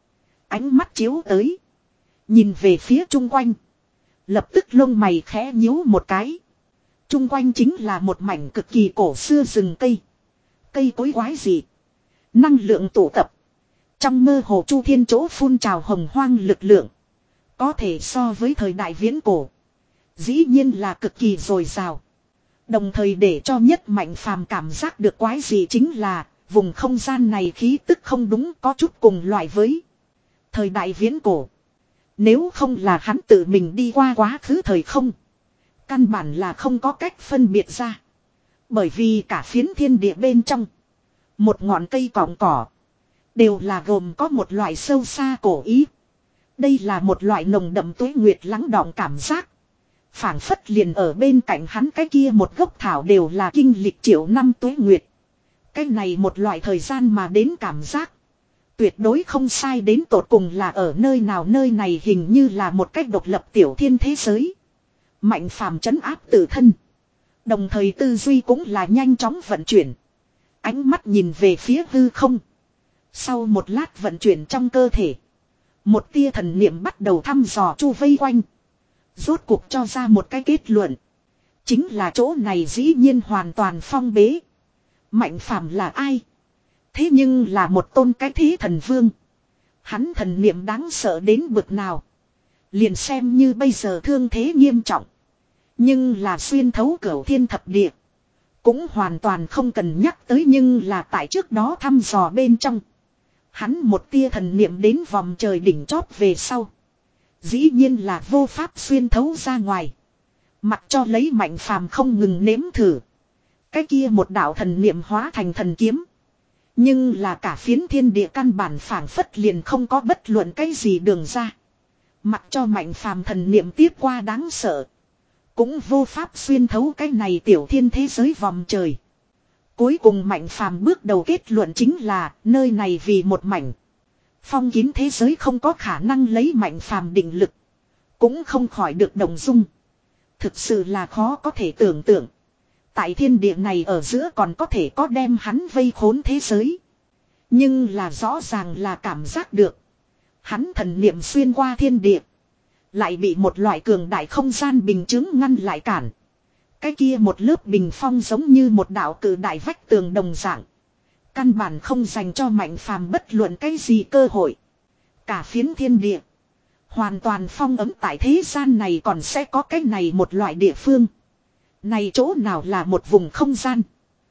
Ánh mắt chiếu tới. Nhìn về phía chung quanh. Lập tức lông mày khẽ nhíu một cái. Chung quanh chính là một mảnh cực kỳ cổ xưa rừng cây. Cây cối quái dị. Năng lượng tụ tập. Trong mơ hồ Chu Thiên chỗ phun trào hồng hoang lực lượng. Có thể so với thời đại viễn cổ. Dĩ nhiên là cực kỳ dồi dào. Đồng thời để cho nhất Mạnh Phàm cảm giác được quái gì chính là vùng không gian này khí tức không đúng, có chút cùng loại với thời đại viễn cổ. Nếu không là hắn tự mình đi qua quá khứ thời không, căn bản là không có cách phân biệt ra. Bởi vì cả phiến thiên địa bên trong, một ngọn cây cọng cỏ đều là gồm có một loại sâu xa cổ ý. Đây là một loại nồng đậm tuế nguyệt lắng đọng cảm giác. Phảng phất liền ở bên cạnh hắn cái kia một gốc thảo đều là kinh lịch triệu năm tuế nguyệt. Cái này một loại thời gian mà đến cảm giác. Tuyệt đối không sai, đến tột cùng là ở nơi nào, nơi này hình như là một cách độc lập tiểu thiên thế giới. Mạnh Phàm trấn áp tự thân. Đồng thời tư duy cũng là nhanh chóng vận chuyển. Ánh mắt nhìn về phía hư không. Sau một lát vận chuyển trong cơ thể. Một tia thần niệm bắt đầu thăm dò chu vây quanh. Rốt cuộc cho ra một cái kết luận. Chính là chỗ này dĩ nhiên hoàn toàn phong bế. Mạnh Phàm là ai? Thế nhưng là một tôn cái thế thần vương. Hắn thần niệm đáng sợ đến bực nào. Liền xem như bây giờ thương thế nghiêm trọng. Nhưng là xuyên thấu cửu thiên thập địa. Cũng hoàn toàn không cần nhắc tới, nhưng là tại trước đó thăm dò bên trong. Hắn một tia thần niệm đến vòng trời đỉnh chóp về sau. Dĩ nhiên là vô pháp xuyên thấu ra ngoài. Mặc cho lấy Mạnh Phàm không ngừng nếm thử. Cái kia một đạo thần niệm hóa thành thần kiếm. Nhưng là cả phiến thiên địa căn bản phảng phất liền không có bất luận cái gì đường ra. Mặc cho Mạnh Phàm thần niệm tiếp qua đáng sợ. Cũng vô pháp xuyên thấu cái này tiểu thiên thế giới vòng trời. Cuối cùng Mạnh Phàm bước đầu kết luận chính là nơi này vì một mảnh phong kín thế giới, không có khả năng lấy Mạnh Phàm định lực. Cũng không khỏi được động dung. Thực sự là khó có thể tưởng tượng. Tại thiên địa này ở giữa còn có thể có đem hắn vây khốn thế giới. Nhưng là rõ ràng là cảm giác được. Hắn thần niệm xuyên qua thiên địa. Lại bị một loại cường đại không gian bình chứng ngăn lại cản. Cái kia một lớp bình phong giống như một đạo cử đại vách tường đồng dạng. Căn bản không dành cho Mạnh Phàm bất luận cái gì cơ hội. Cả phiến thiên địa. Hoàn toàn phong ấm, tại thế gian này còn sẽ có cái này một loại địa phương. Này chỗ nào là một vùng không gian.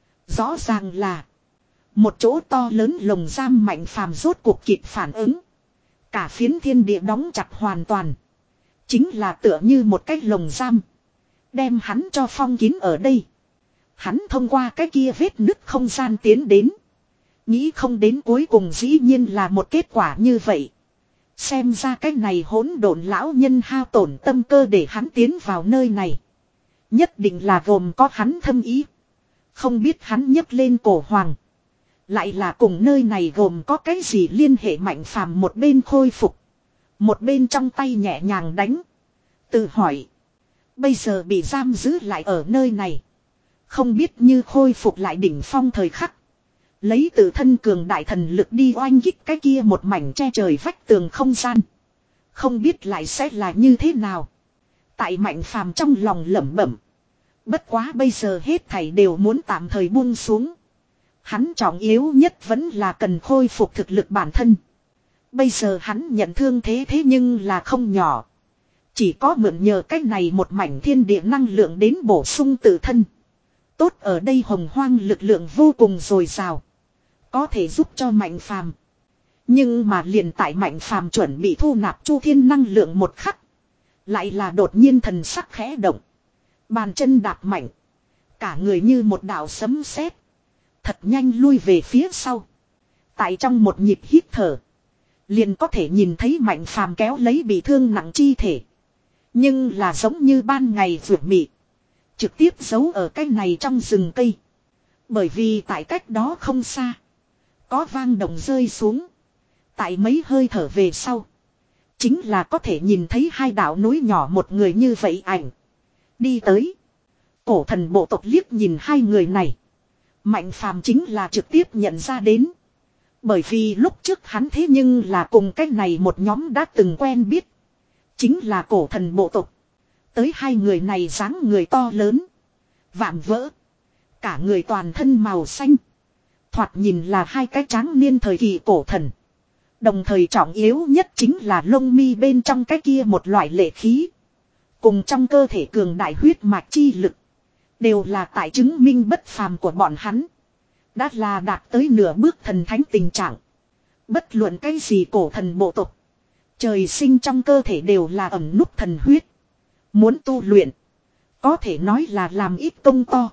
Rõ ràng là một chỗ to lớn lồng giam. Mạnh Phàm rốt cuộc kịp phản ứng. Cả phiến thiên địa đóng chặt hoàn toàn. Chính là tựa như một cái lồng giam. Đem hắn cho phong kín ở đây. Hắn thông qua cái kia vết nứt không gian tiến đến. Nghĩ không đến cuối cùng dĩ nhiên là một kết quả như vậy. Xem ra cái này hỗn độn lão nhân hao tổn tâm cơ để hắn tiến vào nơi này. Nhất định là gồm có hắn thâm ý. Không biết hắn nhấc lên cổ hoàng. Lại là cùng nơi này gồm có cái gì liên hệ. Mạnh Phàm một bên khôi phục. Một bên trong tay nhẹ nhàng đánh. Tự hỏi. Bây giờ bị giam giữ lại ở nơi này. Không biết như khôi phục lại đỉnh phong thời khắc. Lấy tự thân cường đại thần lực đi oanh kích cái kia một mảnh che trời vách tường không gian. Không biết lại sẽ là như thế nào. Tại Mạnh Phàm trong lòng lẩm bẩm. Bất quá bây giờ hết thảy đều muốn tạm thời buông xuống. Hắn trọng yếu nhất vẫn là cần khôi phục thực lực bản thân. Bây giờ hắn nhận thương thế thế nhưng là không nhỏ. Chỉ có mượn nhờ cách này một mảnh thiên địa năng lượng đến bổ sung tự thân. Tốt ở đây hồng hoang lực lượng vô cùng dồi dào. Có thể giúp cho Mạnh Phàm. Nhưng mà liền tại Mạnh Phàm chuẩn bị thu nạp chu thiên năng lượng một khắc. Lại là đột nhiên thần sắc khẽ động. Bàn chân đạp mạnh. Cả người như một đạo sấm sét. Thật nhanh lui về phía sau. Tại trong một nhịp hít thở. Liền có thể nhìn thấy Mạnh Phàm kéo lấy bị thương nặng chi thể. Nhưng là giống như ban ngày vượt mị. Trực tiếp giấu ở cái này trong rừng cây. Bởi vì tại cách đó không xa. Có vang động rơi xuống. Tại mấy hơi thở về sau. Chính là có thể nhìn thấy hai đạo núi nhỏ một người như vậy ảnh. Đi tới. Cổ thần bộ tộc liếc nhìn hai người này. Mạnh Phàm chính là trực tiếp nhận ra đến. Bởi vì lúc trước hắn thế nhưng là cùng cái này một nhóm đã từng quen biết. Chính là cổ thần bộ tộc. Tới hai người này dáng người to lớn. Vạm vỡ. Cả người toàn thân màu xanh. Thoạt nhìn là hai cái tráng niên thời kỳ cổ thần. Đồng thời trọng yếu nhất chính là lông mi bên trong cái kia một loại lệ khí. Cùng trong cơ thể cường đại huyết mạch chi lực. Đều là tại chứng minh bất phàm của bọn hắn. Đã là đạt tới nửa bước thần thánh tình trạng. Bất luận cái gì cổ thần bộ tộc. Trời sinh trong cơ thể đều là ẩn nút thần huyết. Muốn tu luyện. Có thể nói là làm ít công to.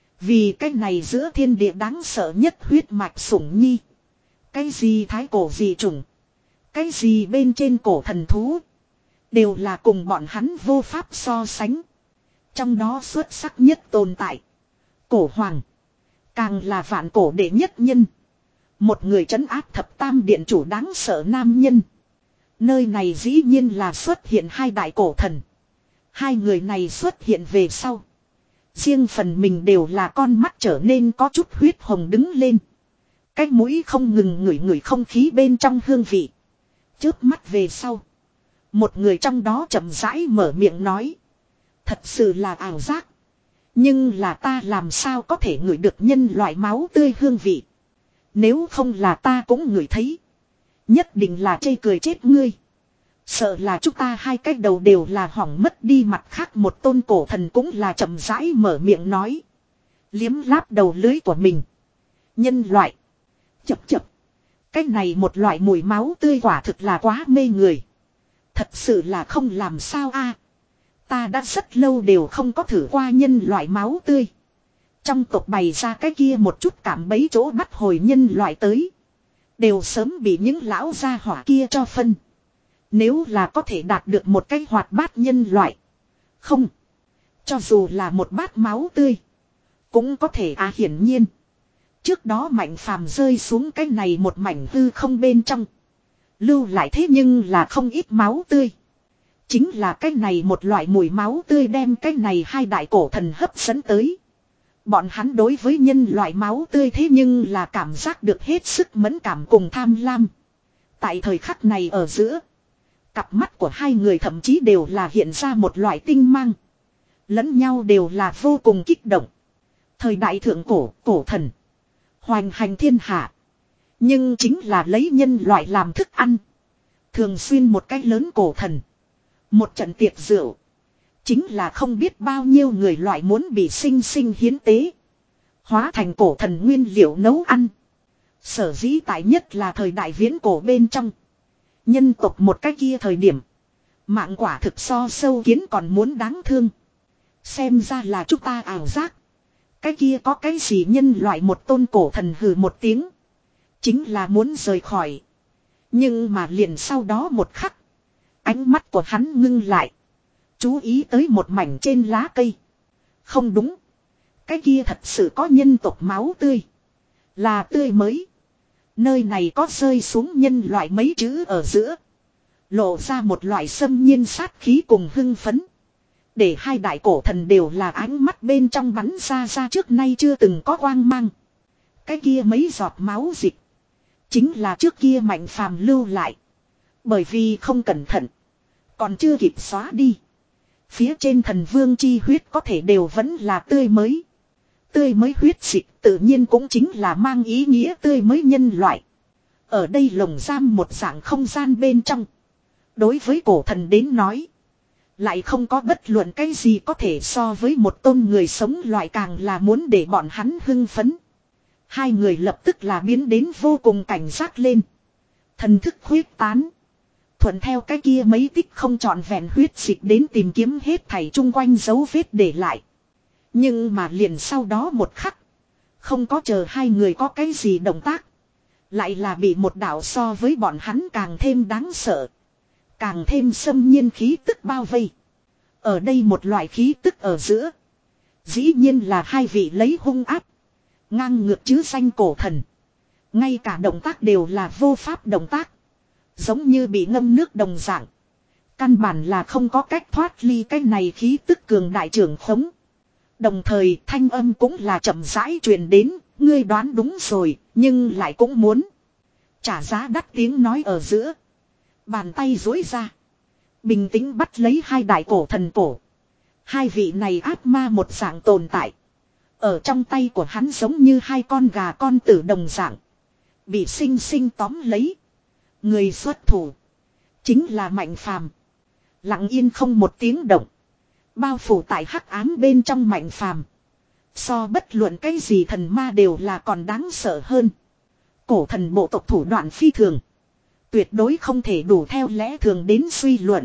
Vì cái này giữa thiên địa đáng sợ nhất huyết mạch sủng nhi. Cái gì thái cổ gì trùng. Cái gì bên trên cổ thần thú. Đều là cùng bọn hắn vô pháp so sánh. Trong đó xuất sắc nhất tồn tại. Cổ hoàng. Càng là vạn cổ đệ nhất nhân. Một người trấn áp thập tam điện chủ đáng sợ nam nhân. Nơi này dĩ nhiên là xuất hiện hai đại cổ thần. Hai người này xuất hiện về sau. Riêng phần mình đều là con mắt trở nên có chút huyết hồng đứng lên. Cái mũi không ngừng ngửi ngửi không khí bên trong hương vị. Chớp mắt về sau. Một người trong đó chậm rãi mở miệng nói. Thật sự là ảo giác. Nhưng là ta làm sao có thể ngửi được nhân loại máu tươi hương vị. Nếu không là ta cũng ngửi thấy. Nhất định là chê cười chết ngươi. Sợ là chúng ta hai cái đầu đều là hỏng mất đi. Mặt khác một tôn cổ thần cũng là chậm rãi mở miệng nói. Liếm láp đầu lưới của mình. Nhân loại. Chập chập. Cái này một loại mùi máu tươi quả thực là quá mê người. Thật sự là không làm sao a. Ta đã rất lâu đều không có thử qua nhân loại máu tươi. Trong tộc bày ra cái kia một chút cảm bấy chỗ bắt hồi nhân loại tới. Đều sớm bị những lão gia hỏa kia cho phân. Nếu là có thể đạt được một cái hoạt bát nhân loại. Không. Cho dù là một bát máu tươi. Cũng có thể à hiển nhiên. Trước đó Mạnh Phàm rơi xuống cái này một mảnh hư không bên trong. Lưu lại thế nhưng là không ít máu tươi. Chính là cái này một loại mùi máu tươi đem cái này hai đại cổ thần hấp dẫn tới. Bọn hắn đối với nhân loại máu tươi thế nhưng là cảm giác được hết sức mẫn cảm cùng tham lam. Tại thời khắc này ở giữa. Cặp mắt của hai người thậm chí đều là hiện ra một loại tinh mang. Lẫn nhau đều là vô cùng kích động. Thời đại thượng cổ, cổ thần. Hoành hành thiên hạ. Nhưng chính là lấy nhân loại làm thức ăn. Thường xuyên một cái lớn cổ thần. Một trận tiệc rượu. Chính là không biết bao nhiêu người loại muốn bị sinh sinh hiến tế. Hóa thành cổ thần nguyên liệu nấu ăn. Sở dĩ tại nhất là thời đại viễn cổ bên trong. Nhân tộc một cái kia thời điểm. Mạng quả thực so sâu kiến còn muốn đáng thương. Xem ra là chúng ta ảo giác. Cái kia có cái gì nhân loại một tôn cổ thần hừ một tiếng. Chính là muốn rời khỏi. Nhưng mà liền sau đó một khắc. Ánh mắt của hắn ngưng lại. Chú ý tới một mảnh trên lá cây. Không đúng. Cái kia thật sự có nhân tộc máu tươi. Là tươi mới. Nơi này có rơi xuống nhân loại mấy chữ ở giữa. Lộ ra một loại xâm nhiên sát khí cùng hưng phấn. Để hai đại cổ thần đều là ánh mắt bên trong bắn ra ra trước nay chưa từng có quang mang. Cái kia mấy giọt máu dịch. Chính là trước kia Mạnh Phàm lưu lại. Bởi vì không cẩn thận. Còn chưa kịp xóa đi. Phía trên thần vương chi huyết có thể đều vẫn là tươi mới. Tươi mới huyết dịch tự nhiên cũng chính là mang ý nghĩa tươi mới nhân loại. Ở đây lồng giam một dạng không gian bên trong. Đối với cổ thần đến nói. Lại không có bất luận cái gì có thể so với một tôn người sống loại càng là muốn để bọn hắn hưng phấn. Hai người lập tức là biến đến vô cùng cảnh giác lên. Thần thức huyết tán. Thuận theo cái kia mấy tích không trọn vẹn huyết dịch đến tìm kiếm hết thảy chung quanh dấu vết để lại. Nhưng mà liền sau đó một khắc. Không có chờ hai người có cái gì động tác. Lại là bị một đạo so với bọn hắn càng thêm đáng sợ. Càng thêm xâm nhiên khí tức bao vây. Ở đây một loại khí tức ở giữa. Dĩ nhiên là hai vị lấy hung áp. Ngang ngược chứ danh cổ thần. Ngay cả động tác đều là vô pháp động tác. Giống như bị ngâm nước đồng dạng. Căn bản là không có cách thoát ly cái này khí tức cường đại trưởng khống. Đồng thời thanh âm cũng là chậm rãi truyền đến. Ngươi đoán đúng rồi, nhưng lại cũng muốn. Trả giá đắt tiếng nói ở giữa. Bàn tay duỗi ra. Bình tĩnh bắt lấy hai đại cổ thần cổ. Hai vị này ác ma một dạng tồn tại. Ở trong tay của hắn giống như hai con gà con tử đồng dạng. Bị sinh sinh tóm lấy. Người xuất thủ. Chính là Mạnh Phàm. Lặng yên không một tiếng động. Bao phủ tại hắc ám bên trong Mạnh Phàm. So bất luận cái gì thần ma đều là còn đáng sợ hơn. Cổ thần bộ tộc thủ đoạn phi thường. Tuyệt đối không thể đủ theo lẽ thường đến suy luận.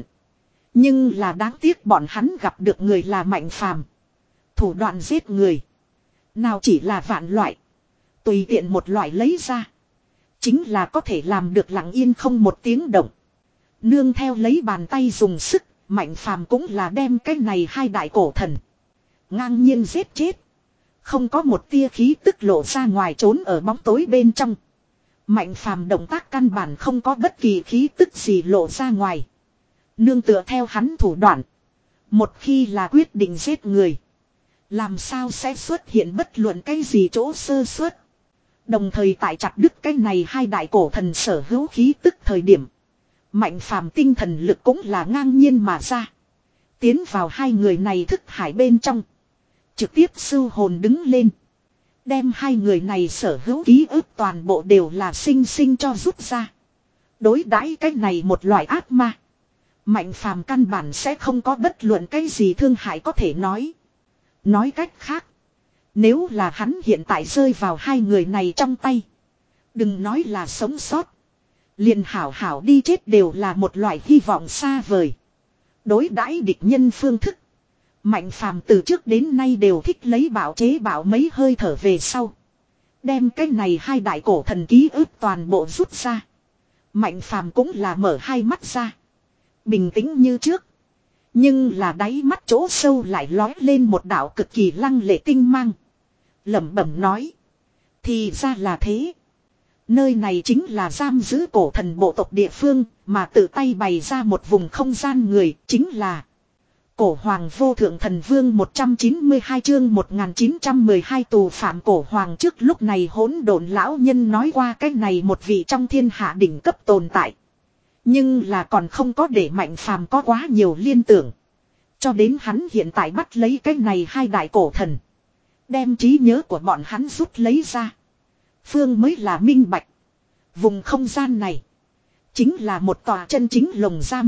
Nhưng là đáng tiếc bọn hắn gặp được người là Mạnh Phàm. Thủ đoạn giết người. Nào chỉ là vạn loại. Tùy tiện một loại lấy ra. Chính là có thể làm được lặng yên không một tiếng động. Nương theo lấy bàn tay dùng sức. Mạnh Phàm cũng là đem cái này hai đại cổ thần. Ngang nhiên giết chết. Không có một tia khí tức lộ ra ngoài trốn ở bóng tối bên trong. Mạnh Phàm động tác căn bản không có bất kỳ khí tức gì lộ ra ngoài. Nương tựa theo hắn thủ đoạn. Một khi là quyết định giết người. Làm sao sẽ xuất hiện bất luận cái gì chỗ sơ suất. Đồng thời tại chặt đứt cái này hai đại cổ thần sở hữu khí tức thời điểm. Mạnh Phàm tinh thần lực cũng là ngang nhiên mà ra. Tiến vào hai người này thức hải bên trong. Trực tiếp sưu hồn đứng lên. Đem hai người này sở hữu ký ức toàn bộ đều là sinh sinh cho rút ra. Đối đãi cái này một loại ác ma. Mạnh Phàm căn bản sẽ không có bất luận cái gì thương hại có thể nói. Nói cách khác. Nếu là hắn hiện tại rơi vào hai người này trong tay. Đừng nói là sống sót. Liền hảo hảo đi chết đều là một loại hy vọng xa vời. Đối đãi địch nhân phương thức. Mạnh Phàm từ trước đến nay đều thích lấy bảo chế bảo mấy hơi thở về sau. Đem cái này hai đại cổ thần ký ức toàn bộ rút ra. Mạnh Phàm cũng là mở hai mắt ra. Bình tĩnh như trước. Nhưng là đáy mắt chỗ sâu lại lói lên một đạo cực kỳ lăng lệ tinh mang. Lẩm bẩm nói. Thì ra là thế. Nơi này chính là giam giữ cổ thần bộ tộc địa phương mà tự tay bày ra một vùng không gian người chính là. Cổ Hoàng Vô Thượng Thần Vương một trăm chín mươi hai chương một nghìn chín trăm mười hai tù phạm Cổ Hoàng trước lúc này hỗn độn lão nhân nói qua cái này một vị trong thiên hạ đỉnh cấp tồn tại. Nhưng là còn không có để Mạnh Phàm có quá nhiều liên tưởng. Cho đến hắn hiện tại bắt lấy cái này hai đại cổ thần. Đem trí nhớ của bọn hắn rút lấy ra. Phương mới là minh bạch. Vùng không gian này. Chính là một tòa chân chính lồng giam.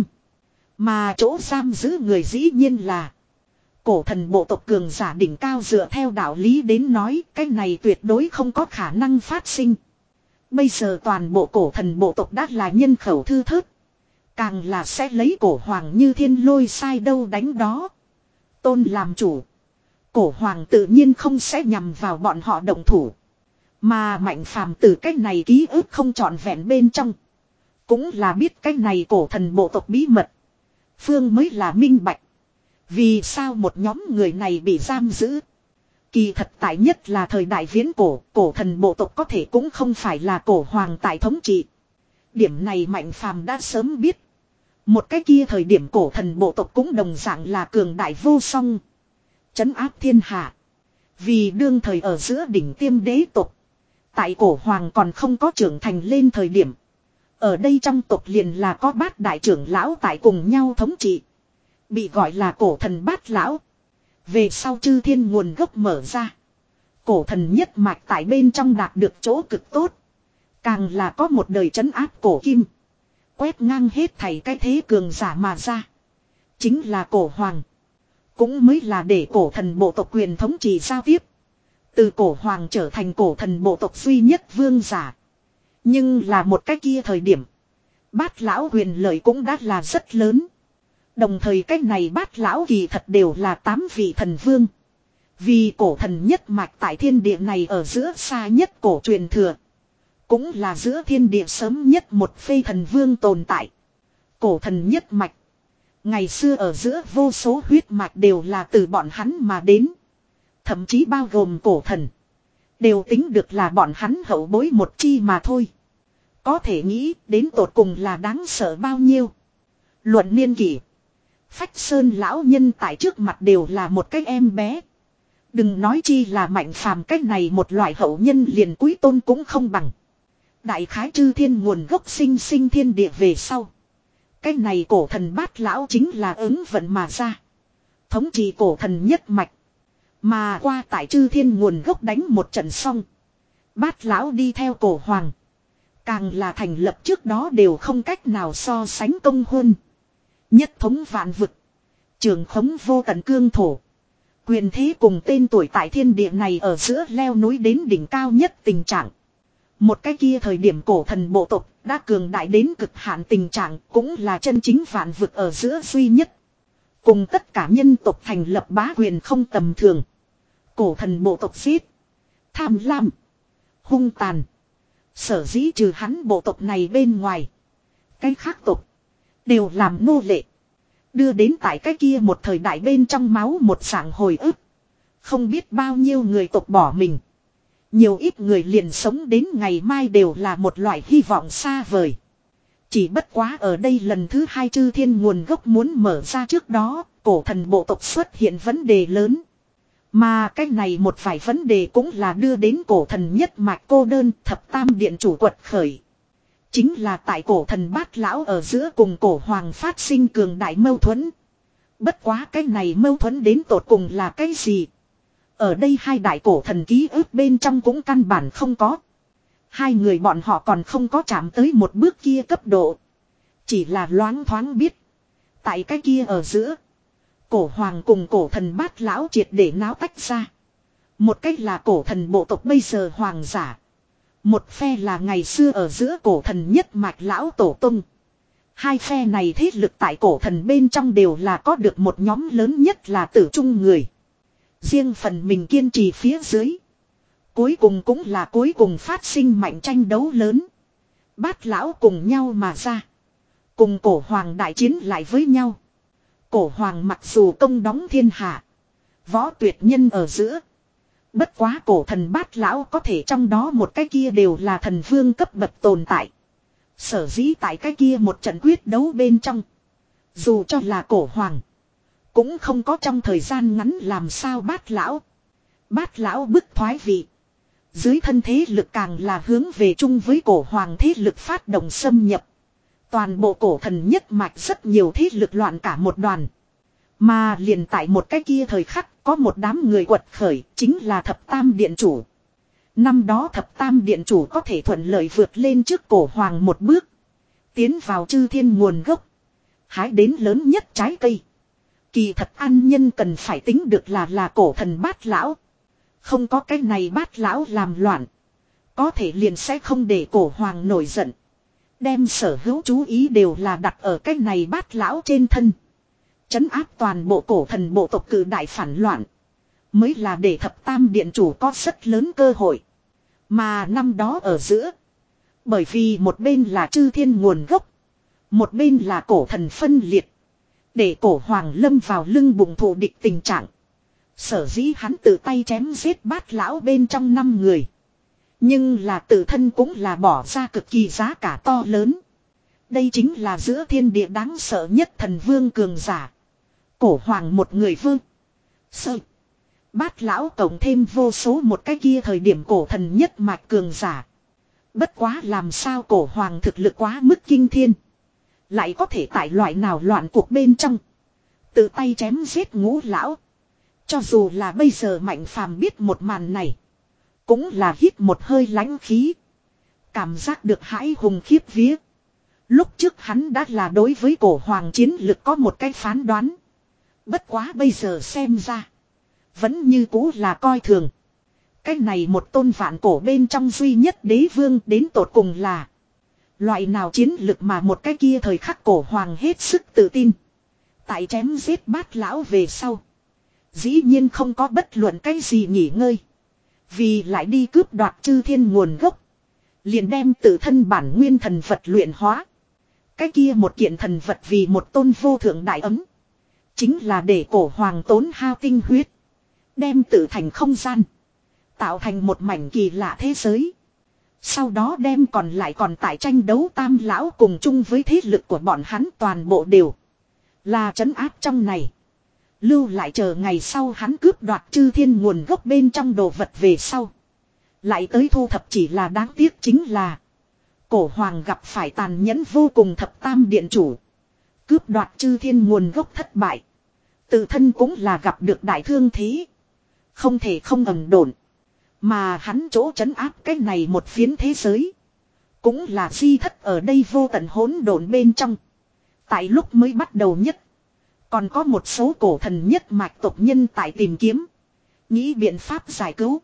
Mà chỗ giam giữ người dĩ nhiên là. Cổ thần bộ tộc cường giả đỉnh cao dựa theo đạo lý đến nói. Cái này tuyệt đối không có khả năng phát sinh. Bây giờ toàn bộ cổ thần bộ tộc đã là nhân khẩu thư thớt. Càng là sẽ lấy cổ hoàng như thiên lôi sai đâu đánh đó. Tôn làm chủ. Cổ hoàng tự nhiên không sẽ nhằm vào bọn họ động thủ. Mà Mạnh Phàm từ cái này ký ức không trọn vẹn bên trong. Cũng là biết cái này cổ thần bộ tộc bí mật. Phương mới là minh bạch. Vì sao một nhóm người này bị giam giữ. Kỳ thật tại nhất là thời đại viễn cổ. Cổ thần bộ tộc có thể cũng không phải là cổ hoàng tại thống trị. Điểm này Mạnh Phàm đã sớm biết. Một cái kia thời điểm cổ thần bộ tộc cũng đồng dạng là cường đại vô song. Trấn áp thiên hạ. Vì đương thời ở giữa đỉnh tiêm đế tộc. Tại cổ hoàng còn không có trưởng thành lên thời điểm. Ở đây trong tộc liền là có bát đại trưởng lão tại cùng nhau thống trị. Bị gọi là cổ thần bát lão. Về sau chư thiên nguồn gốc mở ra. Cổ thần nhất mạch tại bên trong đạt được chỗ cực tốt. Càng là có một đời trấn áp cổ kim. Quét ngang hết thảy cái thế cường giả mà ra. Chính là cổ hoàng. Cũng mới là để cổ thần bộ tộc quyền thống trị giao tiếp. Từ cổ hoàng trở thành cổ thần bộ tộc duy nhất vương giả. Nhưng là một cái kia thời điểm. Bát lão quyền lợi cũng đã là rất lớn. Đồng thời cách này bát lão kỳ thật đều là tám vị thần vương. Vì cổ thần nhất mạch tại thiên địa này ở giữa xa nhất cổ truyền thừa. Cũng là giữa thiên địa sớm nhất một phê thần vương tồn tại. Cổ thần nhất mạch. Ngày xưa ở giữa vô số huyết mạch đều là từ bọn hắn mà đến. Thậm chí bao gồm cổ thần. Đều tính được là bọn hắn hậu bối một chi mà thôi. Có thể nghĩ đến tột cùng là đáng sợ bao nhiêu. Luận niên kỷ. Phách Sơn lão nhân tại trước mặt đều là một cái em bé. Đừng nói chi là Mạnh Phàm cách này một loại hậu nhân liền quý tôn cũng không bằng. Đại khái chư thiên nguồn gốc sinh sinh thiên địa về sau. Cái này cổ thần bát lão chính là ứng vận mà ra. Thống trị cổ thần nhất mạch. Mà qua tại chư thiên nguồn gốc đánh một trận xong. Bát lão đi theo cổ hoàng. Càng là thành lập trước đó đều không cách nào so sánh công huân. Nhất thống vạn vực. Trường khống vô tận cương thổ. Quyền thế cùng tên tuổi tại thiên địa này ở giữa leo núi đến đỉnh cao nhất tình trạng. Một cái kia thời điểm cổ thần bộ tộc đã cường đại đến cực hạn tình trạng cũng là chân chính vạn vực ở giữa duy nhất. Cùng tất cả nhân tộc thành lập bá quyền không tầm thường. Cổ thần bộ tộc giết. Tham lam. Hung tàn. Sở dĩ trừ hắn bộ tộc này bên ngoài. Cái khác tộc. Đều làm nô lệ. Đưa đến tại cái kia một thời đại bên trong máu một dạng hồi ức. Không biết bao nhiêu người tộc bỏ mình. Nhiều ít người liền sống đến ngày mai đều là một loại hy vọng xa vời. Chỉ bất quá ở đây lần thứ hai chư thiên nguồn gốc muốn mở ra trước đó, cổ thần bộ tộc xuất hiện vấn đề lớn. Mà cái này một vài vấn đề cũng là đưa đến cổ thần nhất mạch cô đơn thập tam điện chủ quật khởi. Chính là tại cổ thần bát lão ở giữa cùng cổ hoàng phát sinh cường đại mâu thuẫn. Bất quá cái này mâu thuẫn đến tột cùng là cái gì? Ở đây hai đại cổ thần ký ức bên trong cũng căn bản không có. Hai người bọn họ còn không có chạm tới một bước kia cấp độ. Chỉ là loáng thoáng biết. Tại cái kia ở giữa. Cổ hoàng cùng cổ thần bát lão triệt để náo tách ra. Một cách là cổ thần bộ tộc bây giờ hoàng giả. Một phe là ngày xưa ở giữa cổ thần nhất mạch lão tổ tung. Hai phe này thế lực tại cổ thần bên trong đều là có được một nhóm lớn nhất là tử trung người. Riêng phần mình kiên trì phía dưới. Cuối cùng cũng là cuối cùng phát sinh mạnh tranh đấu lớn. Bát lão cùng nhau mà ra. Cùng cổ hoàng đại chiến lại với nhau. Cổ hoàng mặc dù công đóng thiên hạ. Võ tuyệt nhân ở giữa. Bất quá cổ thần bát lão có thể trong đó một cái kia đều là thần vương cấp bậc tồn tại. Sở dĩ tại cái kia một trận quyết đấu bên trong. Dù cho là cổ hoàng. Cũng không có trong thời gian ngắn làm sao bát lão. Bát lão bức thoái vị. Dưới thân thế lực càng là hướng về chung với cổ hoàng thế lực phát động xâm nhập. Toàn bộ cổ thần nhất mạch rất nhiều thế lực loạn cả một đoàn. Mà liền tại một cái kia thời khắc có một đám người quật khởi chính là thập tam điện chủ. Năm đó thập tam điện chủ có thể thuận lợi vượt lên trước cổ hoàng một bước. Tiến vào chư thiên nguồn gốc. Hái đến lớn nhất trái cây. Kỳ thật ăn nhân cần phải tính được là là cổ thần bát lão. Không có cái này bát lão làm loạn. Có thể liền sẽ không để cổ hoàng nổi giận. Đem sở hữu chú ý đều là đặt ở cái này bát lão trên thân. Trấn áp toàn bộ cổ thần bộ tộc cử đại phản loạn. Mới là để thập tam điện chủ có rất lớn cơ hội. Mà năm đó ở giữa. Bởi vì một bên là chư thiên nguồn gốc. Một bên là cổ thần phân liệt. Để cổ hoàng lâm vào lưng bụng thù địch tình trạng. Sở dĩ hắn tự tay chém giết bát lão bên trong năm người. Nhưng là tự thân cũng là bỏ ra cực kỳ giá cả to lớn. Đây chính là giữa thiên địa đáng sợ nhất thần vương cường giả. Cổ hoàng một người vương. Sợ. Bát lão cộng thêm vô số một cái kia thời điểm cổ thần nhất mạch cường giả. Bất quá làm sao cổ hoàng thực lực quá mức kinh thiên. Lại có thể tại loại nào loạn cuộc bên trong. Tự tay chém giết ngũ lão. Cho dù là bây giờ Mạnh Phàm biết một màn này. Cũng là hít một hơi lãnh khí. Cảm giác được hãi hùng khiếp vía. Lúc trước hắn đã là đối với cổ hoàng chiến lực có một cái phán đoán. Bất quá bây giờ xem ra. Vẫn như cũ là coi thường. Cái này một tôn vạn cổ bên trong duy nhất đế vương đến tột cùng là. Loại nào chiến lực mà một cái kia thời khắc cổ hoàng hết sức tự tin. Tại chém giết bát lão về sau. Dĩ nhiên không có bất luận cái gì nghỉ ngơi. Vì lại đi cướp đoạt chư thiên nguồn gốc. Liền đem tự thân bản nguyên thần vật luyện hóa. Cái kia một kiện thần vật vì một tôn vô thượng đại ấm. Chính là để cổ hoàng tốn hao tinh huyết. Đem tự thành không gian. Tạo thành một mảnh kỳ lạ thế giới. Sau đó đem còn lại còn tại tranh đấu tam lão cùng chung với thế lực của bọn hắn toàn bộ đều. Là trấn áp trong này. Lưu lại chờ ngày sau hắn cướp đoạt chư thiên nguồn gốc bên trong đồ vật về sau. Lại tới thu thập chỉ là đáng tiếc chính là. Cổ hoàng gặp phải tàn nhẫn vô cùng thập tam điện chủ. Cướp đoạt chư thiên nguồn gốc thất bại. Tự thân cũng là gặp được đại thương thế. Không thể không ẩn đồn. Mà hắn chỗ trấn áp cái này một phiến thế giới. Cũng là di thất ở đây vô tận hỗn độn bên trong. Tại lúc mới bắt đầu nhất. Còn có một số cổ thần nhất mạch tộc nhân tại tìm kiếm. Nghĩ biện pháp giải cứu.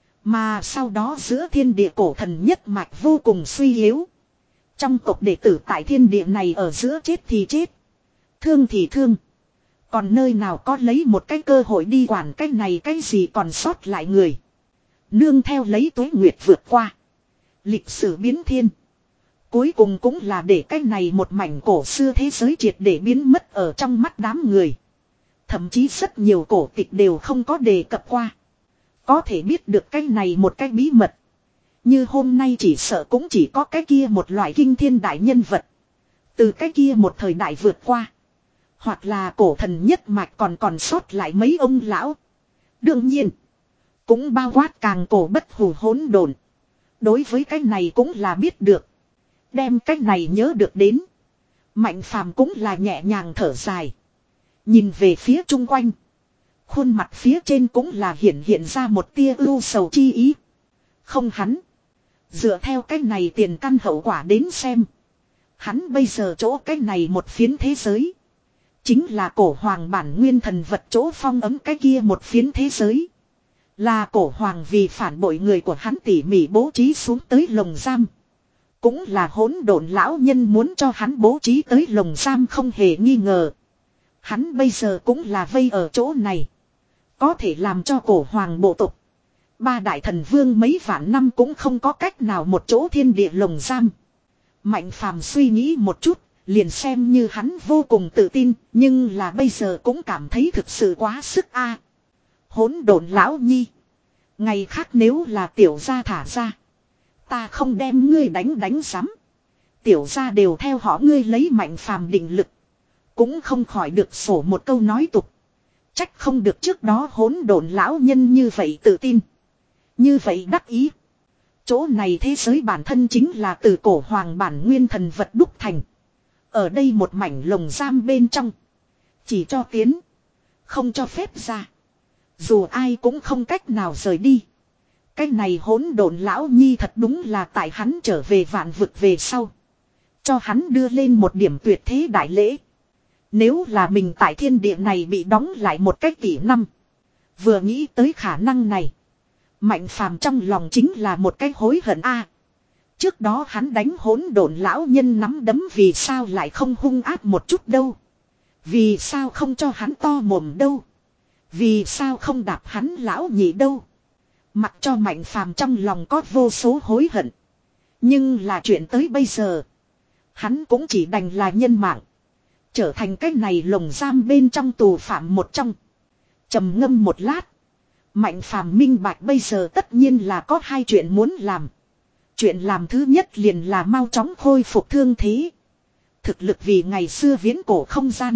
Mà sau đó giữa thiên địa cổ thần nhất mạch vô cùng suy yếu. Trong tộc đệ tử tại thiên địa này ở giữa chết thì chết. Thương thì thương. Còn nơi nào có lấy một cái cơ hội đi quản cái này cái gì còn sót lại người. Nương theo lấy tuế nguyệt vượt qua. Lịch sử biến thiên. Cuối cùng cũng là để cái này một mảnh cổ xưa thế giới triệt để biến mất ở trong mắt đám người. Thậm chí rất nhiều cổ tịch đều không có đề cập qua. Có thể biết được cái này một cái bí mật. Như hôm nay chỉ sợ cũng chỉ có cái kia một loại kinh thiên đại nhân vật. Từ cái kia một thời đại vượt qua. Hoặc là cổ thần nhất mạch còn còn sót lại mấy ông lão. Đương nhiên. Cũng bao quát càng cổ bất hủ hỗn độn. Đối với cái này cũng là biết được. Đem cái này nhớ được đến. Mạnh phàm cũng là nhẹ nhàng thở dài. Nhìn về phía chung quanh. Khuôn mặt phía trên cũng là hiện hiện ra một tia ưu sầu chi ý. Không hắn. Dựa theo cái này tiền căn hậu quả đến xem. Hắn bây giờ chỗ cái này một phiến thế giới. Chính là cổ hoàng bản nguyên thần vật chỗ phong ấm cái kia một phiến thế giới. Là cổ hoàng vì phản bội người của hắn tỉ mỉ bố trí xuống tới lồng giam. Cũng là hỗn độn lão nhân muốn cho hắn bố trí tới lồng giam không hề nghi ngờ. Hắn bây giờ cũng là vây ở chỗ này. Có thể làm cho cổ hoàng bộ tộc. Ba đại thần vương mấy vạn năm cũng không có cách nào một chỗ thiên địa lồng giam. Mạnh phàm suy nghĩ một chút. Liền xem như hắn vô cùng tự tin. Nhưng là bây giờ cũng cảm thấy thực sự quá sức a. Hỗn độn lão nhi. Ngày khác nếu là tiểu gia thả ra. Ta không đem ngươi đánh đánh sắm. Tiểu gia đều theo họ ngươi lấy mạnh phàm định lực. Cũng không khỏi được sổ một câu nói tục. Trách không được trước đó hỗn độn lão nhân như vậy tự tin. Như vậy đắc ý. Chỗ này thế giới bản thân chính là từ cổ hoàng bản nguyên thần vật đúc thành. Ở đây một mảnh lồng giam bên trong. Chỉ cho tiến. Không cho phép ra. Dù ai cũng không cách nào rời đi. Cái này hỗn độn lão nhi thật đúng là tại hắn trở về vạn vực về sau. Cho hắn đưa lên một điểm tuyệt thế đại lễ. Nếu là mình tại thiên địa này bị đóng lại một cách kỷ năm. Vừa nghĩ tới khả năng này. Mạnh phàm trong lòng chính là một cái hối hận a. Trước đó hắn đánh hỗn độn lão nhân nắm đấm vì sao lại không hung ác một chút đâu. Vì sao không cho hắn to mồm đâu. Vì sao không đạp hắn lão nhị đâu. Mặc cho mạnh phàm trong lòng có vô số hối hận. Nhưng là chuyện tới bây giờ. Hắn cũng chỉ đành là nhân mạng. Trở thành cái này lồng giam bên trong tù phạm một trong. Trầm ngâm một lát. Mạnh phàm minh bạch bây giờ tất nhiên là có hai chuyện muốn làm. Chuyện làm thứ nhất liền là mau chóng khôi phục thương thế. Thực lực vì ngày xưa viễn cổ không gian.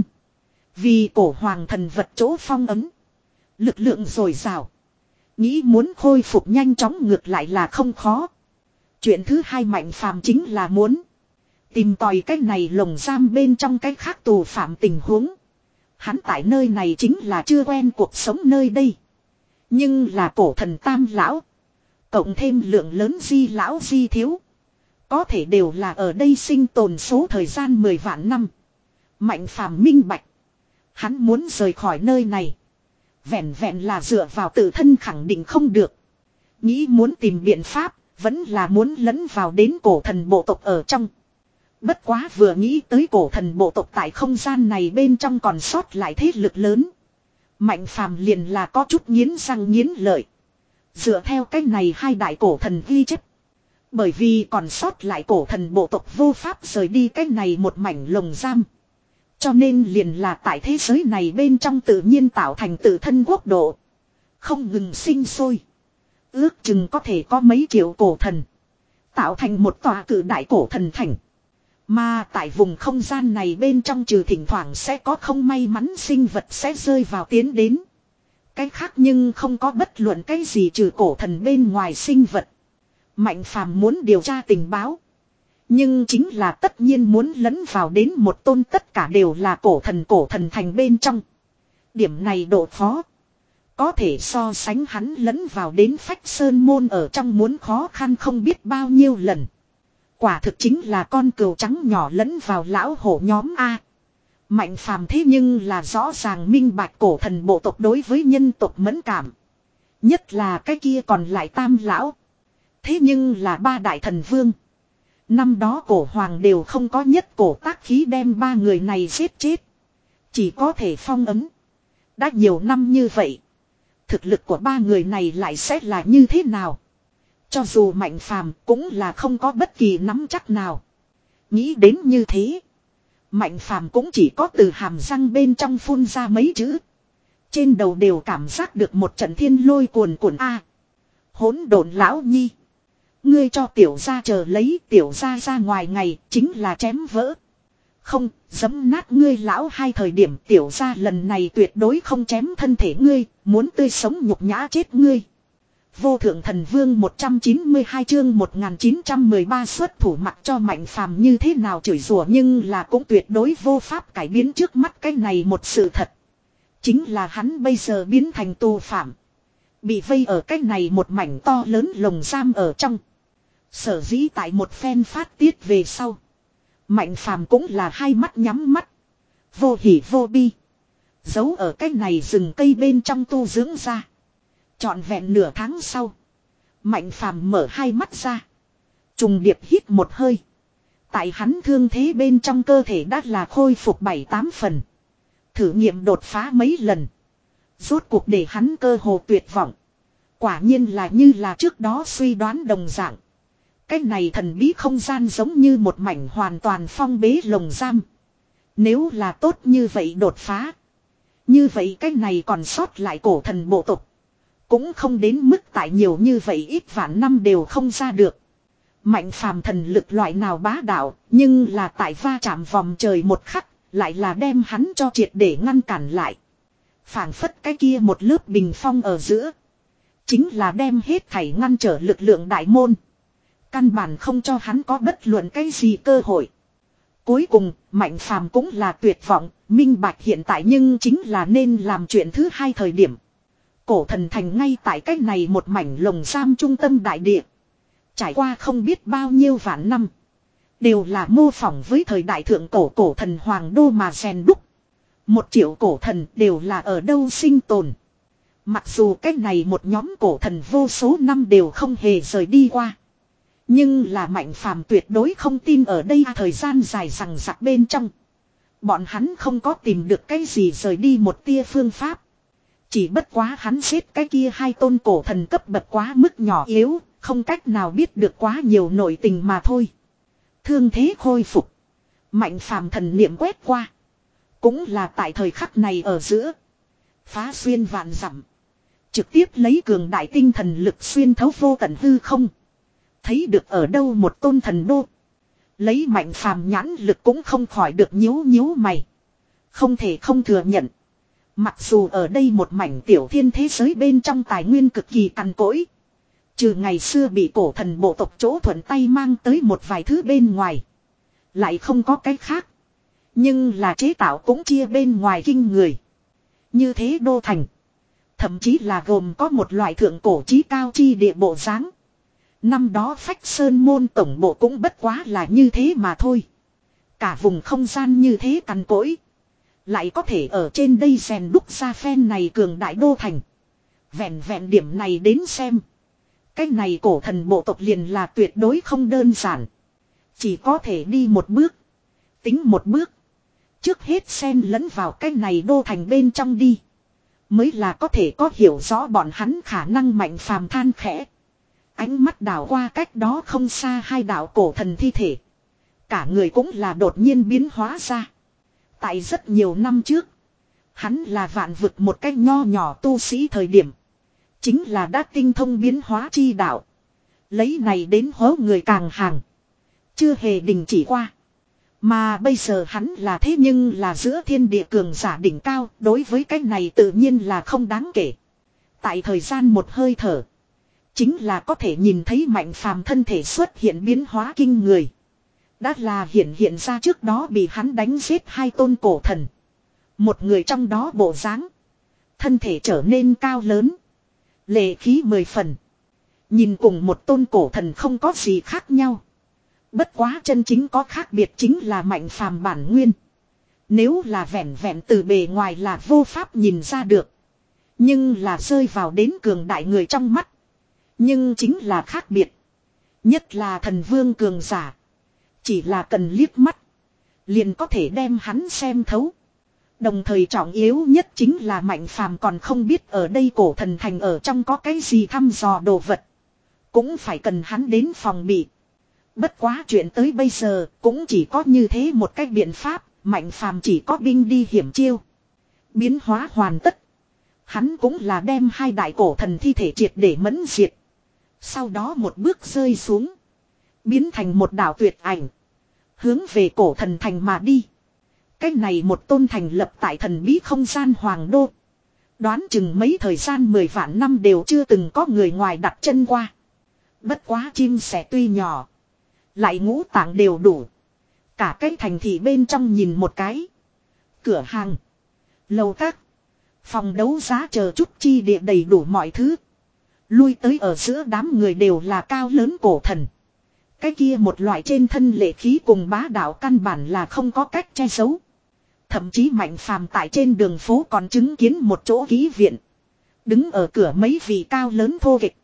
Vì cổ hoàng thần vật chỗ phong ấm. Lực lượng dồi dào. Nghĩ muốn khôi phục nhanh chóng ngược lại là không khó. Chuyện thứ hai mạnh phàm chính là muốn. Tìm tòi cái này lồng giam bên trong cái khác tù phạm tình huống. Hắn tại nơi này chính là chưa quen cuộc sống nơi đây. Nhưng là cổ thần tam lão. Cộng thêm lượng lớn di lão di thiếu. Có thể đều là ở đây sinh tồn số thời gian mười vạn năm. Mạnh phàm minh bạch. Hắn muốn rời khỏi nơi này. Vẹn vẹn là dựa vào tự thân khẳng định không được. Nghĩ muốn tìm biện pháp. Vẫn là muốn lẫn vào đến cổ thần bộ tộc ở trong. Bất quá vừa nghĩ tới cổ thần bộ tộc tại không gian này bên trong còn sót lại thế lực lớn. Mạnh phàm liền là có chút nghiến răng nghiến lợi. Dựa theo cách này hai đại cổ thần ghi chép. Bởi vì còn sót lại cổ thần bộ tộc vô pháp rời đi cách này một mảnh lồng giam. Cho nên liền là tại thế giới này bên trong tự nhiên tạo thành tự thân quốc độ. Không ngừng sinh sôi. Ước chừng có thể có mấy triệu cổ thần. Tạo thành một tòa cử đại cổ thần thành. Mà tại vùng không gian này bên trong trừ thỉnh thoảng sẽ có không may mắn sinh vật sẽ rơi vào tiến đến. Cái khác nhưng không có bất luận cái gì trừ cổ thần bên ngoài sinh vật. Mạnh phàm muốn điều tra tình báo. Nhưng chính là tất nhiên muốn lẫn vào đến một tôn tất cả đều là cổ thần cổ thần thành bên trong. Điểm này độ khó. Có thể so sánh hắn lẫn vào đến Phách Sơn môn ở trong muốn khó khăn không biết bao nhiêu lần. Quả thực chính là con cừu trắng nhỏ lẫn vào lão hổ nhóm A. Mạnh phàm thế nhưng là rõ ràng minh bạch cổ thần bộ tộc đối với nhân tộc mẫn cảm. Nhất là cái kia còn lại tam lão. Thế nhưng là ba đại thần vương. Năm đó cổ hoàng đều không có nhất cổ tác khí đem ba người này giết chết. Chỉ có thể phong ấn. Đã nhiều năm như vậy. Thực lực của ba người này lại sẽ là như thế nào? Cho dù mạnh phàm cũng là không có bất kỳ nắm chắc nào. Nghĩ đến như thế. Mạnh phàm cũng chỉ có từ hàm răng bên trong phun ra mấy chữ. Trên đầu đều cảm giác được một trận thiên lôi cuồn cuộn a. Hỗn độn lão nhi. Ngươi cho tiểu gia chờ lấy tiểu gia ra ngoài ngày chính là chém vỡ. Không, giấm nát ngươi lão hai thời điểm tiểu gia lần này tuyệt đối không chém thân thể ngươi, muốn tươi sống nhục nhã chết ngươi. Vô thượng thần vương một trăm chín mươi hai chương một nghìn chín trăm mười ba xuất thủ mặc cho mạnh phàm như thế nào chửi rủa nhưng là cũng tuyệt đối vô pháp cải biến trước mắt cái này một sự thật. Chính là hắn bây giờ biến thành tù phạm. Bị vây ở cái này một mảnh to lớn lồng giam ở trong. Sở dĩ tại một phen phát tiết về sau. Mạnh phàm cũng là hai mắt nhắm mắt. Vô hỉ vô bi. Giấu ở cái này rừng cây bên trong tu dưỡng ra. Trọn vẹn nửa tháng sau. Mạnh phàm mở hai mắt ra. Trùng điệp hít một hơi. Tại hắn thương thế bên trong cơ thể đã là khôi phục bảy tám phần. Thử nghiệm đột phá mấy lần. Rốt cuộc để hắn cơ hồ tuyệt vọng. Quả nhiên là như là trước đó suy đoán đồng dạng. Cái này thần bí không gian giống như một mảnh hoàn toàn phong bế lồng giam. Nếu là tốt như vậy đột phá. Như vậy cái này còn sót lại cổ thần bộ tộc. Cũng không đến mức tại nhiều như vậy ít vạn năm đều không ra được. Mạnh phàm thần lực loại nào bá đạo. Nhưng là tại va chạm vòng trời một khắc. Lại là đem hắn cho triệt để ngăn cản lại. Phảng phất cái kia một lớp bình phong ở giữa. Chính là đem hết thảy ngăn trở lực lượng đại môn. Căn bản không cho hắn có bất luận cái gì cơ hội. Cuối cùng, Mạnh phàm cũng là tuyệt vọng, minh bạch hiện tại nhưng chính là nên làm chuyện thứ hai thời điểm. Cổ thần thành ngay tại cách này một mảnh lồng giam trung tâm đại địa. Trải qua không biết bao nhiêu vạn năm. Đều là mô phỏng với thời đại thượng cổ cổ thần hoàng đô mà rèn đúc. Một triệu cổ thần đều là ở đâu sinh tồn. Mặc dù cách này một nhóm cổ thần vô số năm đều không hề rời đi qua. Nhưng là Mạnh phàm tuyệt đối không tin ở đây thời gian dài rằng rạc bên trong. Bọn hắn không có tìm được cái gì rời đi một tia phương pháp. Chỉ bất quá hắn giết cái kia hai tôn cổ thần cấp bậc quá mức nhỏ yếu, không cách nào biết được quá nhiều nội tình mà thôi. Thương thế khôi phục. Mạnh phàm thần niệm quét qua. Cũng là tại thời khắc này ở giữa. Phá xuyên vạn dặm. Trực tiếp lấy cường đại tinh thần lực xuyên thấu vô tận hư không. Thấy được ở đâu một tôn thần đô. Lấy mạnh phàm nhãn lực cũng không khỏi được nhíu nhíu mày. Không thể không thừa nhận. Mặc dù ở đây một mảnh tiểu thiên thế giới bên trong tài nguyên cực kỳ cằn cỗi. Trừ ngày xưa bị cổ thần bộ tộc chỗ thuận tay mang tới một vài thứ bên ngoài. Lại không có cái khác. Nhưng là chế tạo cũng chia bên ngoài kinh người. Như thế đô thành. Thậm chí là gồm có một loại thượng cổ chí cao chi địa bộ dáng. Năm đó Phách Sơn môn tổng bộ cũng bất quá là như thế mà thôi. Cả vùng không gian như thế cằn cỗi. Lại có thể ở trên đây rèn đúc ra phen này cường đại đô thành. Vẹn vẹn điểm này đến xem. Cái này cổ thần bộ tộc liền là tuyệt đối không đơn giản. Chỉ có thể đi một bước. Tính một bước. Trước hết xen lẫn vào cái này đô thành bên trong đi. Mới là có thể có hiểu rõ bọn hắn khả năng Mạnh phàm than khẽ. Ánh mắt đảo qua cách đó không xa hai đạo cổ thần thi thể. Cả người cũng là đột nhiên biến hóa ra. Tại rất nhiều năm trước. Hắn là vạn vực một cách nho nhỏ tu sĩ thời điểm. Chính là đã tinh thông biến hóa chi đạo. Lấy này đến hố người càng hàng. Chưa hề đình chỉ qua. Mà bây giờ hắn là thế nhưng là giữa thiên địa cường giả đỉnh cao. Đối với cái này tự nhiên là không đáng kể. Tại thời gian một hơi thở. Chính là có thể nhìn thấy Mạnh phàm thân thể xuất hiện biến hóa kinh người. Đã là hiện hiện ra trước đó bị hắn đánh giết hai tôn cổ thần. Một người trong đó bộ dáng, thân thể trở nên cao lớn, lệ khí mười phần. Nhìn cùng một tôn cổ thần không có gì khác nhau. Bất quá chân chính có khác biệt chính là Mạnh Phàm bản nguyên. Nếu là vẹn vẹn từ bề ngoài là vô pháp nhìn ra được. Nhưng là rơi vào đến cường đại người trong mắt. Nhưng chính là khác biệt. Nhất là thần vương cường giả. Chỉ là cần liếc mắt. Liền có thể đem hắn xem thấu. Đồng thời trọng yếu nhất chính là Mạnh Phàm còn không biết ở đây cổ thần thành ở trong có cái gì thăm dò đồ vật. Cũng phải cần hắn đến phòng bị. Bất quá chuyện tới bây giờ cũng chỉ có như thế một cách biện pháp. Mạnh Phàm chỉ có binh đi hiểm chiêu. Biến hóa hoàn tất. Hắn cũng là đem hai đại cổ thần thi thể triệt để mẫn diệt. Sau đó một bước rơi xuống. Biến thành một đạo tuyệt ảnh. Hướng về cổ thần thành mà đi. Cái này một tôn thành lập tại thần bí không gian hoàng đô. Đoán chừng mấy thời gian mười vạn năm đều chưa từng có người ngoài đặt chân qua. Bất quá chim sẻ tuy nhỏ. Lại ngũ tạng đều đủ. Cả cái thành thị bên trong nhìn một cái. Cửa hàng. Lầu các. Phòng đấu giá chờ chút chi địa đầy đủ mọi thứ. Lui tới ở giữa đám người đều là cao lớn cổ thần. Cái kia một loại trên thân lệ khí cùng bá đạo căn bản là không có cách che giấu. Thậm chí Mạnh Phàm tại trên đường phố còn chứng kiến một chỗ ký viện. Đứng ở cửa mấy vị cao lớn thô kịch.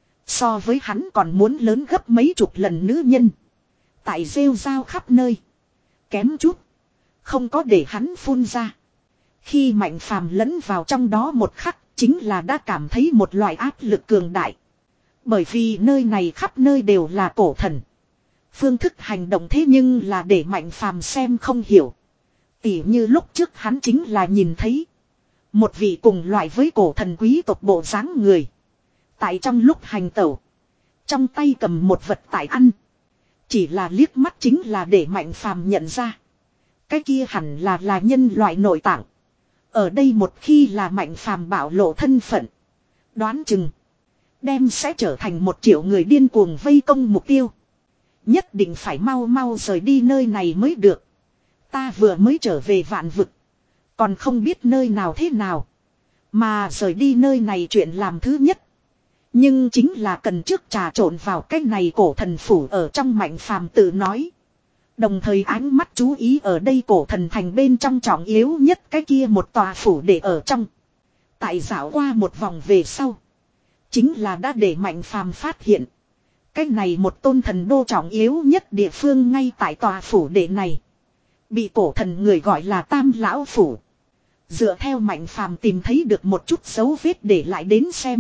So với hắn còn muốn lớn gấp mấy chục lần nữ nhân. Tại rêu rao khắp nơi. Kém chút. Không có để hắn phun ra. Khi Mạnh Phàm lẫn vào trong đó một khắc. Chính là đã cảm thấy một loại áp lực cường đại. Bởi vì nơi này khắp nơi đều là cổ thần. Phương thức hành động thế nhưng là để Mạnh Phàm xem không hiểu. Tỉ như lúc trước hắn chính là nhìn thấy. Một vị cùng loại với cổ thần quý tộc bộ dáng người. Tại trong lúc hành tẩu. Trong tay cầm một vật tại ăn. Chỉ là liếc mắt chính là để Mạnh Phàm nhận ra. Cái kia hẳn là là nhân loại nội tạng. Ở đây một khi là Mạnh Phàm bảo lộ thân phận. Đoán chừng. Đem sẽ trở thành một triệu người điên cuồng vây công mục tiêu. Nhất định phải mau mau rời đi nơi này mới được. Ta vừa mới trở về vạn vực. Còn không biết nơi nào thế nào. Mà rời đi nơi này chuyện làm thứ nhất. Nhưng chính là cần trước trà trộn vào cái này cổ thần phủ ở trong Mạnh Phàm tự nói. Đồng thời ánh mắt chú ý ở đây cổ thần thành bên trong trọng yếu nhất cái kia một tòa phủ để ở trong. Tại dạo qua một vòng về sau. Chính là đã để Mạnh Phàm phát hiện. Cái này một tôn thần đô trọng yếu nhất địa phương ngay tại tòa phủ đệ này. Bị cổ thần người gọi là Tam Lão Phủ. Dựa theo Mạnh Phàm tìm thấy được một chút dấu vết để lại đến xem.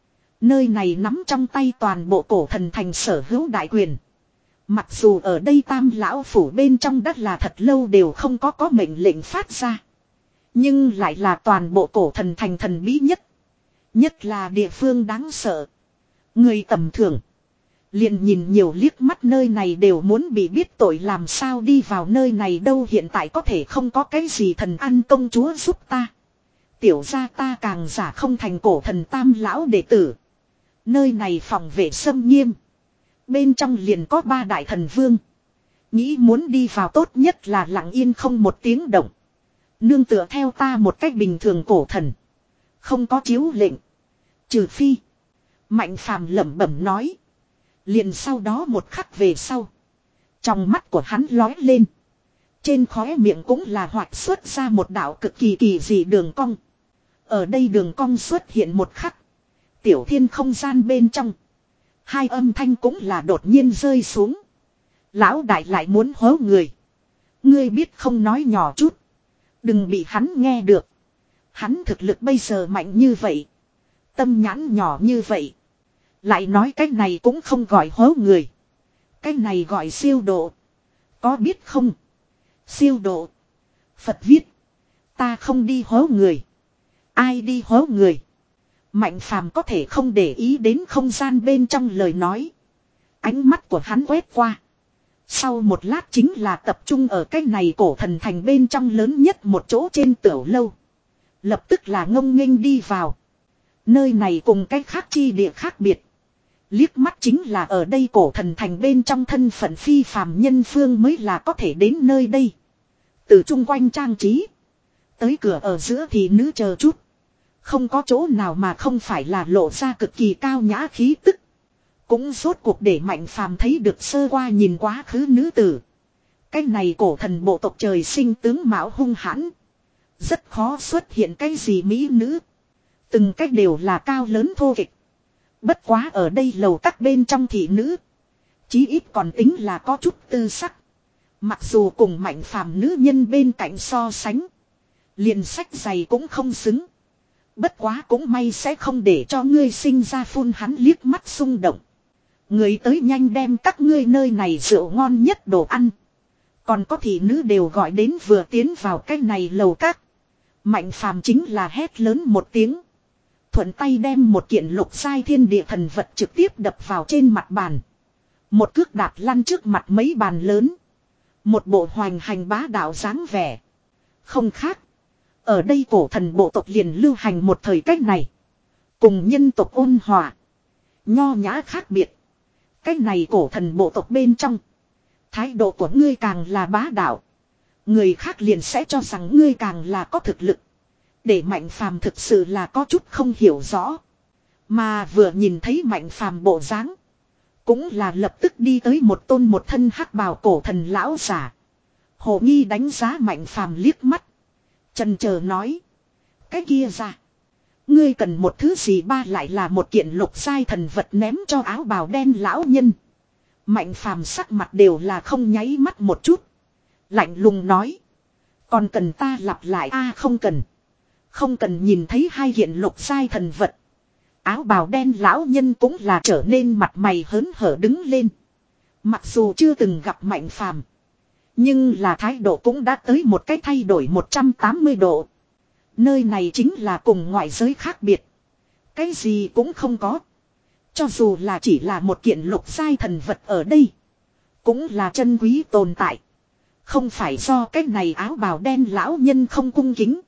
Nơi này nắm trong tay toàn bộ cổ thần thành sở hữu đại quyền. Mặc dù ở đây Tam Lão Phủ bên trong đất là thật lâu đều không có có mệnh lệnh phát ra. Nhưng lại là toàn bộ cổ thần thành thần bí nhất. Nhất là địa phương đáng sợ. Người tầm thường. Liền nhìn nhiều liếc mắt nơi này đều muốn bị biết tội làm sao đi vào nơi này đâu hiện tại có thể không có cái gì thần ăn công chúa giúp ta. Tiểu ra ta càng giả không thành cổ thần Tam Lão đệ tử. Nơi này phòng vệ xâm nghiêm. Bên trong liền có ba đại thần vương. Nghĩ muốn đi vào tốt nhất là lặng yên không một tiếng động. Nương tựa theo ta một cách bình thường cổ thần. Không có chiếu lệnh. Trừ phi. Mạnh Phàm lẩm bẩm nói. Liền sau đó một khắc về sau. Trong mắt của hắn lói lên. Trên khóe miệng cũng là hoạt xuất ra một đạo cực kỳ kỳ dị đường cong. Ở đây đường cong xuất hiện một khắc. Tiểu thiên không gian bên trong. Hai âm thanh cũng là đột nhiên rơi xuống. Lão đại lại muốn hố người. Ngươi biết không nói nhỏ chút. Đừng bị hắn nghe được. Hắn thực lực bây giờ mạnh như vậy. Tâm nhãn nhỏ như vậy. Lại nói cái này cũng không gọi hố người. Cái này gọi siêu độ. Có biết không? Siêu độ. Phật viết. Ta không đi hố người. Ai đi hố người? Mạnh Phàm có thể không để ý đến không gian bên trong lời nói. Ánh mắt của hắn quét qua. Sau một lát chính là tập trung ở cái này cổ thần thành bên trong lớn nhất một chỗ trên tiểu lâu. Lập tức là ngông nghênh đi vào. Nơi này cùng cái khác chi địa khác biệt. Liếc mắt chính là ở đây cổ thần thành bên trong thân phận phi phàm nhân phương mới là có thể đến nơi đây. Từ chung quanh trang trí. Tới cửa ở giữa thì nữ chờ chút. Không có chỗ nào mà không phải là lộ ra cực kỳ cao nhã khí tức. Cũng rốt cuộc để Mạnh Phàm thấy được sơ qua nhìn quá khứ nữ tử. Cái này cổ thần bộ tộc trời sinh tướng mạo hung hãn. Rất khó xuất hiện cái gì mỹ nữ. Từng cách đều là cao lớn thô kịch. Bất quá ở đây lầu các bên trong thị nữ. Chí ít còn tính là có chút tư sắc. Mặc dù cùng Mạnh Phàm nữ nhân bên cạnh so sánh. Liền sách giày cũng không xứng. Bất quá cũng may sẽ không để cho ngươi sinh ra phun hắn liếc mắt xung động. Người tới nhanh đem các ngươi nơi này rượu ngon nhất đồ ăn. Còn có thị nữ đều gọi đến vừa tiến vào cái này lầu các. Mạnh Phàm chính là hét lớn một tiếng. Thuận tay đem một kiện lục sai thiên địa thần vật trực tiếp đập vào trên mặt bàn. Một cước đạp lăn trước mặt mấy bàn lớn. Một bộ hoành hành bá đạo dáng vẻ. Không khác. Ở đây cổ thần bộ tộc liền lưu hành một thời cách này. Cùng nhân tộc ôn hòa. Nho nhã khác biệt. Cách này cổ thần bộ tộc bên trong. Thái độ của ngươi càng là bá đạo. Người khác liền sẽ cho rằng ngươi càng là có thực lực. Để Mạnh Phàm thực sự là có chút không hiểu rõ. Mà vừa nhìn thấy Mạnh Phàm bộ dáng. Cũng là lập tức đi tới một tôn một thân hắc bào cổ thần lão giả. Hồ nghi đánh giá Mạnh Phàm liếc mắt. Chần chờ nói. Cái kia ra. Ngươi cần một thứ gì ba lại là một kiện lục sai thần vật ném cho áo bào đen lão nhân. Mạnh Phàm sắc mặt đều là không nháy mắt một chút. Lạnh lùng nói. Còn cần ta lặp lại a à, không cần. Không cần nhìn thấy hai kiện lục sai thần vật. Áo bào đen lão nhân cũng là trở nên mặt mày hớn hở đứng lên. Mặc dù chưa từng gặp Mạnh Phàm, nhưng là thái độ cũng đã tới một cái thay đổi một trăm tám mươi độ. Nơi này chính là cùng ngoại giới khác biệt. Cái gì cũng không có. Cho dù là chỉ là một kiện lục sai thần vật ở đây. Cũng là chân quý tồn tại. Không phải do cái này áo bào đen lão nhân không cung kính.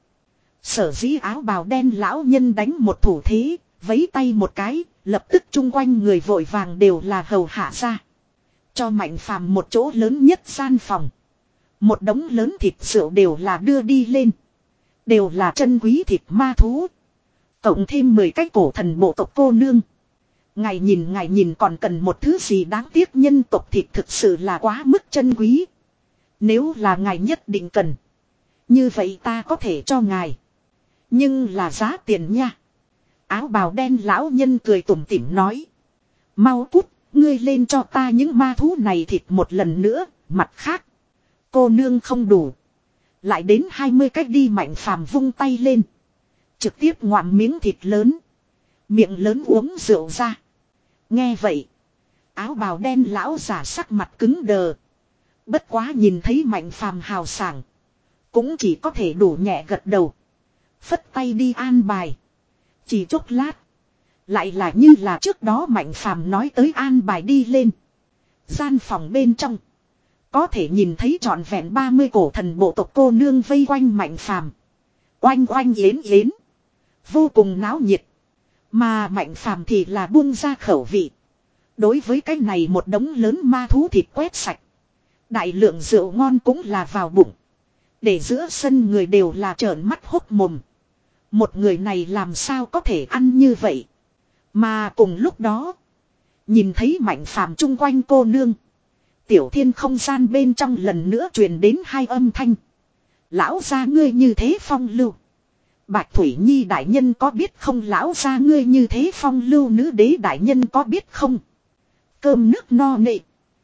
Sở dĩ áo bào đen lão nhân đánh một thủ thế, vấy tay một cái, lập tức chung quanh người vội vàng đều là hầu hạ ra. Cho Mạnh Phàm một chỗ lớn nhất gian phòng. Một đống lớn thịt rượu đều là đưa đi lên. Đều là chân quý thịt ma thú. Cộng thêm mười cái cổ thần bộ tộc cô nương. Ngài nhìn ngài nhìn còn cần một thứ gì đáng tiếc nhân tộc thịt thực sự là quá mức chân quý. Nếu là ngài nhất định cần. Như vậy ta có thể cho ngài. Nhưng là giá tiền nha. Áo bào đen lão nhân cười tủm tỉm nói. Mau cút, ngươi lên cho ta những ma thú này thịt một lần nữa, mặt khác. Cô nương không đủ. Lại đến hai mươi cách đi Mạnh Phàm vung tay lên. Trực tiếp ngoạm miếng thịt lớn. Miệng lớn uống rượu ra. Nghe vậy. Áo bào đen lão giả sắc mặt cứng đờ. Bất quá nhìn thấy Mạnh Phàm hào sảng. Cũng chỉ có thể đủ nhẹ gật đầu. Phất tay đi an bài. Chỉ chốc lát. Lại là như là trước đó Mạnh Phàm nói tới an bài đi lên. Gian phòng bên trong. Có thể nhìn thấy trọn vẹn ba mươi cổ thần bộ tộc cô nương vây quanh Mạnh Phàm. Oanh oanh yến yến. Vô cùng náo nhiệt. Mà Mạnh Phàm thì là buông ra khẩu vị. Đối với cái này một đống lớn ma thú thịt quét sạch. Đại lượng rượu ngon cũng là vào bụng. Để giữa sân người đều là trợn mắt hốc mồm. Một người này làm sao có thể ăn như vậy. Mà cùng lúc đó. Nhìn thấy Mạnh Phàm chung quanh cô nương. Tiểu thiên không gian bên trong lần nữa truyền đến hai âm thanh. Lão gia ngươi như thế phong lưu. Bạch Thủy Nhi đại nhân có biết không, lão gia ngươi như thế phong lưu, nữ đế đại nhân có biết không. Cơm nước no nệ.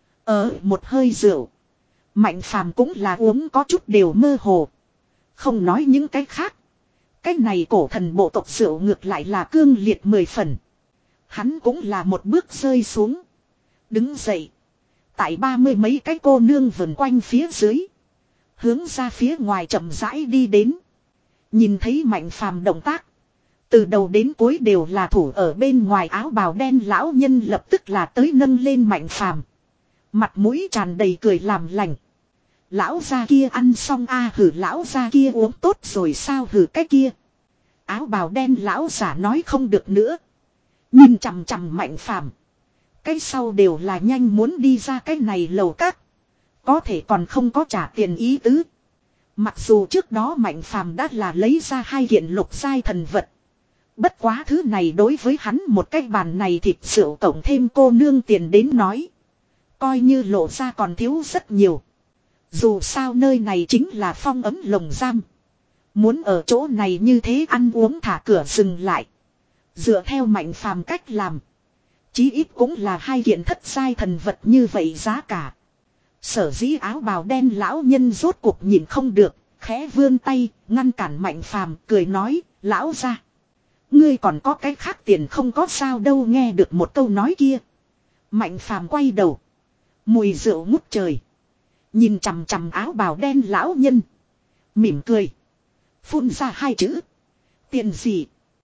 Ở một hơi rượu. Mạnh Phàm cũng là uống có chút đều mơ hồ. Không nói những cái khác. Cái này cổ thần bộ tộc rượu ngược lại là cương liệt mười phần. Hắn cũng là một bước rơi xuống. Đứng dậy. Tại ba mươi mấy cái cô nương vần quanh phía dưới. Hướng ra phía ngoài chậm rãi đi đến. Nhìn thấy Mạnh Phàm động tác. Từ đầu đến cuối đều là thủ ở bên ngoài áo bào đen lão nhân lập tức là tới nâng lên Mạnh Phàm. Mặt mũi tràn đầy cười làm lành. Lão gia kia ăn xong a à, hử lão gia kia uống tốt rồi sao hử cái kia. Áo bào đen lão giả nói không được nữa. Nhìn chằm chằm Mạnh Phàm. Cái sau đều là nhanh muốn đi ra cái này lầu các. Có thể còn không có trả tiền ý tứ. Mặc dù trước đó Mạnh Phàm đã là lấy ra hai kiện lục giai thần vật. Bất quá thứ này đối với hắn một cái bàn này thịt rượu cộng thêm cô nương tiền đến nói. Coi như lộ ra còn thiếu rất nhiều. Dù sao nơi này chính là phong ấm lồng giam. Muốn ở chỗ này như thế ăn uống thả cửa dừng lại. Dựa theo Mạnh Phàm cách làm. Chí ít cũng là hai kiện thất giai thần vật như vậy giá cả. Sở dĩ áo bào đen lão nhân rốt cuộc nhìn không được. Khẽ vươn tay ngăn cản Mạnh Phàm cười nói lão ra. Ngươi còn có cái khác tiền không có sao đâu nghe được một câu nói kia. Mạnh Phàm quay đầu. Mùi rượu ngút trời. Nhìn chằm chằm áo bào đen lão nhân. Mỉm cười. Phun ra hai chữ. Tiền gì?